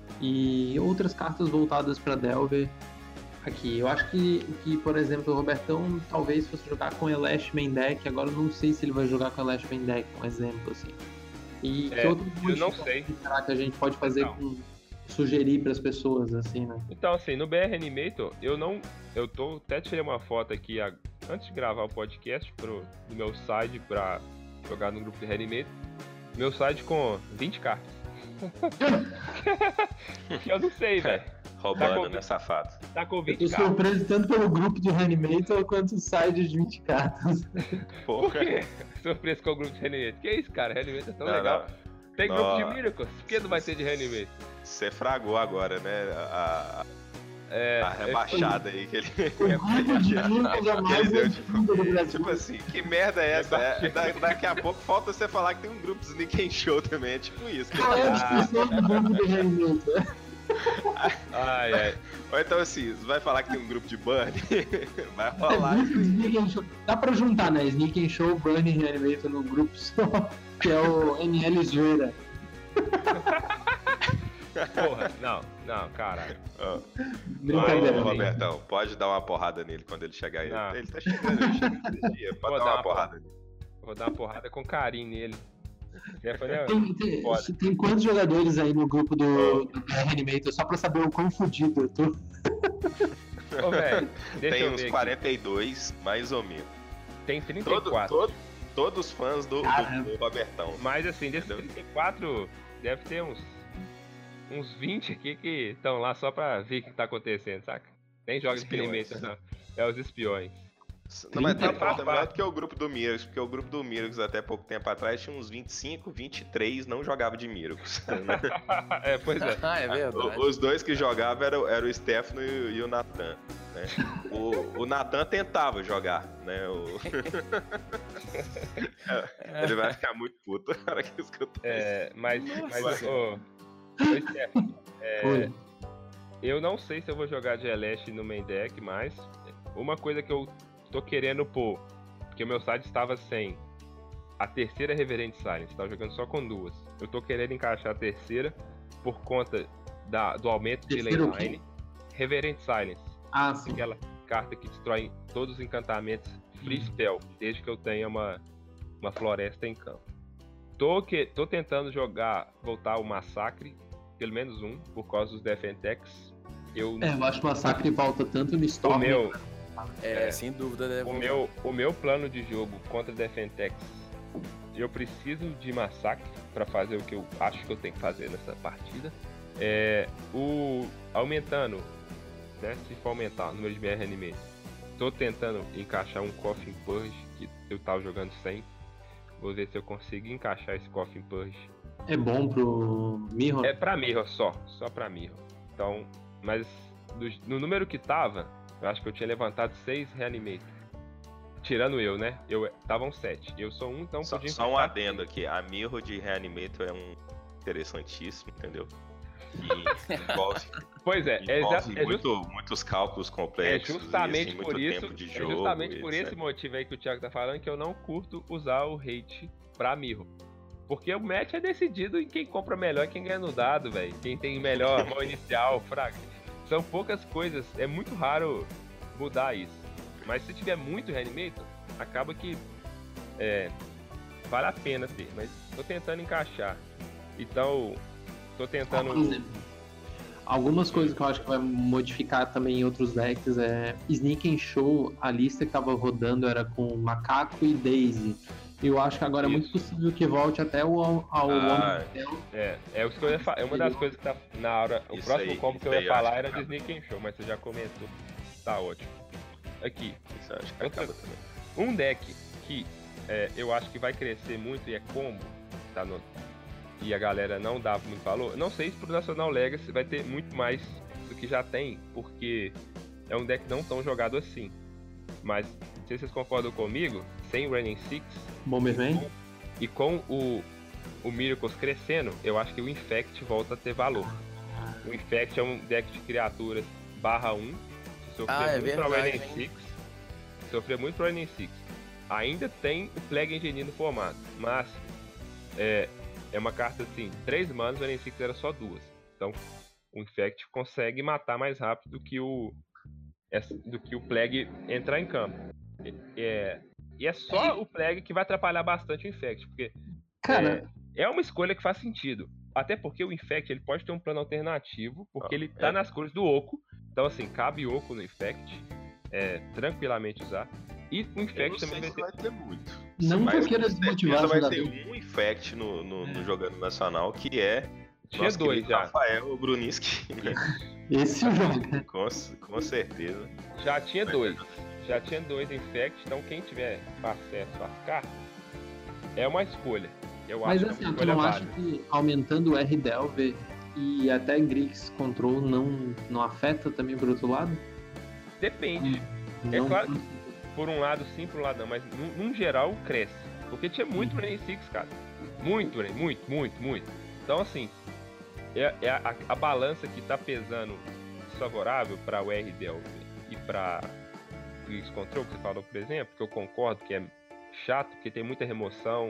e outras cartas voltadas para Delver aqui. Eu acho que, que, por exemplo, o Robertão talvez fosse jogar com Elash Main Deck, agora eu não sei se ele vai jogar com Elash Main Deck, um exemplo assim. E é, que outro eu não sei. Será que a gente pode fazer não. com... sugerir para as pessoas, assim, né? Então, assim, no B R Animator, eu não... Eu tô... Até tirei uma foto aqui, a, antes de gravar o podcast, pro, do meu side pra jogar no grupo de Reanimator. Meu side com vinte cartas. Eu não sei, velho. Roubando, tá né, safado? Tá com vinte cartas. Eu tô surpreso tanto pelo grupo de Reanimator quanto o side de vinte cartas. Por quê? Surpreso com o grupo de Reanimator. Que isso, cara? Reanimator é tão não, legal. Não. Tem grupo não. de Miracles? Por que não vai ter de Reanimator? Você fragou agora, né? A, é, a rebaixada aí que ele, que ele deu. Tipo, tipo assim, que merda é essa? É, da, daqui a pouco falta você falar que tem um grupo de Sneak and Show também. É tipo isso. Qual é a descrição do grupo do Reanimator? Ai, ai. Ou então assim, você vai falar que tem um grupo de Burn? Vai falar. É, dá pra juntar, né? Sneak and Show, Burn e Reanimator no grupo só, que é o N L Zoeira. Porra, não, não, caralho. Oh. Brincadeira. Ô, Robertão, pode dar uma porrada nele quando ele chegar aí. Não. Ele tá chegando, ele chega esse dia. Pode dar uma, uma porrada nele. Vou dar uma porrada com carinho nele. Tem, tem, tem quantos jogadores aí no grupo do, oh. do Reanimator? Só pra saber o quão fudido eu tô. Ô, velho, tem uns quarenta e dois, aqui. Mais ou menos. Tem trinta e quatro. Todo, todo, todos fãs do, do, do Robertão. Mas assim, desses trinta e quatro, deve ter uns, uns vinte aqui que estão lá só pra ver o que tá acontecendo, saca? Nem joga de Reanimator, não. É os espiões. Não, mas tá, tá melhor do que o grupo do Miracles, porque o grupo do Miracles até pouco tempo atrás tinha uns vinte e cinco, vinte e três, não jogava de Miracles. Né? É, pois é. Ah, é verdade. Os dois que jogavam eram era o Stefano e, e o Nathan. Né? O, o Nathan tentava jogar, né? O... Ele vai ficar muito puto na hora que escutar é, isso. Mas, mas ô, ô Stefano, é, eu não sei se eu vou jogar de Elash no main deck, mas uma coisa que eu tô querendo pôr, porque o meu site estava sem a terceira Reverend Silence, estava jogando só com duas. Eu tô querendo encaixar a terceira por conta da, do aumento de Leyline. Reverend Silence. Ah, sim. Aquela carta que destrói todos os encantamentos free spell, desde que eu tenha uma, uma floresta em campo. Tô, que, tô tentando jogar, voltar o Massacre, pelo menos um, por causa dos Defentex. Eu, é, eu acho que o Massacre volta tanto no Storm. O meu, É, É. sem dúvida. Deve... O meu, o meu plano de jogo contra a Defentex, eu preciso de massacre pra fazer o que eu acho que eu tenho que fazer nessa partida. É, o, aumentando, né, se for aumentar o número de B R Animate, tô tentando encaixar um Coffin Purge, que eu tava jogando sem. Vou ver se eu consigo encaixar esse Coffin Purge. É bom pro Mirror? É pra Mirror só, só pra Mirror. Então, mas do, no número que tava, eu acho que eu tinha levantado seis Reanimate. Tirando eu, né? Eu estavam sete. Eu sou um, então Só, podia só um enfrentar adendo três. aqui, a Mirror de Reanimator é um interessantíssimo, entendeu? Que envolve, Pois é, é, envolve exa- é, just- muito, muitos cálculos é complexos justamente e assim, por muito isso, tempo de é jogo. justamente por etcétera. esse motivo aí que o Thiago tá falando que eu não curto usar o hate pra Mirror. Porque o match é decidido em quem compra melhor e quem ganha no dado, velho. Quem tem melhor mão inicial, fraca. São poucas coisas, é muito raro mudar isso. Mas se tiver muito Reanimator, acaba que é, vale a pena ter. Mas tô tentando encaixar. Então, tô tentando... Por exemplo, algumas coisas que eu acho que vai modificar também em outros decks é Sneak and Show, a lista que tava rodando era com Macaco e Daisy. Eu acho que agora é muito Isso. possível que volte até o, ao Ah, Omnitel. É, é, o que eu ia fa- é uma das coisas que tá na hora. O Isso próximo aí, combo que eu isso ia aí eu falar acho era que de acaba. Sneak and Show, mas você já comentou. Tá ótimo. Aqui, Isso eu acho que Outra- acaba também. um deck que é, eu acho que vai crescer muito e é combo, tá no, e a galera não dá muito valor. Não sei se pro National Legacy vai ter muito mais do que já tem, porque é um deck não tão jogado assim. Mas, não sei se vocês concordam comigo, sem o Raining Six Bomberman? e com o, o Miracles crescendo, eu acho que o Infect volta a ter valor. O Infect é um deck de criaturas barra um, que sofreu Ah, é muito pra verdade, Raining hein? Six. Sofreu muito pra Raining Six. Ainda tem o Plague Engineer no formato, mas é, é uma carta assim, três manas, o Raining Six era só duas. Então o Infect consegue matar mais rápido do que o, essa- do que o Plague entrar em campo. E é, e é só o Plague que vai atrapalhar bastante o Infect, porque Cara, é uma escolha que faz sentido. Até porque o Infect ele pode ter um plano alternativo, porque Ó, ele tá é. nas cores do Oco. Então, assim, cabe Oco no Infect. É, tranquilamente usar. E o Eu Infect não também sei vai se ter. vai ter muito. Não Mas que eu com queira certeza desmotivar vai os ter jogadores. um Infect no, no, no É. jogando nacional, que é Tinha nosso dois querido já. Rafael Bruniski. né? esse joga. com, com certeza. Já tinha dois. Já tinha dois Infect. Então, quem tiver acesso às cartas, é uma escolha. Eu Mas acho assim, que é uma tu escolha não acha válida. que aumentando o R Delver e até Grix Control não, não afeta também por outro lado? Depende. É Não, claro, por um lado sim, por um lado não, mas num, num geral cresce. Porque tinha muito Raining Six, cara. Muito, Raining, muito, muito, muito. Então assim, é, é a, a balança que tá pesando desfavorável para o R Delver e para Grix Control, que você falou, por exemplo, que eu concordo que é chato, porque tem muita remoção.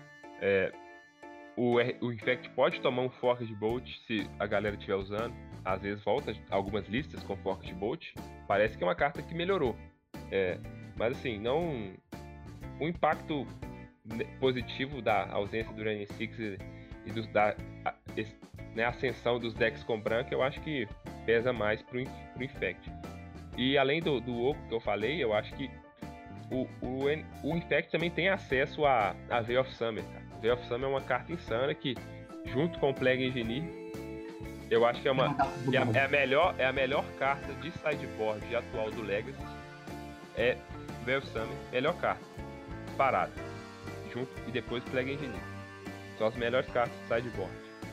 É, o, R- o Infect pode tomar um Fork de Bolt se a galera estiver usando. Às vezes volta algumas listas com Fork de Bolt. Parece que é uma carta que melhorou. É, mas assim, não. O impacto ne- positivo da ausência do Raining Six e, e dos, da a, esse- né, ascensão dos decks com branco, eu acho que pesa mais pro, in- pro Infect. E além do, do Oco que eu falei, eu acho que o, o, En- o Infect também tem acesso a, a Veil of Summer. Cara. Veil of Summer é uma carta insana que, junto com o Plague Engineer, eu acho que é uma. É a, é a melhor, é a melhor carta de sideboard atual do Legacy. É Veil of Summer, melhor carta. Parado. Junto e depois Plague Engineer. São as melhores cartas de sideboard.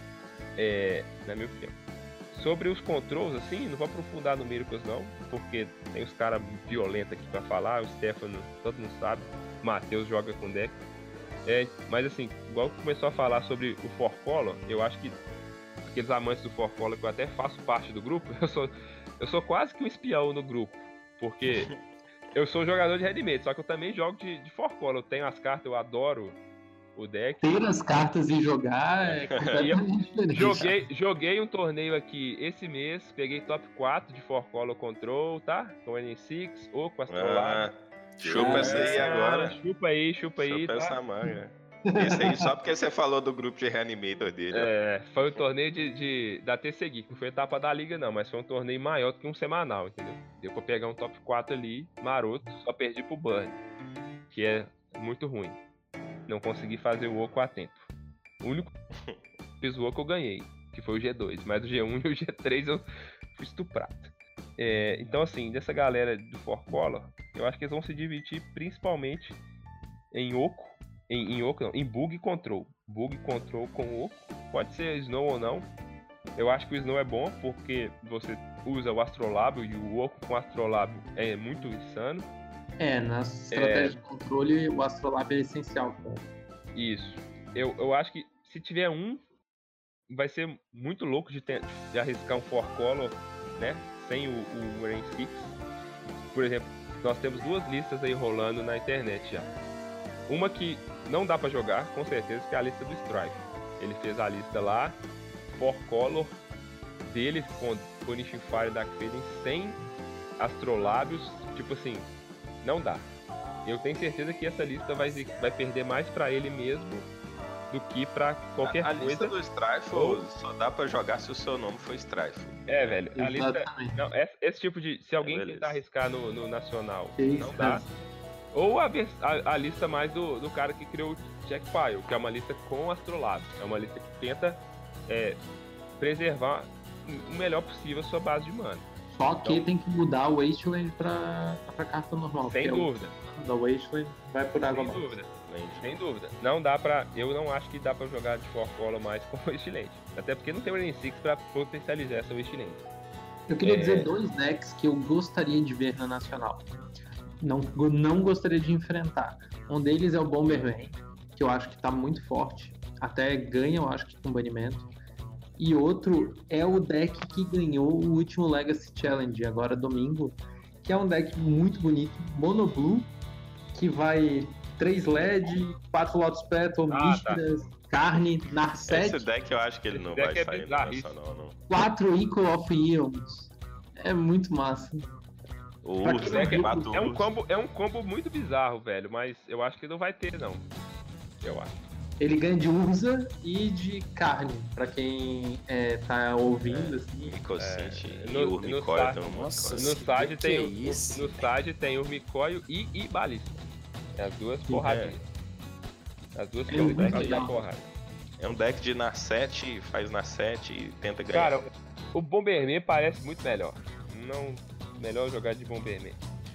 É, na minha opinião. Sobre os controls, assim, não vou aprofundar no Miracles não, porque tem os caras violentos aqui pra falar, o Stefano, todo mundo sabe, o Matheus joga com deck. É, mas assim, igual começou a falar sobre o Four Color, eu acho que aqueles amantes do Four Color, que eu até faço parte do grupo, eu sou, eu sou quase que um espião no grupo, porque eu sou jogador de Readymade, só que eu também jogo de, de Four Color, eu tenho as cartas, eu adoro o deck. Ter as cartas e jogar é completamente diferente. Joguei, joguei um torneio aqui esse mês, peguei top quatro de Four Color Control, tá? Com o N seis ou com Astrolabe. Ah, chupa essa aí Ah, agora. Chupa aí, chupa aí, Chupa tá? essa manga. Isso aí só porque você falou do grupo de Reanimator dele. É, foi um torneio de, de, da T C Geek, não foi etapa da liga não, mas foi um torneio maior do que um semanal, entendeu? Deu pra pegar um top quatro ali, maroto, só perdi pro Burn, que é muito ruim. Não consegui fazer o Oco a tempo. O único que fiz o Oco eu ganhei, que foi o G dois, mas o G um e o G três eu fui estuprado. É, então assim, dessa galera do Four Color, eu acho que eles vão se dividir principalmente em Oco, em, em Oco não, em Bug e Control. Bug Control com Oco, pode ser Snow ou não. Eu acho que o Snow é bom porque você usa o Astrolábio e o Oco com o Astrolábio é muito insano. É, nas estratégias é... de controle, o Astrolábio é essencial, cara. Isso. Eu, eu acho que se tiver um, vai ser muito louco de, ter, de arriscar um Four Color, né? Sem o, o Rain Six. Por exemplo, nós temos duas listas aí rolando na internet já. Uma que não dá pra jogar, com certeza, que é a lista do Strife. Ele fez a lista lá, Four Color dele, com Punishing Fire e Dark Fading, sem Astrolábios, tipo assim, não dá. Eu tenho certeza que essa lista vai, vai perder mais pra ele mesmo do que pra qualquer a, a coisa. A lista do Strife ou... só dá pra jogar se o seu nome for Strife. É, velho, a lista... Não, esse, esse tipo de... Se alguém é, tentar arriscar no, no Nacional, isso, não dá. Ou a, a, a lista mais do, do cara que criou o Jackpile, que é uma lista com Astrolábio. É uma lista que tenta é, preservar o melhor possível a sua base de mana. Só que então, tem que mudar o Wasteland pra, pra carta normal. Sem dúvida. Da Wasteland vai por água Sem dúvida. Sem dúvida. Não dá pra... Eu não acho que dá pra jogar de Four Color mais com o Wasteland. Até porque não tem o Rain Six pra potencializar essa Wasteland. Eu queria é... dizer dois decks que eu gostaria de ver na Nacional. Não, não gostaria de enfrentar. Um deles é o Bomberman, que eu acho que tá muito forte. Até ganha, eu acho que com banimento. E outro é o deck que ganhou o último Legacy Challenge, agora domingo, que é um deck muito bonito, Mono Blue, que vai três L E D, quatro Lotus Petal, ah, Místidas, tá. Carne, Narset. Esse deck eu acho que ele não Esse vai é sair no Nacional, não. quatro Equal of Eons. É muito massa. O deck é, é, um combo, é um combo muito bizarro, velho, mas eu acho que não vai ter, não. Eu acho. Ele ganha de Urza e de Carne, pra quem é, tá ouvindo, é, assim. Micocinte é, e no, Urmicóio tem um Nossa, no Sage tem, é no Sage tem Urmicóio e, e Balista. É as duas porradinhas. É. As duas coisas é que dá porrada. É um deck de Narset, faz Narset e tenta ganhar. Cara, o Bomberman parece muito melhor. Não, melhor jogar de Bomberman.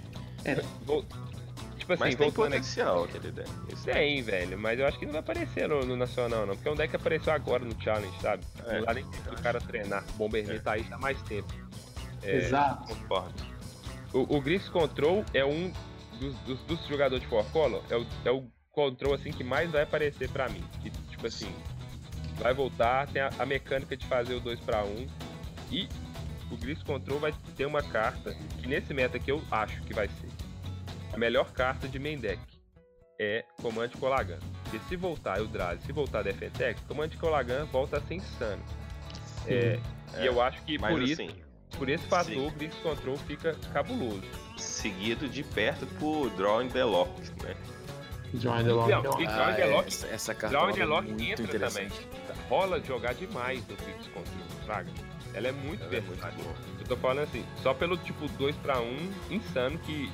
É. Vou... Tipo assim, mas tem potencial aqui. Aquele deck. Tem, velho, mas eu acho que não vai aparecer no, no Nacional, não. Porque é um deck que apareceu agora no Challenge, sabe? É. Não dá nem tempo do cara treinar. O Bomberman é. tá aí há mais tempo. É, Exato. Concordo. O, o Grix Control é um dos, dos, dos jogadores de Four Color, é o, é o control assim, que mais vai aparecer pra mim. Que, tipo assim, vai voltar, tem a, a mecânica de fazer o dois pra um. E o Grix Control vai ter uma carta que nesse meta que eu acho que vai ser a melhor carta de main deck é Command Colagan. Porque se voltar Eldrazi, se voltar Defentex, Command Colagan volta a ser insano. É, é, e eu acho que por assim, isso, por esse fator, sim. o Grix Control fica cabuloso. Seguido de perto por Drawing the Lock, né? Drawing the Lock. Não, Drawing ah, the Lock, essa, essa carta Drawing the Lock muito entra também. Rola jogar demais no Grix Control, fraga. Ela é muito versátil. É eu tô falando assim, só pelo tipo dois pra um insano que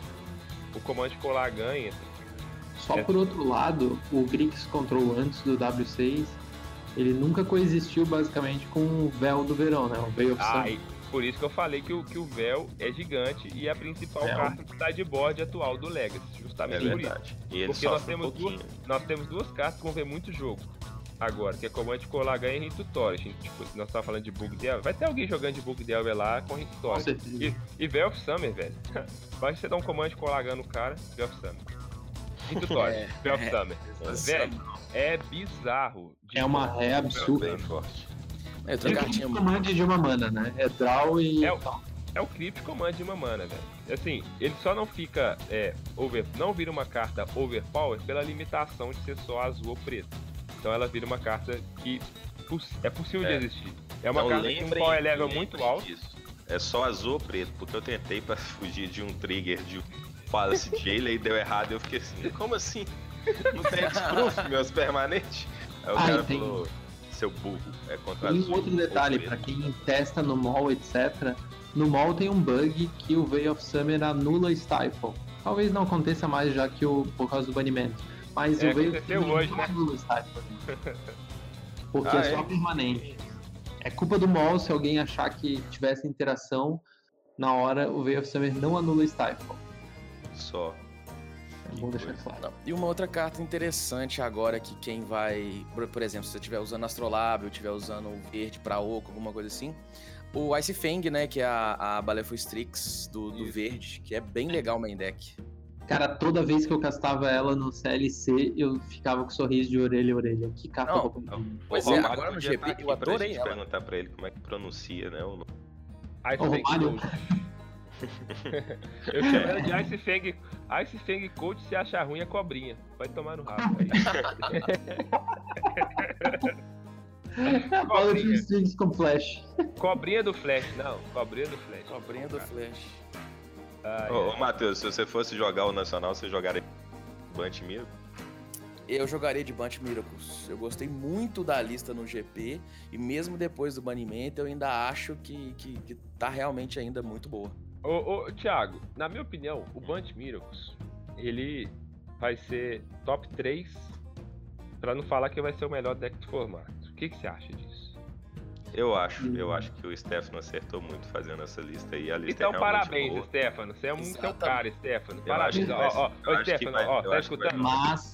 o Command Colagan entra. Só é. Por outro lado, o Grix Control antes do W seis, ele nunca coexistiu basicamente com o Véu do Verão, né? O Veil of ah, Sun. Por isso que eu falei que o, que o Véu é gigante e é a principal Véu. Carta do sideboard atual do Legacy, justamente é por verdade. isso. E ele porque nós temos, um duas, nós temos duas cartas que vão ver muito jogo agora, que é Command Colagan e Rito Torres. Tipo, nós estamos falando de Bug Delver, vai ter alguém jogando de Bug Delver lá com Rito Torres. E, e Veil of Summer, velho. Vai você dar um Command Colagan no cara, Veil of Summer. Rito Torres, é, Veil of Summer. É, velho, é bizarro. É uma ré absurda. Bem forte. É, eu cartinha Command de uma mana, né? É draw e... É o, é o Crypt Command de uma mana, velho. Assim, ele só não fica... É, over, não vira uma carta Overpower pela limitação de ser só azul ou preto. Então ela vira uma carta que é possível é. de existir. É uma então, carta com um power level muito alto. Disso. É só azul ou preto, porque eu tentei pra fugir de um trigger de Palace Jailer e deu errado. Eu fiquei assim, como assim? Não tem X-Proof, meus permanentes? Aí o Ah, cara tem. falou, seu burro, é contra E azul. um outro detalhe, ou preto. pra quem testa no mall, etcétera. No mall tem um bug que o Veil of Summer anula Stifle. Talvez não aconteça mais já que o, por causa do banimento. Mas É, o Veil of aconteceu Summer hoje, não né? anula Stifle. Porque Ah, é só é? permanente. É culpa do mall se alguém achar que tivesse interação na hora, o Veil of Summer não anula Stifle. Só. É bom deixar claro. Não. E uma outra carta interessante agora que quem vai, por, por exemplo, se você estiver usando Astrolábio, estiver usando o verde pra oco, alguma coisa assim, o Ice Fang, né, que é a, a Baleful Strix do, do Isso. verde, que é bem legal o main deck. Cara, toda vez que eu castava ela no C L C, eu ficava com sorriso de orelha a orelha. Que carta Não, roubadinha. Pois O é, Romário agora no podia G P tá aqui eu pra adorei gente ela. perguntar pra ele como é que pronuncia, né? o nome. Ice Ô, Fang Romário. Coach. Eu chamo ela de Ice Fang. Ice Fang Coach, se achar ruim é cobrinha. Vai tomar no rabo. A bola de Cobrinha. strings com flash. Cobrinha do Flash, não. Cobrinha do Flash. Cobrinha do Flash. Ai, Ô, ai. ô Matheus, se você fosse jogar o Nacional, você jogaria Bunt Miro? Eu jogaria de Bunch Miracles. Eu gostei muito da lista no G P e mesmo depois do banimento eu ainda acho que, que, que tá realmente ainda muito boa. Ô, ô, Thiago, na minha opinião, o Bunch Miracles, ele vai ser top três, pra não falar que vai ser o melhor deck do formato. O que, que você acha disso? Eu acho, Hum. eu acho que o Stefano acertou muito fazendo essa lista aí. A lista Então, é realmente parabéns, boa. Stefano. Você é um seu Exatamente. cara, Stefano. Eu acho Parabéns. que Ó, vai- ó, eu ó, acho que Stefano, vai- ó, eu tá acho que vai- escutando? Mas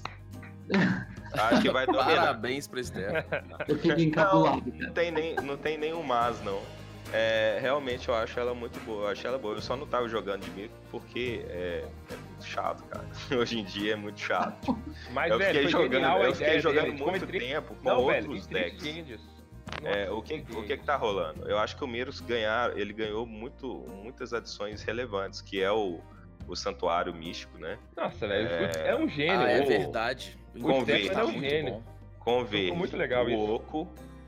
Acho que vai dominar. Parabéns pro Steph. eu fico encabulado, cara. Não tem nem, não tem nenhum mas, não. É, realmente eu acho ela muito boa. Eu acho ela boa. Eu só não tava jogando de micro porque é, é muito chato, cara. Hoje em dia é muito chato. Mas, eu velho, fiquei foi jogando, genial a eu fiquei ideia jogando dele. muito Com tri- tempo com Não, velho, outros em Trick decks. Changes. É, Nossa, o que, que o que que tá rolando? Eu acho que o Miros ganhar, ele ganhou muito, muitas adições relevantes, que é o, o Santuário Místico, né? Nossa, velho, É- é um gênio. Ah, é o- verdade. com O verde. tá É um muito gênio. bom. Com verde, muito legal o isso. Oco,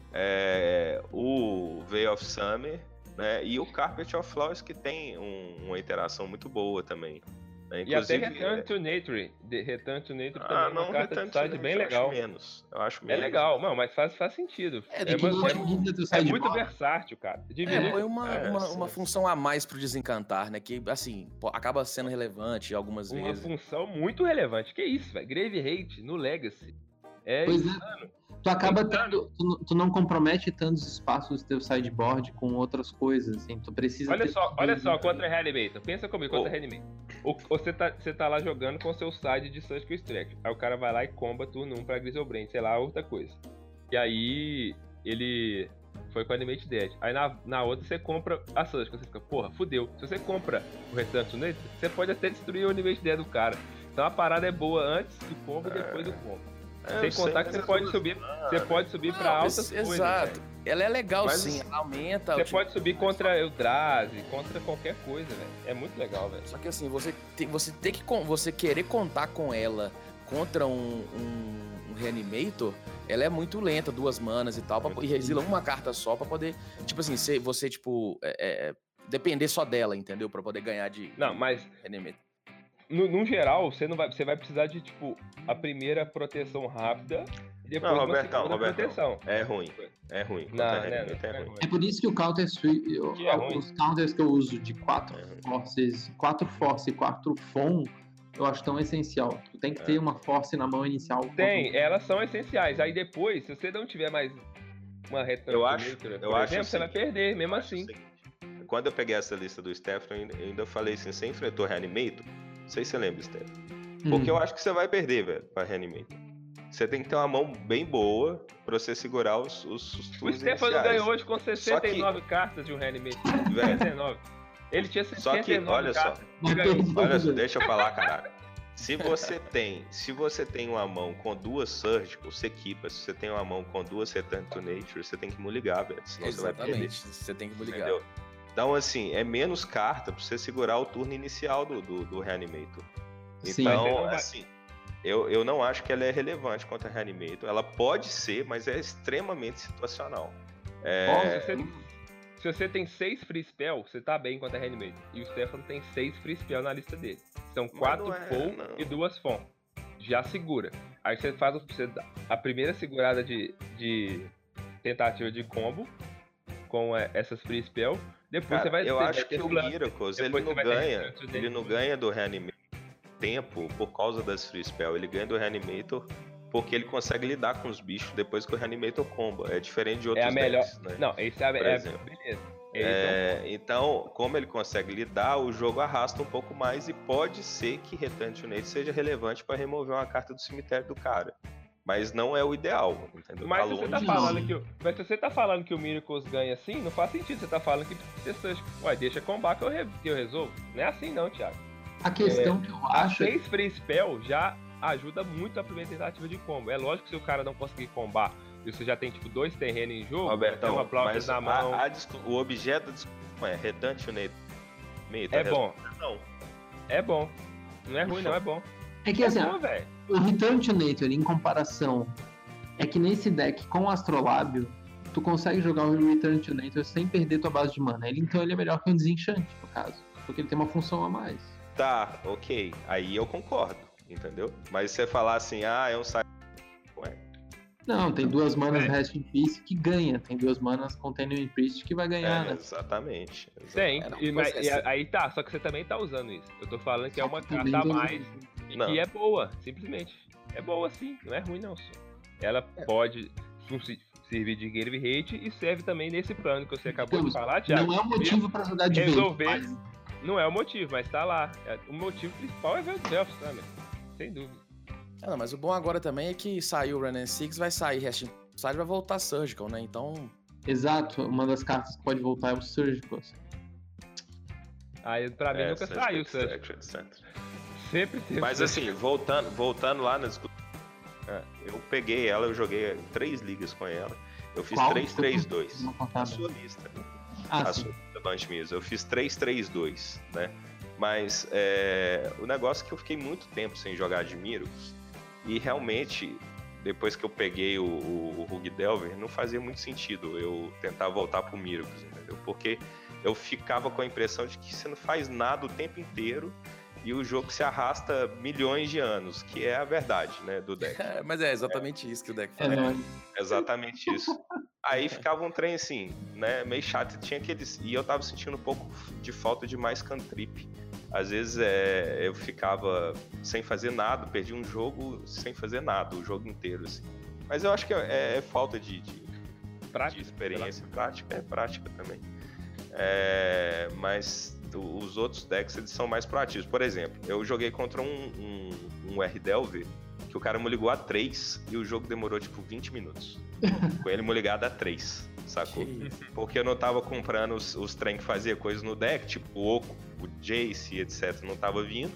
é, o Veil of Summer, né? E o Carpet of Flowers, que tem um- uma interação muito boa também. Né? E até Inclusive, Return to Nature. De- Return to Nature também ah, é uma não, carta Return de to side Nature bem eu legal. acho menos. Eu acho É menos. legal, não, mas faz, faz sentido. É, É, tem que uma- é, dividir do é sideboard. muito versátil, cara. É, Diminui. foi uma, É, uma, sim. uma função a mais pro desencantar, né? Que, assim, pô, acaba sendo relevante algumas Uma vezes. função muito relevante. Que isso, velho? Grave Hate no Legacy. É Pois isso. é. Tu acaba tendo. Tu, não- tu não compromete tantos espaços do teu sideboard com outras coisas, assim. Tu precisa. Olha ter só, tudo olha só, junto. contra Reanimator. Pensa comigo, contra Oh. Reanimator. O- Você tá, você tá lá jogando com seu side de Surgical Strike. Aí o cara vai lá e comba turno um pra Griselbrand, sei lá, outra coisa. E aí ele foi com Animate Dead. Aí na, na outra você compra a Surgical. Você fica, porra, fudeu. Se você compra o Return to Nature, você pode até destruir o Animate Dead do cara. Então a parada é boa antes do combo e depois do combo. É, Sem eu sei, contar que mas você as pode duas- subir, Ah, você pode subir pra Não, altas mas- coisas. exato. velho. Ela é legal, Mas sim. Ela aumenta. Você o tipo- pode subir contra Eldrazi, contra qualquer coisa, velho. É muito legal, velho. Só que assim, você tem, você tem que con- você querer contar com ela contra um, um, um Reanimator, ela é muito lenta, duas manas e tal, pra, e exila uma carta só pra poder, tipo assim, você, você tipo, é, é, depender só dela, entendeu? Pra poder ganhar de, Não, de mas Reanimator. no, no geral, você não vai, você vai precisar de tipo a primeira proteção rápida e depois Não, uma Robertão, segunda Robertão. proteção. É ruim. É ruim. Não, Contra né, Reanimator não, é é ruim. ruim. É por isso que o counter sweep, eu- Que é ruim. os counters que eu uso de quatro É ruim. forces, quatro force e quatro fon, eu acho tão essencial. Tu tem que ter É. uma force na mão inicial. Tem, elas são essenciais. Aí depois, se você não tiver mais uma retorno, Eu acho- por eu acho exemplo, você vai o seguinte, perder, mesmo Eu acho assim. o seguinte, quando eu peguei essa lista do Stefano, eu ainda- eu ainda falei assim, você enfrentou Reanimator? Não sei se você lembra, Stefano. Hum. Porque eu acho que você vai perder, velho, pra Reanimator. Você tem que ter uma mão bem boa pra você segurar os, os, os O turnos Stefano iniciais. ganhou hoje com sessenta e nove cartas de um Reanimator. Velho, sessenta e nove. Ele tinha Só sessenta que, e nove olha só, cartas. Mas Ganhou. perdeu. olha só, deixa eu falar, caralho. Se você tem, se você tem uma mão com duas Surgical, você equipa. Se você tem uma mão com duas Return to Nature, você tem que me ligar, velho. Senão você vai perder. Exatamente, você tem que me ligar. Entendeu? Então, assim, é menos carta pra você segurar o turno inicial do, do, do Reanimator. Sim. Mas ele Então, não vai- assim, eu, eu não acho que ela é relevante contra Reanimator. Ela pode ser, mas é extremamente situacional. É, Ó, se, você, se você tem seis free spell, você tá bem contra Reanimator. E o Stefano tem seis free spell na lista dele. São quatro não é, full não. e duas fon. já segura. Aí você faz você, a primeira segurada de, de tentativa de combo com é, essas free spell. Depois Cara, você vai eu ter, acho vai ter que o plan, Miracles, ele não ganha, ele não ganha do Reanimator tempo por causa das free spell, ele ganha do Reanimator porque ele consegue lidar com os bichos depois que o Reanimator comba. É diferente de outros é a melhor... decks, né? Não, esse é, Por é exemplo. beleza. É, então, como ele consegue lidar, o jogo arrasta um pouco mais e pode ser que Return to Nature seja relevante para remover uma carta do cemitério do cara. Mas não é o ideal, entendeu? Mas, tá se você tá longe falando disso. que, o- mas se você tá falando que o Miracles ganha assim, não faz sentido. Você tá falando que você, ué, deixa combar que eu, re- que eu resolvo. Não é assim não, Thiago. A questão que eu A acho é seis free spell já ajuda muito a primeira tentativa de combo. É lógico que se o cara não conseguir combar e você já tem tipo dois terrenos em jogo, tem Robertão, uma Plowshares mas na mão. a- a discu- o objeto da discussão é Return to Nature. É bom, Não. é bom. Não é ruim, não, é bom. é que É assim, bom, velho. o Return to Nature, em comparação, é que nesse deck com o Astrolábio, tu consegue jogar o Return to Nature sem perder tua base de mana. Ele, então ele é melhor que um desenchante, no caso. Porque ele tem uma função a mais. Tá, ok. Aí eu concordo, entendeu? Mas se você falar assim, ah, é um site. Ué, Não, tem duas manas É. Rest in Peace que ganha. Tem duas manas Continuing Priest que vai ganhar, é, né? exatamente. Tem, É, não, e, pois mas- é, e sim. aí tá, só que você também tá usando isso. Eu tô falando que é uma Também carta a tô mais usando. e Não. que é boa, simplesmente. É boa sim, não é ruim não, só. Ela pode funci- servir de Gave Hate e serve também nesse plano que você acabou de Então, falar, Thiago. Não é um motivo pra jogar de resolver. vez, mas Não é o motivo, mas tá lá. É- O motivo principal é ver os elfos, sabe? Sem dúvida. Ah, não, mas o bom agora também é que saiu o Run and Six, vai sair Resting Side, vai voltar Surgical, né? Então, Exato, uma das cartas que pode voltar é o Surgical. Aí pra mim É, nunca Surgical saiu, Surge. Extraction Center. Sempre teve. Mas assim, voltando, voltando lá na discussão, é, eu peguei ela, eu joguei três ligas com ela. Eu fiz Qual? três três dois. Uma A contada. sua lista. Ah, a sim. sua lista do Antimirus. Eu fiz três três dois, né? Mas é, o negócio é que eu fiquei muito tempo sem jogar de Miracles. E realmente, depois que eu peguei o, o, o Rug Delver, não fazia muito sentido eu tentar voltar pro Miracles, entendeu? Porque eu ficava com a impressão de que você não faz nada o tempo inteiro e o jogo se arrasta milhões de anos, que é a verdade, né, do deck. é, mas é exatamente isso que o deck É, faz. né? Exatamente isso. Aí ficava um trem assim, né, meio chato. Tinha aqueles... E eu tava sentindo um pouco de falta de mais cantrip. Às vezes é, eu ficava sem fazer nada, perdi um jogo sem fazer nada, o jogo inteiro, assim. Mas eu acho que é, é falta de, de, Prática, de experiência, prática, é prática também. É, mas o- os outros decks, eles são mais proativos. Por exemplo, eu joguei contra um, um, um R-Delver que o cara me ligou a três e o jogo demorou tipo vinte minutos. Com ele me ligado a três, sacou? Que isso. Porque eu não tava comprando os, os trem que fazia coisas no deck, tipo o Oco, o Jace, etcétera, não tava vindo.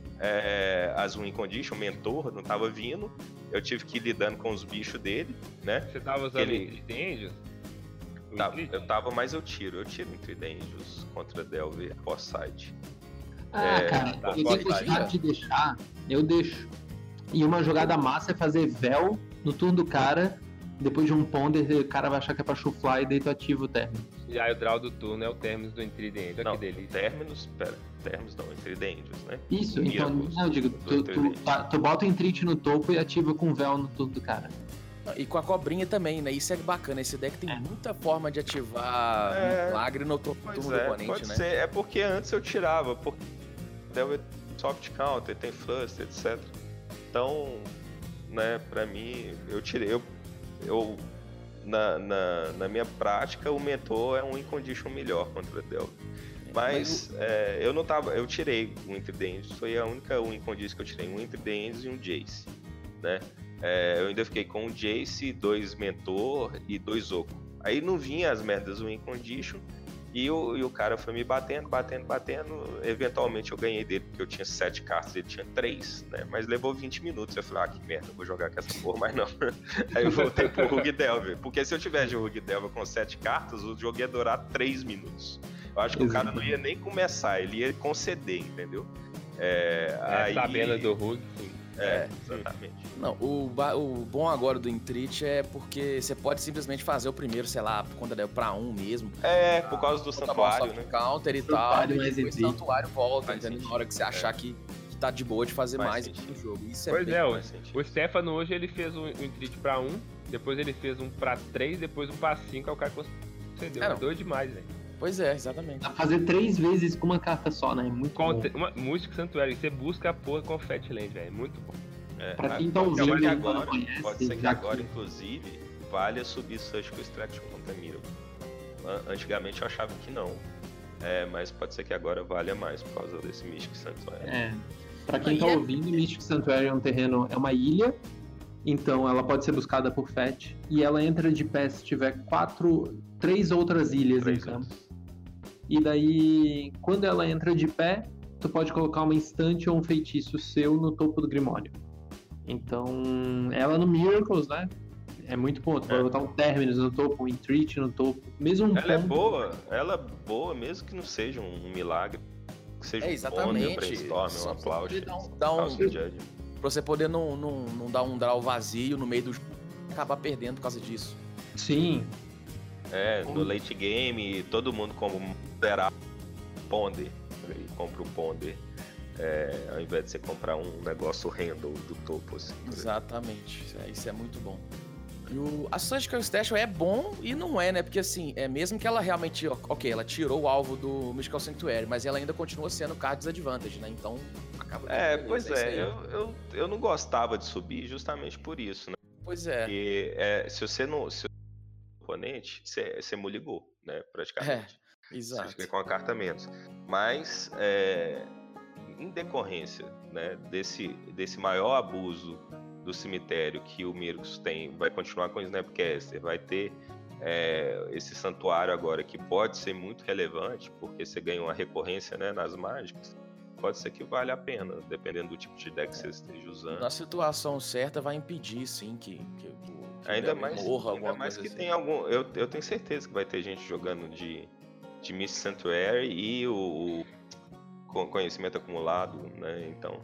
É, as Win Condition, Mentor, não tava vindo. Eu tive que ir lidando com os bichos dele, né? Você tava usando Ele- Ele... Angels? O Tá, Intrigue? eu tava, mas eu tiro. Eu tiro entre Angels contra Delver pós-side. Ah, É, cara, tá, eu pode tenho deixar. gostado de deixar, eu deixo. E uma jogada massa é fazer véu no turno do cara, depois de um ponder, o cara vai achar que é pra chuflar e daí tu ativa o término. E aí o draw do turno é o Terminus do Intrigue Angels. Olha Não, que delícia. Terminus, pera, Terminus não, entre Angels, né? Isso, então, Miracles, não, eu digo, do tu, tu, Trident. tá- tu bota o Entreat no topo e ativa com véu no turno do cara. E com a cobrinha também, né? Isso é bacana. Esse deck tem É. muita forma de ativar É, milagre no to- Pois turno do é, oponente, pode né? ser. É porque antes eu tirava, porque Delver soft counter, tem fluster, etcétera. Então, né, pra mim, eu tirei. Eu, eu na, na, na minha prática, o mentor é um win condition melhor contra Delver. Mas é, eu não tava. Eu tirei o Entre the Angels, foi a única win condition que eu tirei. Um Entre the Angels e um Jace, né? É, eu ainda fiquei com um Jace, dois Mentor e dois Oco. Aí não vinha as merdas do win condition. E o, e o cara foi me batendo, batendo, batendo. Eventualmente eu ganhei dele, porque eu tinha sete cartas, ele tinha três, né? Mas levou vinte minutos. Eu falei, ah, que merda, eu vou jogar com essa porra, mas não. Aí eu voltei pro Rug Delver. Porque se eu tivesse de Rug Delver com sete cartas, o jogo ia durar três minutos. Eu acho que Exato. o cara não ia nem começar, ele ia conceder, entendeu? É, É, aí... sabendo do Rug, sim. É, exatamente. Não, o, ba- o bom agora do Entreat é porque você pode simplesmente fazer o primeiro, sei lá, quando der pra um mesmo. É, por causa do Botar santuário, um né? soft counter e Santuário tal, e mais depois o Entreat. santuário volta, Faz entendeu? sentido. Na hora que você achar que, que tá de boa de fazer Faz mais sentido. no jogo. Isso é Pois bem é, o, faz sentido. o Stefano hoje ele fez um, um entreat pra um, depois ele fez um pra três, depois um pra cinco, aí o cara concedeu. É, É, não. doido demais, velho. Pois é, exatamente. Dá pra fazer três vezes com uma carta só, né? Muito Com bom. te- uma Mystic Sanctuary, você busca a porra com Fatland, velho. É muito bom. É, Pra quem mas tá pode ser ouvindo que e ainda não agora, conhece, pode ser que já agora, que- inclusive, valha subir Surgical Extraction contra Miracle. An- Antigamente eu achava que não. É, mas pode ser que agora valha mais por causa desse Mystic Sanctuary. É. Pra quem Aí tá é- ouvindo, Mystic Sanctuary é um terreno, é uma ilha, então ela pode ser buscada por Fetch, e ela entra de pé se tiver quatro, três outras ilhas Três em campo. anos. E daí, quando ela entra de pé, tu pode colocar uma instante ou um feitiço seu no topo do Grimório. Então, ela no Miracles, né? É muito bom. Tu pode É. botar um Terminus no topo, um Entreat no topo. Mesmo um Ela é ponto- boa, ela é boa mesmo que não seja um milagre. Que seja É, um exatamente. Bonder, Brainstorm, Só uma pra Plauche, poder dar um- dar um- House of Judge. Pra você poder não, não, não dar um draw vazio no meio do jogo, acabar perdendo por causa disso. Sim. É, no late game, todo mundo como moderar Ponder. E compra o Ponder. É, ao invés de você comprar um negócio handle do topo, assim. Exatamente. Isso é, isso é muito bom. E o, a Surgical Extraction é bom e não é, né? Porque assim, é mesmo que ela realmente. Ok, ela tirou o alvo do Mystical Sanctuary, mas ela ainda continua sendo card disadvantage, né? Então acaba. que É, beleza, pois isso é, aí. eu, eu, eu não gostava de subir justamente por isso, né? Pois é. Porque é, se você não. Se o oponente, você, você muligou, né? Praticamente. Você Exato. fica com a carta a menos. Mas, é, em decorrência, né, desse, desse maior abuso do cemitério que o Mirkus tem, vai continuar com o Snapcaster, vai ter é, esse santuário agora que pode ser muito relevante, porque você ganha uma recorrência, né, nas mágicas, pode ser que vale a pena, dependendo do tipo de deck que você esteja usando. Na situação certa vai impedir, sim, que, que, o- que Ainda o mais, morra, ainda alguma mais coisa que assim. tem algum. Eu, eu tenho certeza que vai ter gente jogando de, de Mystic Sanctuary e o, o con- conhecimento acumulado, né? Então.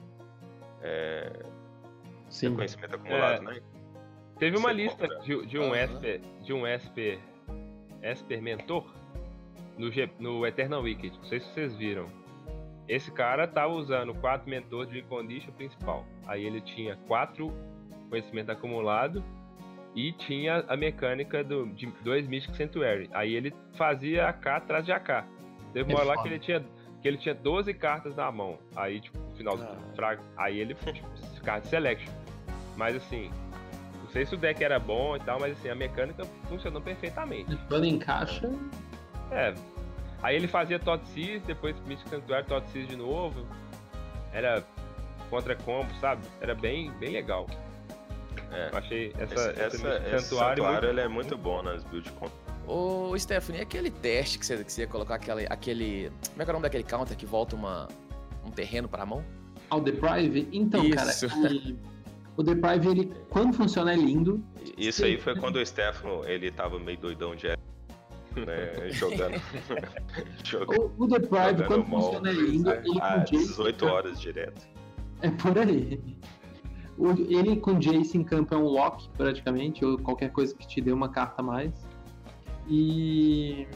É, Sim. conhecimento acumulado, É. né? Teve uma Você lista compra. de, de um Aham. Esper, de um Esper, Esper Mentor no, G- no Eternal Wicked. Não sei se vocês viram. Esse cara tava usando quatro mentores de Condition principal. Aí ele tinha quatro conhecimento acumulado e tinha a mecânica do, de dois Mystic Sanctuary. Aí ele fazia A K atrás de A K. Teve uma É hora lá foda. que ele tinha que ele tinha doze cartas na mão. Aí, tipo, no final Cara. do fraco, aí ele tipo, ficava de selection. Mas assim, não sei se o deck era bom e tal, mas assim, a mecânica funcionou perfeitamente. Quando encaixa, É. Aí ele fazia Tot Seize, depois Mystic Sanctuary, Tot Seize de novo. Era contra combo, sabe? Era bem, bem legal. É. Eu achei essa, Esse, essa, essa, Mystic esse Sanctuary, santuário muito- ele é muito bom nas builds com. Ô, Stephanie, aquele teste que você, que você ia colocar, aquele, aquele. Como é que é o nome daquele counter que volta uma, um terreno pra mão? ao Deprive, então, Isso. cara, e- o Deprive, ele, quando funciona, é lindo. Isso aí foi quando o Stefano ele tava meio doidão de né, jogando. jogando O, o Deprive, jogando quando mal funciona, é lindo. Ele há com Jace, dezoito horas direto. é por aí. O- ele com Jace em campo é um lock, praticamente, ou qualquer coisa que te dê uma carta a mais. E...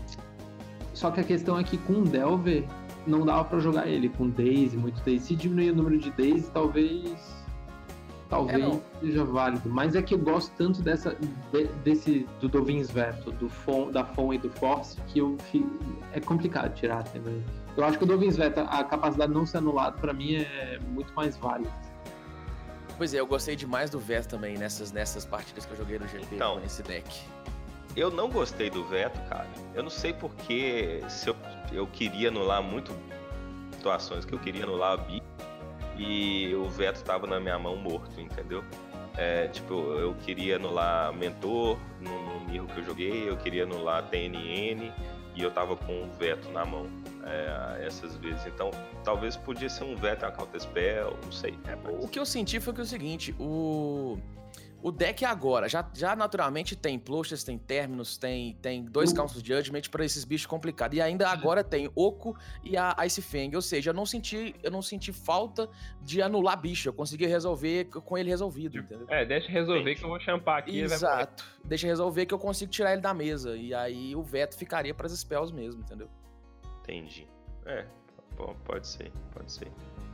Só que a questão é que com o Delver, não dava pra jogar ele com Daisy, muito Daisy. Se diminuir o número de Daisy, talvez... Talvez É, não. seja válido. Mas é que eu gosto tanto dessa, de- desse, do Dovin's Veto, do Fon, da Fon e do Force, que eu fi- é complicado tirar, entendeu? Eu acho que o Dovin's Veto, a capacidade de não ser anulado, pra mim, é muito mais válida. Pois é, eu gostei demais do Veto também nessas, nessas partidas que eu joguei no G P Então. com esse deck. Eu não gostei do veto, cara. Eu não sei porque se eu, eu queria anular muito situações que eu queria anular a Bi e o veto tava na minha mão morto, entendeu? É, tipo, eu queria anular Mentor no, no Mirro que eu joguei, eu queria anular T N N e eu tava com o veto na mão é, essas vezes. Então, talvez podia ser um veto, uma counter spell, não sei. É, mas- O que eu senti foi que é o seguinte, o, o deck agora, já, já naturalmente tem Plouches, tem Terminus, tem, tem dois Uh. Council Judgment pra esses bichos complicados. E ainda agora tem Oco e a Ice Fang. Ou seja, eu não senti, eu não senti falta de anular bicho. Eu consegui resolver com ele resolvido, entendeu? É, deixa eu resolver Entendi. que eu vou champar aqui. ele vai- Exato. Deixa eu resolver que eu consigo tirar ele da mesa. E aí o veto ficaria pras spells mesmo, entendeu? Entendi. É, pô, pode ser, pode ser.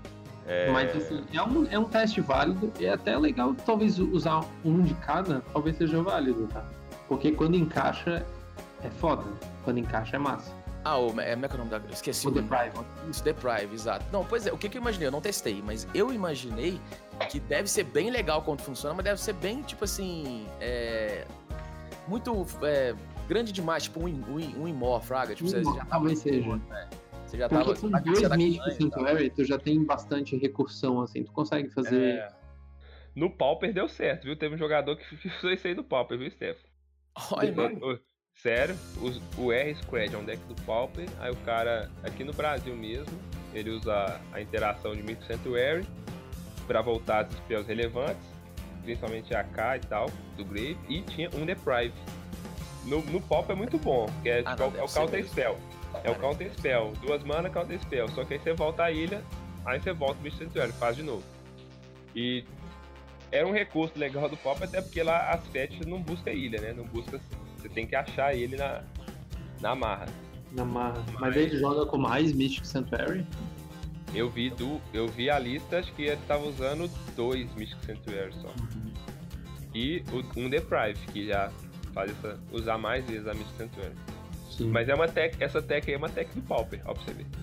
É... Mas assim, é um, é um teste válido e é até legal talvez usar um de cada, talvez seja válido, tá? Porque quando encaixa é foda, quando encaixa é massa. Ah, o, é, como é que é o nome da... Esqueci O o nome. Deprive. Isso, Deprive, exato. Não, pois é, o que, que eu imaginei? Eu não testei, mas eu imaginei que deve ser bem legal quando funciona, mas deve ser bem, tipo assim, é... muito é, grande demais, tipo um, um, um imor, fraga. Tipo, você já talvez seja. Né? Você já Porque tava... com dois Mythic Sanctuary, tu já tem bastante recursão, assim, tu consegue fazer... É... No Pauper deu certo, viu? Teve um jogador que fez isso aí do Pauper, viu, Steph? Olha, mano. Sério, o, o R-Squad é um deck do Pauper, aí o cara, aqui no Brasil mesmo, ele usa a interação de Mythic Sanctuary pra voltar as spells relevantes, principalmente a K e tal, do Grave, e tinha um Deprive. No, no Pauper é muito bom, que é, Ah, tipo, não, é o Counter Spell. É o Counter Spell, duas mana, Counter Spell, só que aí você volta a ilha, aí você volta o Mythic Sanctuary, faz de novo. E era um recurso legal do Pauper, até porque lá as fetches não busca ilha, né, não busca... Você tem que achar ele na, na marra. Na marra. Mas, Mas ele joga com mais Mythic Sanctuary? Eu vi, do, eu vi a lista, acho que ele estava usando dois Mythic Sanctuary só. Uhum. E o, um Deprive, que já faz essa, usar mais vezes a Mythic Sanctuary. Sim. Mas é uma tech, essa tech aí é uma tech do Pauper, ó pra você ver.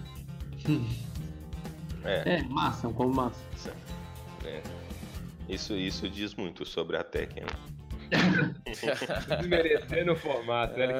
é. é, massa, como massa. É. Isso, isso diz muito sobre a tech, né? Desmerecendo o formato, velho.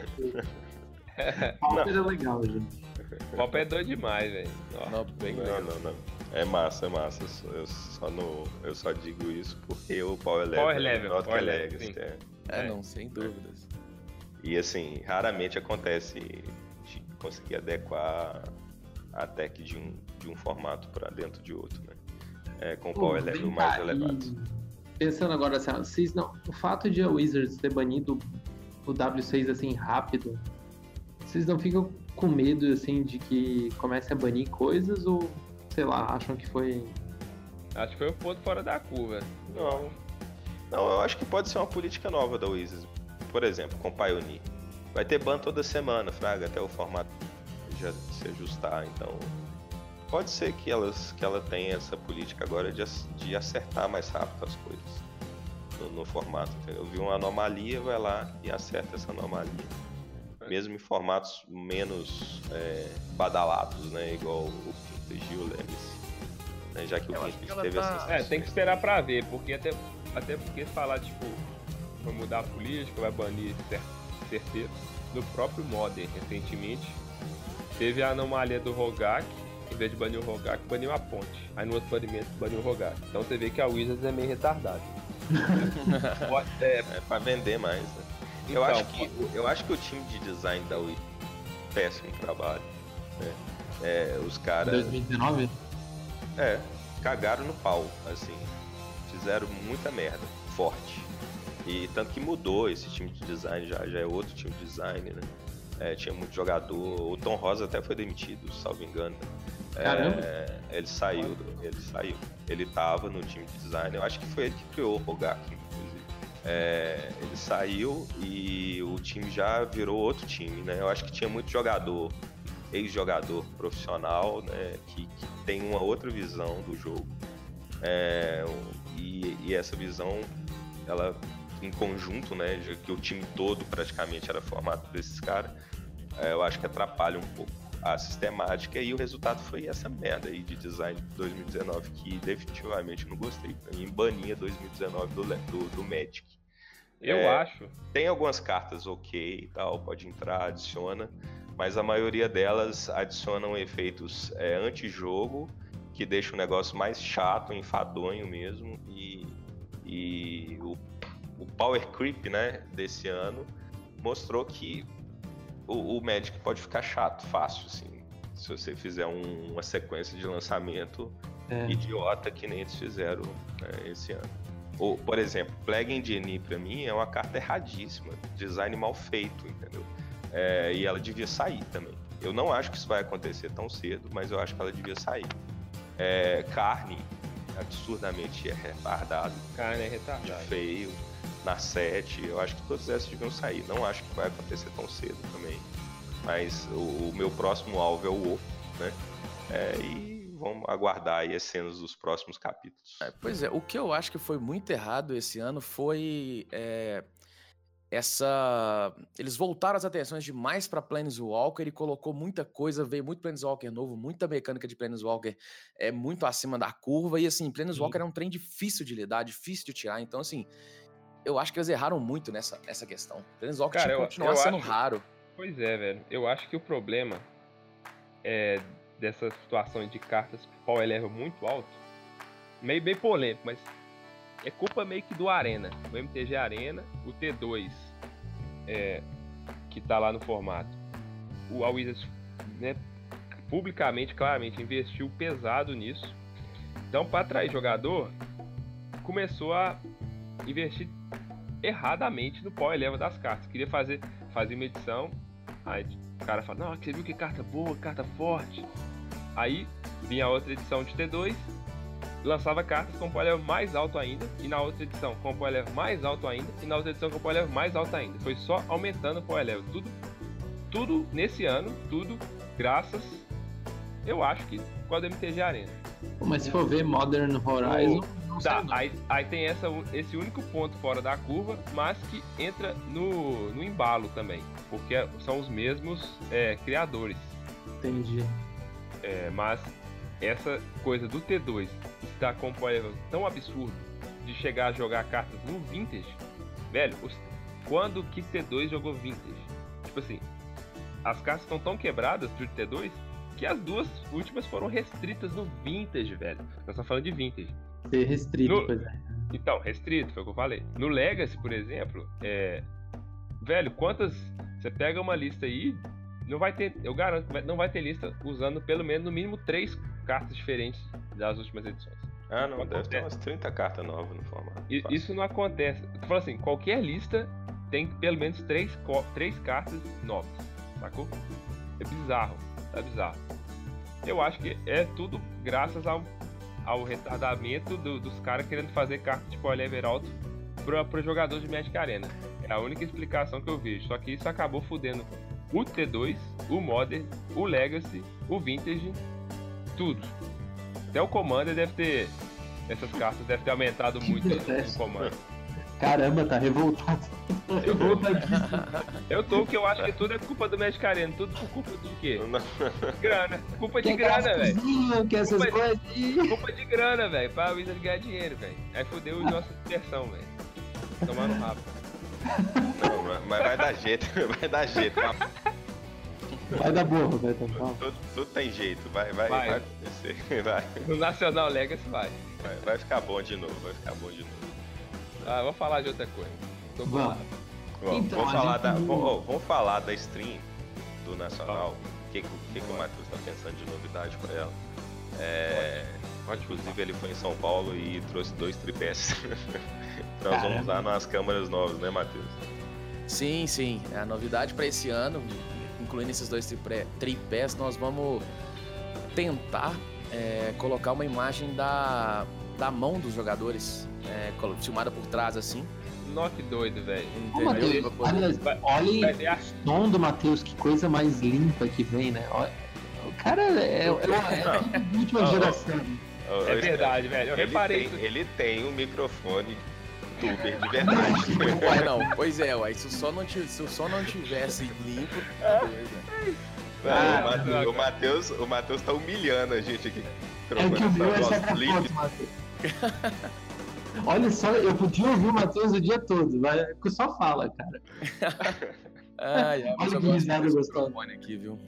Pauper é legal, gente. Pauper é doido demais, velho. Não, não, não, não. É massa, é massa. Eu só, não, eu só digo isso porque o Power Level, Power level, é Power Legacy. Level, é. É, não, sem dúvidas. E assim, raramente acontece de conseguir adequar a tech de um, de um formato para dentro de outro, né? É, com o Power Level mais cá, elevado. Pensando agora assim, vocês não, o fato de a Wizards ter banido o W seis assim rápido, vocês não ficam com medo assim de que comece a banir coisas ou sei lá, acham que foi... Acho que foi um ponto fora da curva. Não. Não, eu acho que pode ser uma política nova da Wizards. Por exemplo, com Pioneer. Vai ter ban toda semana, fraga, até o formato já se ajustar, então... Pode ser que, elas, que ela tenha essa política agora de, de acertar mais rápido as coisas no, no formato, entendeu? Viu uma anomalia, vai lá e acerta essa anomalia. Mesmo em formatos menos é, badalados, né? Igual o Quinto e o Legacy. Né? Já que o Quinto teve tá... essa... É, tem que esperar pra ver, porque até, até porque se falar, tipo, vai mudar a política, vai banir certeza. No próprio Modern, recentemente, teve a anomalia do Rogak. Em vez de banir o Rogak, baniu a ponte. Aí no outro banimento baniu o Rogak. Então você vê que a Wizards é meio retardada. é, é pra vender mais, né? Então, eu, acho que, eu acho que o time de design da Wizards péssimo trabalho. Né? É, os caras... dois mil e dezenove? É, cagaram no pau, assim. Fizeram muita merda, forte. E tanto que mudou esse time de design, já, já é outro time de design, né? É, tinha muito jogador, o Tom Rosa até foi demitido, salvo engano. Caramba! É, ele saiu, ele saiu. Ele tava no time de design, eu acho que foi ele que criou o Rogak, inclusive. É, ele saiu e o time já virou outro time, né? Eu acho que tinha muito jogador, ex-jogador profissional, né? Que, que tem uma outra visão do jogo. É, e, e essa visão, ela... em conjunto, né, já que o time todo praticamente era formado por esses caras, é, eu acho que atrapalha um pouco a sistemática e o resultado foi essa merda aí de design de dois mil e dezenove que definitivamente não gostei. Pra mim, bania dois mil e dezenove do, do, do Magic. Eu é, acho. Tem algumas cartas ok e tal, pode entrar, adiciona, mas a maioria delas adicionam efeitos é, anti-jogo que deixa o negócio mais chato, enfadonho mesmo, e, e o O Power Creep, né, desse ano mostrou que o, o Magic pode ficar chato, fácil, assim, se você fizer um, uma sequência de lançamento é. idiota que nem eles fizeram, né, esse ano. Ou, por exemplo, Plague Engineer pra mim é uma carta erradíssima, design mal feito, entendeu? É, e ela devia sair também. Eu não acho que isso vai acontecer tão cedo, mas eu acho que ela devia sair. É, Carne, absurdamente é retardado. Carne é retardado. Feio. Na sete, eu acho que todas essas deviam sair. Não acho que vai acontecer tão cedo também. Mas o, o meu próximo alvo é o O, né? É, e vamos aguardar aí as cenas dos próximos capítulos. É, pois é, o que eu acho que foi muito errado esse ano foi é, essa... Eles voltaram as atenções demais pra Planeswalker e colocou muita coisa, veio muito Planeswalker novo, muita mecânica de Planeswalker é muito acima da curva, e assim, Planeswalker Sim. é um trem difícil de lidar, difícil de tirar, então assim, eu acho que eles erraram muito nessa, nessa questão. Planeswalker tinha que continuar sendo acho... raro. Pois é, velho, eu acho que o problema é dessas situações de cartas que o power level muito alto, meio bem polêmico, mas é culpa meio que do Arena, o M T G Arena, o T dois, é, que tá lá no formato. O a Wizards, né, publicamente, claramente, investiu pesado nisso. Então, para atrair jogador, começou a investir erradamente no power level das cartas. Queria fazer, fazer uma edição, aí o cara fala, não, você viu que carta boa, carta forte. Aí vinha a outra edição de T dois, lançava cartas com power level mais alto ainda, e na outra edição com power level mais alto ainda, e na outra edição com power level mais alto ainda. Foi só aumentando o power level. Tudo, tudo nesse ano, tudo graças, eu acho que com a do M T G Arena. Mas se for ver Modern Horizon... Oh, tá, aí, aí tem essa, esse único ponto fora da curva, mas que entra no, no embalo também, porque são os mesmos é, criadores. Entendi. É, mas essa coisa do T dois estar com um power level tão absurdo de chegar a jogar cartas no Vintage, velho, os, quando que T dois jogou Vintage? Tipo assim, as cartas estão tão quebradas do T dois que as duas últimas foram restritas no Vintage, velho. Nós estamos falando de Vintage. Ser restrito, no, pois é. Então, restrito, foi o que eu falei. No Legacy, por exemplo, é... velho, quantas... Você pega uma lista aí, não vai ter, eu garanto, não vai ter lista usando pelo menos no mínimo três cartas diferentes das últimas edições. Ah, não, não deve acontece. Ter umas trinta cartas novas no formato. E, isso não acontece. Tu fala assim, qualquer lista tem pelo menos três, três cartas novas, sacou? É bizarro, é bizarro. Eu acho que é tudo graças ao, ao retardamento do, dos caras querendo fazer carta de power level alto para jogador de Magic Arena. É a única explicação que eu vejo. Só que isso acabou fudendo o T dois, o Modern, o Legacy, o Vintage, tudo. Até o Commander deve ter... Essas cartas devem ter aumentado que muito o Commander. Caramba, tá revoltado. Tá revoltadíssimo. Eu tô, que eu acho que tudo é culpa do Magic Arena. Tudo por culpa de quê? Grana. Culpa de que grana, velho. Que essas culpa, coisas de, culpa de grana, velho. Pra Wizard ganhar dinheiro, velho. Aí fudeu a nossa diversão, velho. Tomar no rabo. Não, mas vai dar jeito, vai dar jeito. Vai dar boa, vai dar boa. Tudo, tudo tem jeito, vai, vai, vai. vai, acontecer, vai. No Nacional Legacy vai. vai. Vai ficar bom de novo, vai ficar bom de novo. Ah, vou falar de outra coisa. Tô bom. Bom, então, vamos, falar gente... da, vamos, vamos falar da stream do Nacional. O que, que, que o Matheus tá pensando de novidade pra ela? É, inclusive ele foi em São Paulo e trouxe dois tripés. Nós Caramba. vamos usar nas câmeras novas, né, Matheus? Sim, sim. A novidade para esse ano, incluindo esses dois tripés, nós vamos tentar é, colocar uma imagem da, da mão dos jogadores, é, filmada por trás, assim. Nossa, que doido, velho. Olha, olha o som do Matheus, que coisa mais limpa que vem, né? Olha, o cara é, é, é, é a última geração. Oh, é verdade, velho. Eu ele reparei. Tem, ele tem um microfone tuber de verdade. Ué, não, pois é, ué. Se o som não, se o som não tivesse limpo, tá doido, ah, o Matheus o Matheus tá humilhando a gente aqui. É que o meu é saca-foto, Matheus. Olha só, eu podia ouvir o Matheus o dia todo, mas só fala, cara. Ai, ai, olha que risada gostosa aqui, viu?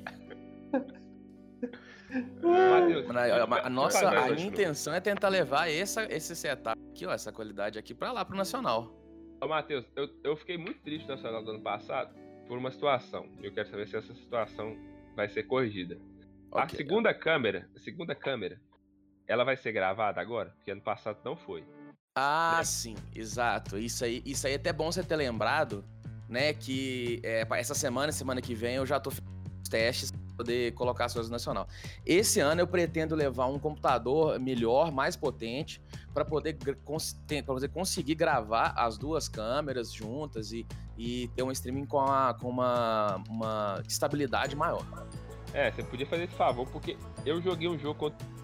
Mateus, a, a nossa a minha intenção é tentar levar essa, esse setup aqui, ó, essa qualidade aqui pra lá, pro Nacional. Ô, Matheus, eu, eu fiquei muito triste no Nacional do ano passado por uma situação. Eu quero saber se essa situação vai ser corrigida. Okay, a segunda cara. câmera, a segunda câmera, ela vai ser gravada agora? Porque ano passado não foi. Ah, né? Sim, exato. Isso aí, isso aí é até bom você ter lembrado, né, que é, essa semana, semana que vem, eu já tô fazendo os testes pra poder colocar as coisas no Nacional. Esse ano eu pretendo levar um computador melhor, mais potente, para poder, cons pra poder conseguir gravar as duas câmeras juntas e, e ter um streaming com, a, com uma, uma estabilidade maior. É, você podia fazer esse favor, porque eu joguei um jogo contra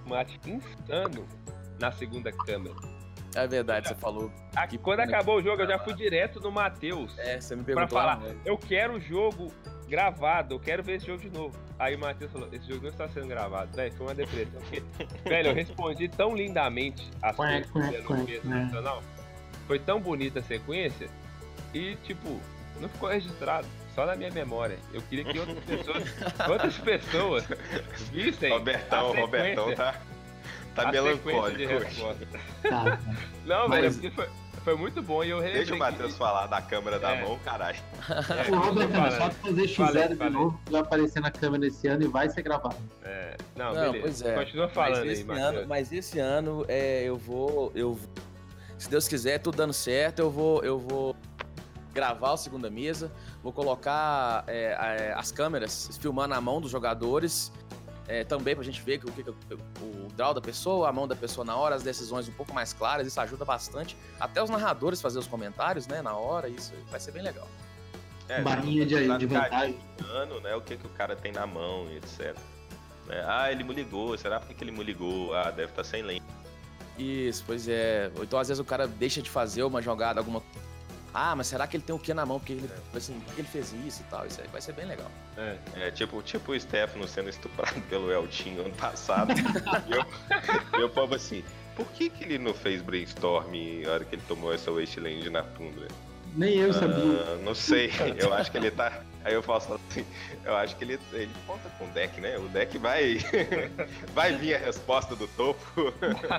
checkmate insano na segunda câmera. É verdade, você falou. Aqui, quando acabou o jogo, eu já fui direto no Matheus. É, você me pra perguntou. falar, né? eu quero o jogo gravado, eu quero ver esse jogo de novo. Aí o Matheus falou, esse jogo não está sendo gravado. Velho, foi uma depressão. Porque, velho, eu respondi tão lindamente as coisas que eu não fiz no nacional. Foi tão bonita a sequência. E, tipo, não ficou registrado. Só na minha memória. Eu queria que outras pessoas, outras pessoas vissem. Robertão, a Robertão tá, tá a melancólico sequência de hoje. resposta. Tá. Não, Mas- velho, porque foi, foi muito bom e eu relembrei Deixa o Matheus que- falar da câmera da É. mão, caralho. É, O Robert, falando. é só tu fazer X Falei, zero de falei. novo, vai aparecer na câmera esse ano e vai ser gravado. É, não, Não, beleza. pois é. Continua falando mas aí, esse Matheus. ano, Mas esse ano é, eu vou. Eu, se Deus quiser, tudo dando certo, eu vou, eu vou gravar o segunda mesa, vou colocar é, é, as câmeras filmando a mão dos jogadores. É, também pra gente ver o, que, que- o draw da pessoa, a mão da pessoa na hora, as decisões um pouco mais claras, isso ajuda bastante. Até os narradores fazer os comentários, né, na hora, isso vai ser bem legal. É, Barrinha de, tá de vantagem. ano, né? O que, que o cara tem na mão e etcétera. Né? Ah, ele me ligou. Será por que ele me ligou? Ah, deve estar sem lente. Isso, pois é. Ou então às vezes o cara deixa de fazer uma jogada, alguma. Ah, mas será que ele tem o que na mão? Porque ele, assim, por que ele fez isso e tal? Isso aí vai ser bem legal. É. É tipo, tipo o Stefano sendo estuprado pelo Eltinho ano passado. e eu, eu povo assim, por que, que ele não fez brainstorm na hora que ele tomou essa Wasteland na tundra? Nem eu sabia. Ah, não sei, eu acho que ele tá. Aí eu falo assim, eu acho que ele, ele conta com o deck, né? O deck vai. vai vir a resposta do topo.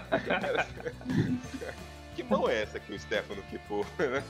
Que mão é essa que o Stefano ficou?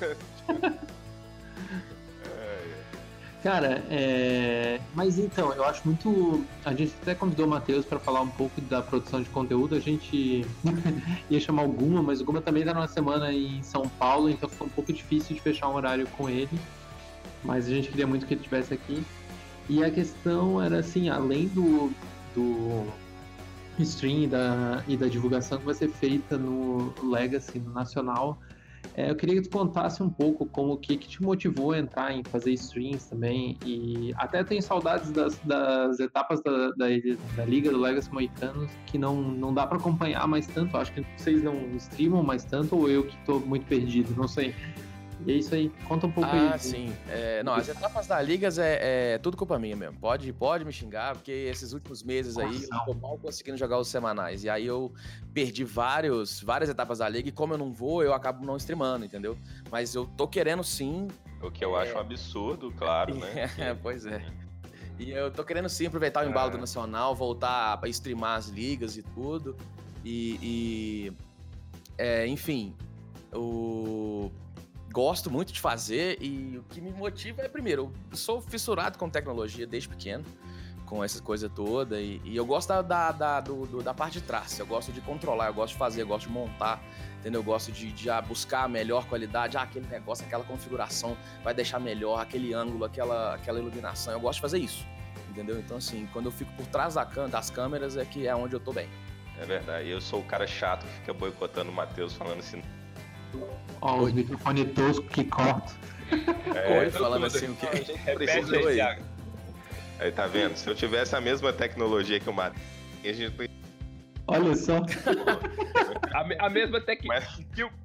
Cara, é... mas então, eu acho muito. A gente até convidou o Matheus para falar um pouco da produção de conteúdo. A gente ia chamar o Guma, mas o Guma também tá numa semana em São Paulo, então ficou um pouco difícil de fechar um horário com ele. Mas a gente queria muito que ele estivesse aqui. E a questão era assim, além do, do stream e da, e da divulgação que vai ser feita no Legacy, no Nacional, é, eu queria que tu contasse um pouco como o que, que te motivou a entrar em fazer streams também. E até tenho saudades das, das etapas da, da, da Liga do Legacy Moicanos, que não, não dá pra acompanhar mais tanto. Acho que vocês não streamam mais tanto, ou eu que tô muito perdido, não sei. E é isso aí, conta um pouco aí. Ah, sim. É, não, as etapas da Ligas é, é tudo culpa minha mesmo. Pode, pode me xingar, porque esses últimos meses aí eu tô mal conseguindo jogar os semanais. E aí eu perdi vários, várias etapas da Liga e como eu não vou, eu acabo não streamando, entendeu? Mas eu tô querendo sim. O que eu acho um absurdo, claro, né? É, pois é. E eu tô querendo sim aproveitar o embalo do Nacional, voltar a streamar as ligas e tudo. E, e é, enfim, o... gosto muito de fazer e o que me motiva é, primeiro, eu sou fissurado com tecnologia desde pequeno, com essa coisa toda, e, e eu gosto da, da, da, do, do, da parte de trás, eu gosto de controlar, eu gosto de fazer, eu gosto de montar, entendeu? Eu gosto de, de ah, buscar a melhor qualidade, ah, aquele negócio, aquela configuração vai deixar melhor, aquele ângulo, aquela, aquela iluminação, eu gosto de fazer isso, entendeu? Então, assim, quando eu fico por trás da, das câmeras é que é onde eu tô bem. É verdade, eu sou o cara chato que fica boicotando o Matheus falando assim. Ó, os microfones toscos que cortam. É, Oi, falando assim o quê? Repete aí, Thiago. Aí tá vendo? Se eu tivesse a mesma tecnologia que o Matheus, a gente não. Olha só. A, me- a mesma técnica. Mas-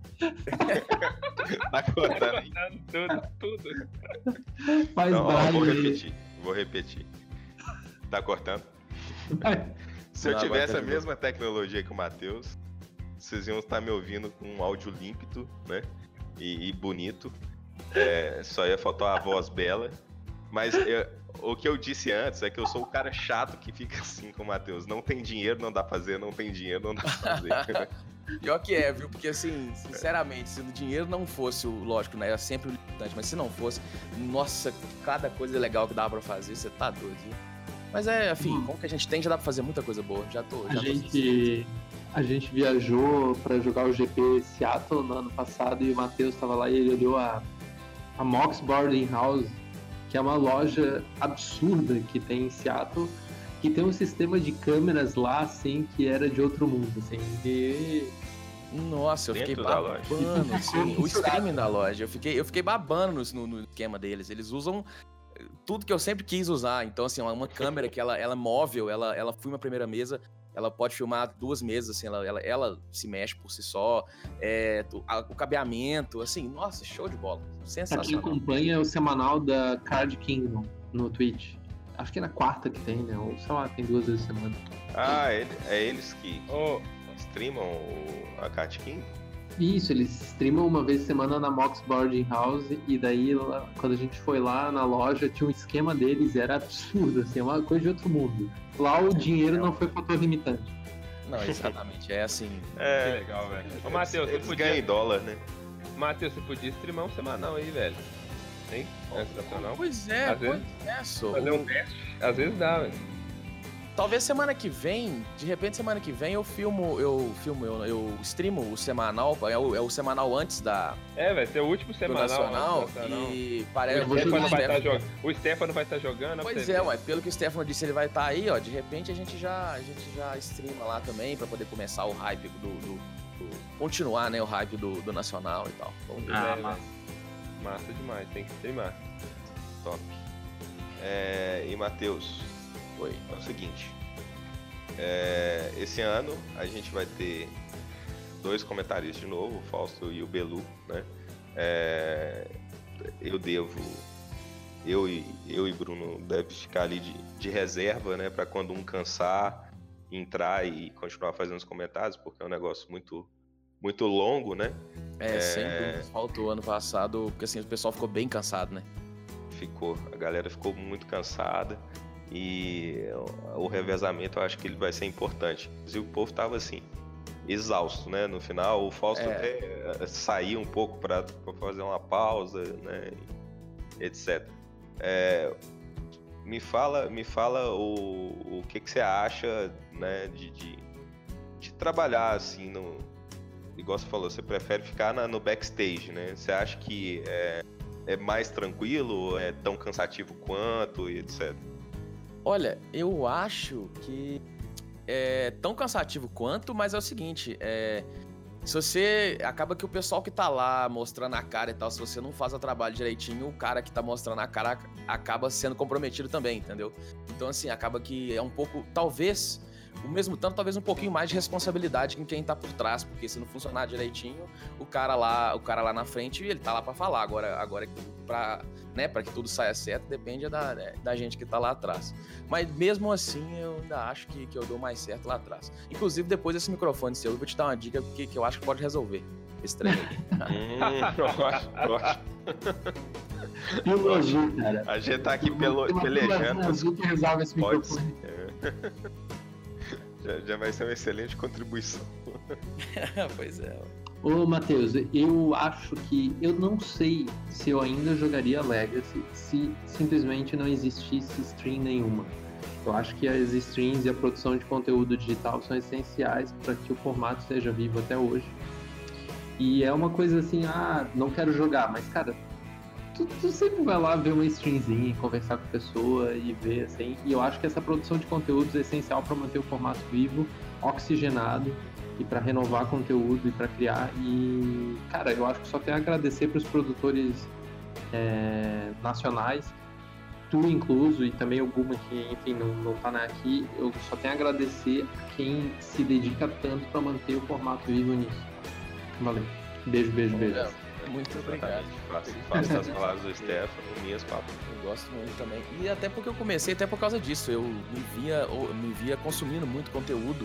Tá cortando. Tudo, tudo. Faz Não, ó, vou barulho aí. repetir. Vou repetir. Tá cortando? Vai. Se eu Não, tivesse agora a terminou. mesma tecnologia que o Matheus, vocês iam estar me ouvindo com um áudio límpido, né? E, e bonito. É, só ia faltar a voz bela. Mas eu- o que eu disse antes é que eu sou o cara chato que fica assim com o Matheus. Não tem dinheiro, não dá pra fazer, não tem dinheiro, não dá pra fazer. Pior que é, viu? Porque, assim, sinceramente, se o dinheiro não fosse, o lógico, né? É sempre o importante, mas se não fosse, nossa, cada coisa legal que dava pra fazer, você tá doido, viu? Mas é, enfim, Hum. como que a gente tem, já dá pra fazer muita coisa boa. Já tô, A já tô gente, a gente viajou pra jogar o G P Seattle no ano passado e o Matheus tava lá e ele olhou a, a Mox Boarding House, que é uma loja absurda que tem em Seattle, que tem um sistema de câmeras lá, assim, que era de outro mundo, assim. E Nossa, eu Dentro fiquei da loja. babando, assim, o streaming da loja. Eu fiquei, eu fiquei babando no, no esquema deles. Eles usam tudo que eu sempre quis usar. Então, assim, uma câmera que ela, ela é móvel, ela, ela filma a primeira mesa ela pode filmar duas mesas, assim, ela, ela, ela se mexe por si só, é, a, o cabeamento, assim, nossa, show de bola, sensacional. Quem acompanha o semanal da Card Kingdom no Twitch. Acho que é na quarta que tem, né? Ou sei lá, tem duas vezes por semana. Ah, ele, é eles que, que Oh, streamam o, a Card King? Isso, eles streamam uma vez por semana na Mox Boarding House, e daí lá, quando a gente foi lá na loja, tinha um esquema deles, era absurdo, assim, é uma coisa de outro mundo. Lá o dinheiro não foi fator limitante. Não, exatamente, é assim... que É, legal, velho. Ô, Matheus, você eles podia... ganham em dólar, né? Matheus, você podia streamar um semanal aí, velho. Hein? É sensacional. Pois é, Às pois vezes- é, só. Fazer um teste. Às vezes dá, velho. Talvez semana que vem, de repente semana que vem eu filmo, eu filmo, eu, eu streamo o semanal, é o, é o semanal antes da, É, vai ser o último do semanal. Nacional, antes do Nacional. e parece... Eu O vou Stefano jogar. vai estar jogando. O Stefano vai estar jogando. pra Pois você é, ver. ué, pelo que o Stefano disse, ele vai estar aí, ó, de repente a gente já, a gente já streama lá também, pra poder começar o hype do... do- do- continuar, né, o hype do, do Nacional e tal. Vamos ver. Ah, É, massa. velho. Massa demais, tem que streamar. Top. É, e Matheus, Foi. é o seguinte. é, esse ano a gente vai ter dois comentaristas de novo, o Fausto e o Belu, né? É, eu devo. Eu e, eu e Bruno deve ficar ali de, de reserva, né? Para quando um cansar, entrar e continuar fazendo os comentários, porque é um negócio muito, muito longo, né? É, É. sem dúvida, faltou ano passado, porque assim, o pessoal ficou bem cansado, né? Ficou, a galera ficou muito cansada e o, o revezamento eu acho que ele vai ser importante. E o povo tava assim, exausto, né? No final, o Fausto É. até eh, saiu um pouco para fazer uma pausa, né? Etc. É, me fala, me fala o, o que, que você acha, né? De, de, de trabalhar assim, no, igual você falou, você prefere ficar na- no backstage, né? Você acha que é, é mais tranquilo, é tão cansativo quanto e etcétera. Olha, eu acho que é tão cansativo quanto, mas é o seguinte, é, se você... Acaba que o pessoal que tá lá mostrando a cara e tal, se você não faz o trabalho direitinho, o cara que tá mostrando a cara acaba sendo comprometido também, entendeu? Então, assim, acaba que é um pouco, talvez, o mesmo tanto, talvez um pouquinho mais de responsabilidade com quem tá por trás, porque se não funcionar direitinho, o cara lá, o cara lá na frente, ele tá lá pra falar. Agora, agora pra, né, pra que tudo saia certo, depende da, da gente que tá lá atrás. Mas mesmo assim, eu ainda acho que, que eu dou mais certo lá atrás. Inclusive, depois desse microfone seu, eu vou te dar uma dica que, que eu acho que pode resolver esse trem aí. Hum, ótimo, ótimo. Pílula azul, cara. A gente tá aqui pelo, Tem uma pílula pelejando. azul que resolve esse Pode microfone. ser. Já, já vai ser uma excelente contribuição. Pois é. Ô, Matheus, eu acho que... Eu não sei se eu ainda jogaria Legacy se simplesmente não existisse stream nenhuma. Eu acho que as streams e a produção de conteúdo digital são essenciais para que o formato esteja vivo até hoje. E é uma coisa assim, ah, não quero jogar, mas, cara, tu, tu sempre vai lá ver uma streamzinha, conversar com a pessoa e ver, assim. E eu acho que essa produção de conteúdos é essencial para manter o formato vivo, oxigenado, e para renovar conteúdo e para criar. E, cara, eu acho que só tenho a agradecer para os produtores é, nacionais, tu incluso, e também o Guma, que, enfim, não, não tá aqui. Eu só tenho a agradecer a quem se dedica tanto para manter o formato vivo nisso. Valeu. Beijo, beijo, beijo. Muito obrigado. Faço, faço as palavras do Stefano, minhas palavras. Eu gosto muito também. E até porque eu comecei, até por causa disso. Eu me via, eu me via consumindo muito conteúdo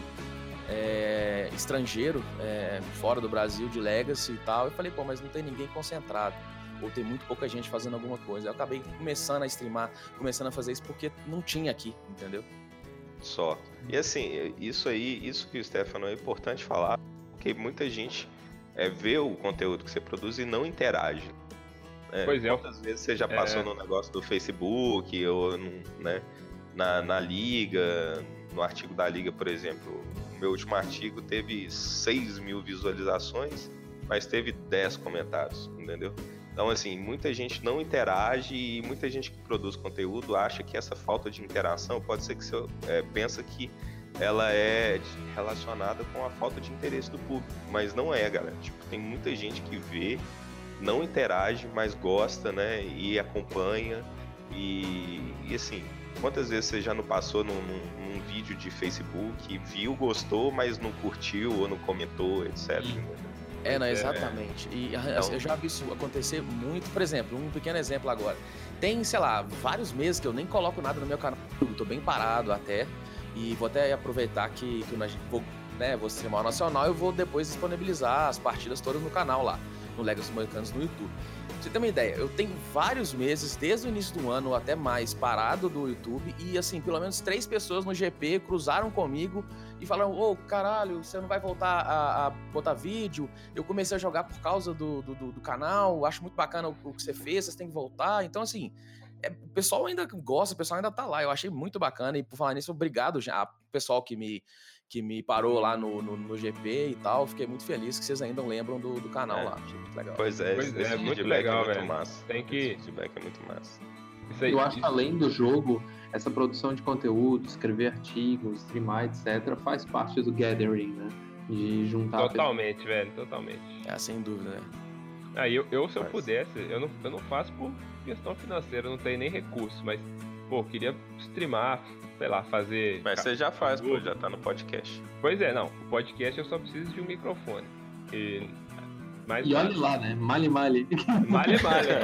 é, estrangeiro, é, fora do Brasil, de Legacy e tal. Eu falei, pô, mas não tem ninguém concentrado. Ou tem muito pouca gente fazendo alguma coisa. Eu acabei começando a streamar, começando a fazer isso porque não tinha aqui, entendeu? Só. E assim, isso aí, isso que o Stefano é importante falar, porque muita gente é, vê o conteúdo que você produz e não interage. É, Pois é. Quantas vezes você já passou É. no negócio do Facebook ou no, né, na, na Liga, no artigo da Liga, por exemplo. O meu último artigo teve seis mil visualizações, mas teve dez comentários, entendeu? Então, assim, muita gente não interage e muita gente que produz conteúdo acha que essa falta de interação pode ser que você é, pensa que ela é relacionada com a falta de interesse do público, mas não é, galera. Tipo, tem muita gente que vê, não interage, mas gosta, né, e acompanha e, e assim, quantas vezes você já não passou num, num, num vídeo de Facebook, viu, gostou, mas não curtiu ou não comentou, etcétera. É, não, exatamente. E Então- eu já vi isso acontecer muito. Por exemplo, um pequeno exemplo agora. Tem, sei lá, vários meses que eu nem coloco nada no meu canal. Eu tô bem parado até. E vou até aproveitar que, que eu vou, né, vou streamar o Nacional e eu vou depois disponibilizar as partidas todas no canal lá, no Legacy Moicanos no YouTube. Pra você ter uma ideia, eu tenho vários meses, desde o início do ano até mais, parado do YouTube. E assim, pelo menos três pessoas no G P cruzaram comigo e falaram: ô, caralho, você não vai voltar a, a botar vídeo? Eu comecei a jogar por causa do, do, do, do canal, acho muito bacana o, o que você fez, você tem que voltar. Então, assim, é, o pessoal ainda gosta, o pessoal ainda tá lá, eu achei muito bacana. E por falar nisso, obrigado já ao pessoal que me, que me parou lá no, no, no G P e tal. Fiquei muito feliz que vocês ainda lembram do, do canal É. lá, achei muito legal. Pois é, Pois esse, é, esse muito feedback legal, é muito velho. massa. Tem que- Esse feedback é muito massa. Isso aí, Eu acho que isso- além do jogo, essa produção de conteúdo, escrever artigos, streamar, etcétera, faz parte do gathering, né? De juntar Totalmente, velho, totalmente. É, sem dúvida, né? Aí eu, eu, se eu Faz. pudesse, eu não, eu não faço por questão financeira, eu não tenho nem recurso, mas, pô, queria streamar, sei lá, fazer. Mas você já faz, pô, Google. já tá no podcast. Pois é, não, o podcast eu só preciso de um microfone. E. Mas, E olha lá, né? Mali Mali. Malha, malha.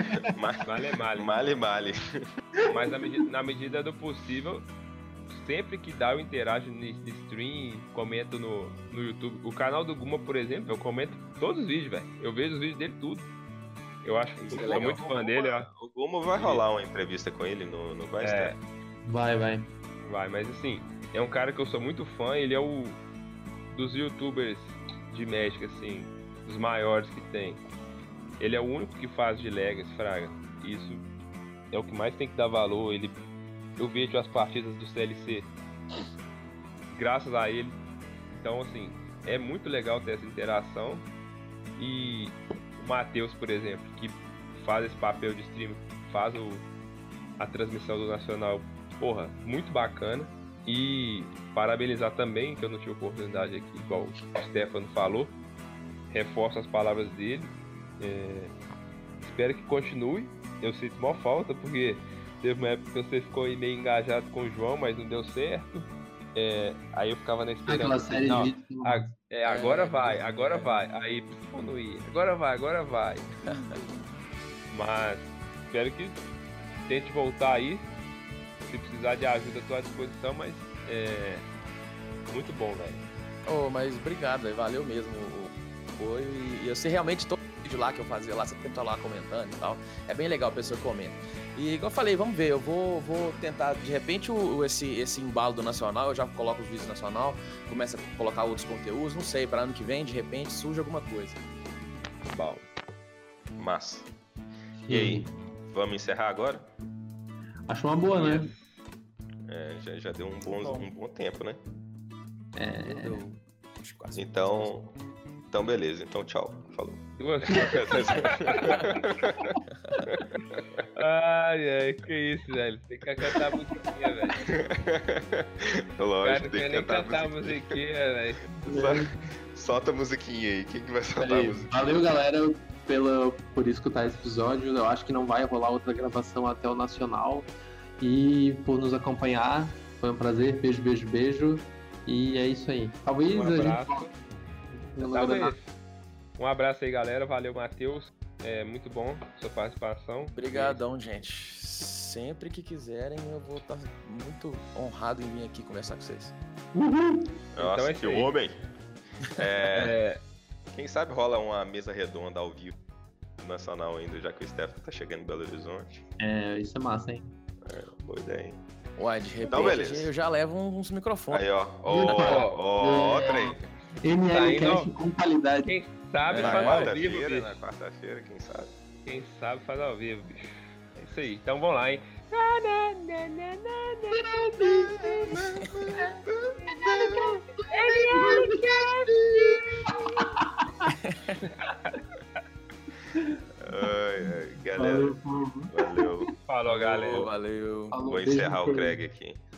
Ma- Malha, malha. Male, male. Mas na, medi- na medida do possível, sempre que dá, eu interajo nesse stream, comento no, no YouTube. O canal do Guma, por exemplo, eu comento todos os vídeos, velho. Eu vejo os vídeos dele tudo. Eu acho que Isso é eu sou legal. muito fã dele, ó. O Gomo vai rolar uma entrevista com ele no, no Vai É, Vai, vai. vai, mas assim, é um cara que eu sou muito fã, ele é o dos youtubers de Magic, assim, dos maiores que tem. Ele é o único que faz de Legacy, fraga. Isso é o que mais tem que dar valor. Ele, eu vejo as partidas do C L C graças a ele. Então, assim, é muito legal ter essa interação. E o Matheus, por exemplo, que faz esse papel de stream, faz o, a transmissão do Nacional, porra, muito bacana. E parabenizar também, que eu não tive oportunidade aqui, igual o Stefano falou. Reforço as palavras dele. É, espero que continue. Eu sinto maior falta, porque teve uma época que você ficou aí meio engajado com o João, mas não deu certo. É, aí eu ficava na esperança. Aquela assim, série não, de vídeos. a- é, agora É, vai, agora vai. Aí, pô, não ia. Agora vai, agora vai. Mas espero que tente voltar aí. Se precisar de ajuda, estou à disposição, mas é muito bom, velho. Oh, mas obrigado, véio, valeu mesmo o apoio. E, e eu sei realmente todo vídeo lá que eu fazia lá, você sempre tá lá comentando e tal. É bem legal a pessoa comenta. E igual eu falei, vamos ver, eu vou, vou tentar, de repente, o, o- esse, esse embalo do Nacional, eu já coloco os vídeos do Nacional, começo a colocar outros conteúdos, não sei, para ano que vem, de repente, surge alguma coisa. Bom. Massa. E aí, vamos encerrar agora? Acho uma boa, né? É, já, já deu um bom, um bom tempo, né? É, Deu, acho que quase- Então, então beleza. Então tchau. Falou. E você? Ai, ai, que isso, velho. Tem que cantar a musiquinha, velho. O Lógico, cara não tem quer que nem cantar cantar a a musiquinha. musiquinha, velho. Só- Solta a musiquinha aí. Quem que vai soltar a Valeu, musiquinha? valeu, galera, pela, por escutar esse episódio. Eu acho que não vai rolar outra gravação até o Nacional. E por nos acompanhar. Foi um prazer. Beijo, beijo, beijo. E é isso aí. Talvez Um a gente abraço. volte no Talvez. Granada. Um abraço aí, galera. Valeu, Matheus. É muito bom sua participação. Obrigadão, gente. Sempre que quiserem, eu vou estar muito honrado em vir aqui conversar com vocês. Uhul. Nossa, Então é que isso aí. homem. É, É, quem sabe rola uma mesa redonda ao vivo nacional ainda, já que o Stefano tá chegando em Belo Horizonte. É, isso é massa, hein? Boa ideia, hein? Uai, de repente Então, beleza. eu já levo uns microfones. Aí, ó. Ó, ó, ó, trem. M L Tá Cast indo- com qualidade. quem sabe É, Na faz ao vivo, quarta-feira, bicho. na quarta-feira, quem sabe. Quem sabe faz ao vivo, bicho. É isso aí. Então vamos lá, hein? Ai, ai, galera, Valeu, povo. valeu. Falou, galera. Valeu. Falou, Vou beijo encerrar no o Craig aqui.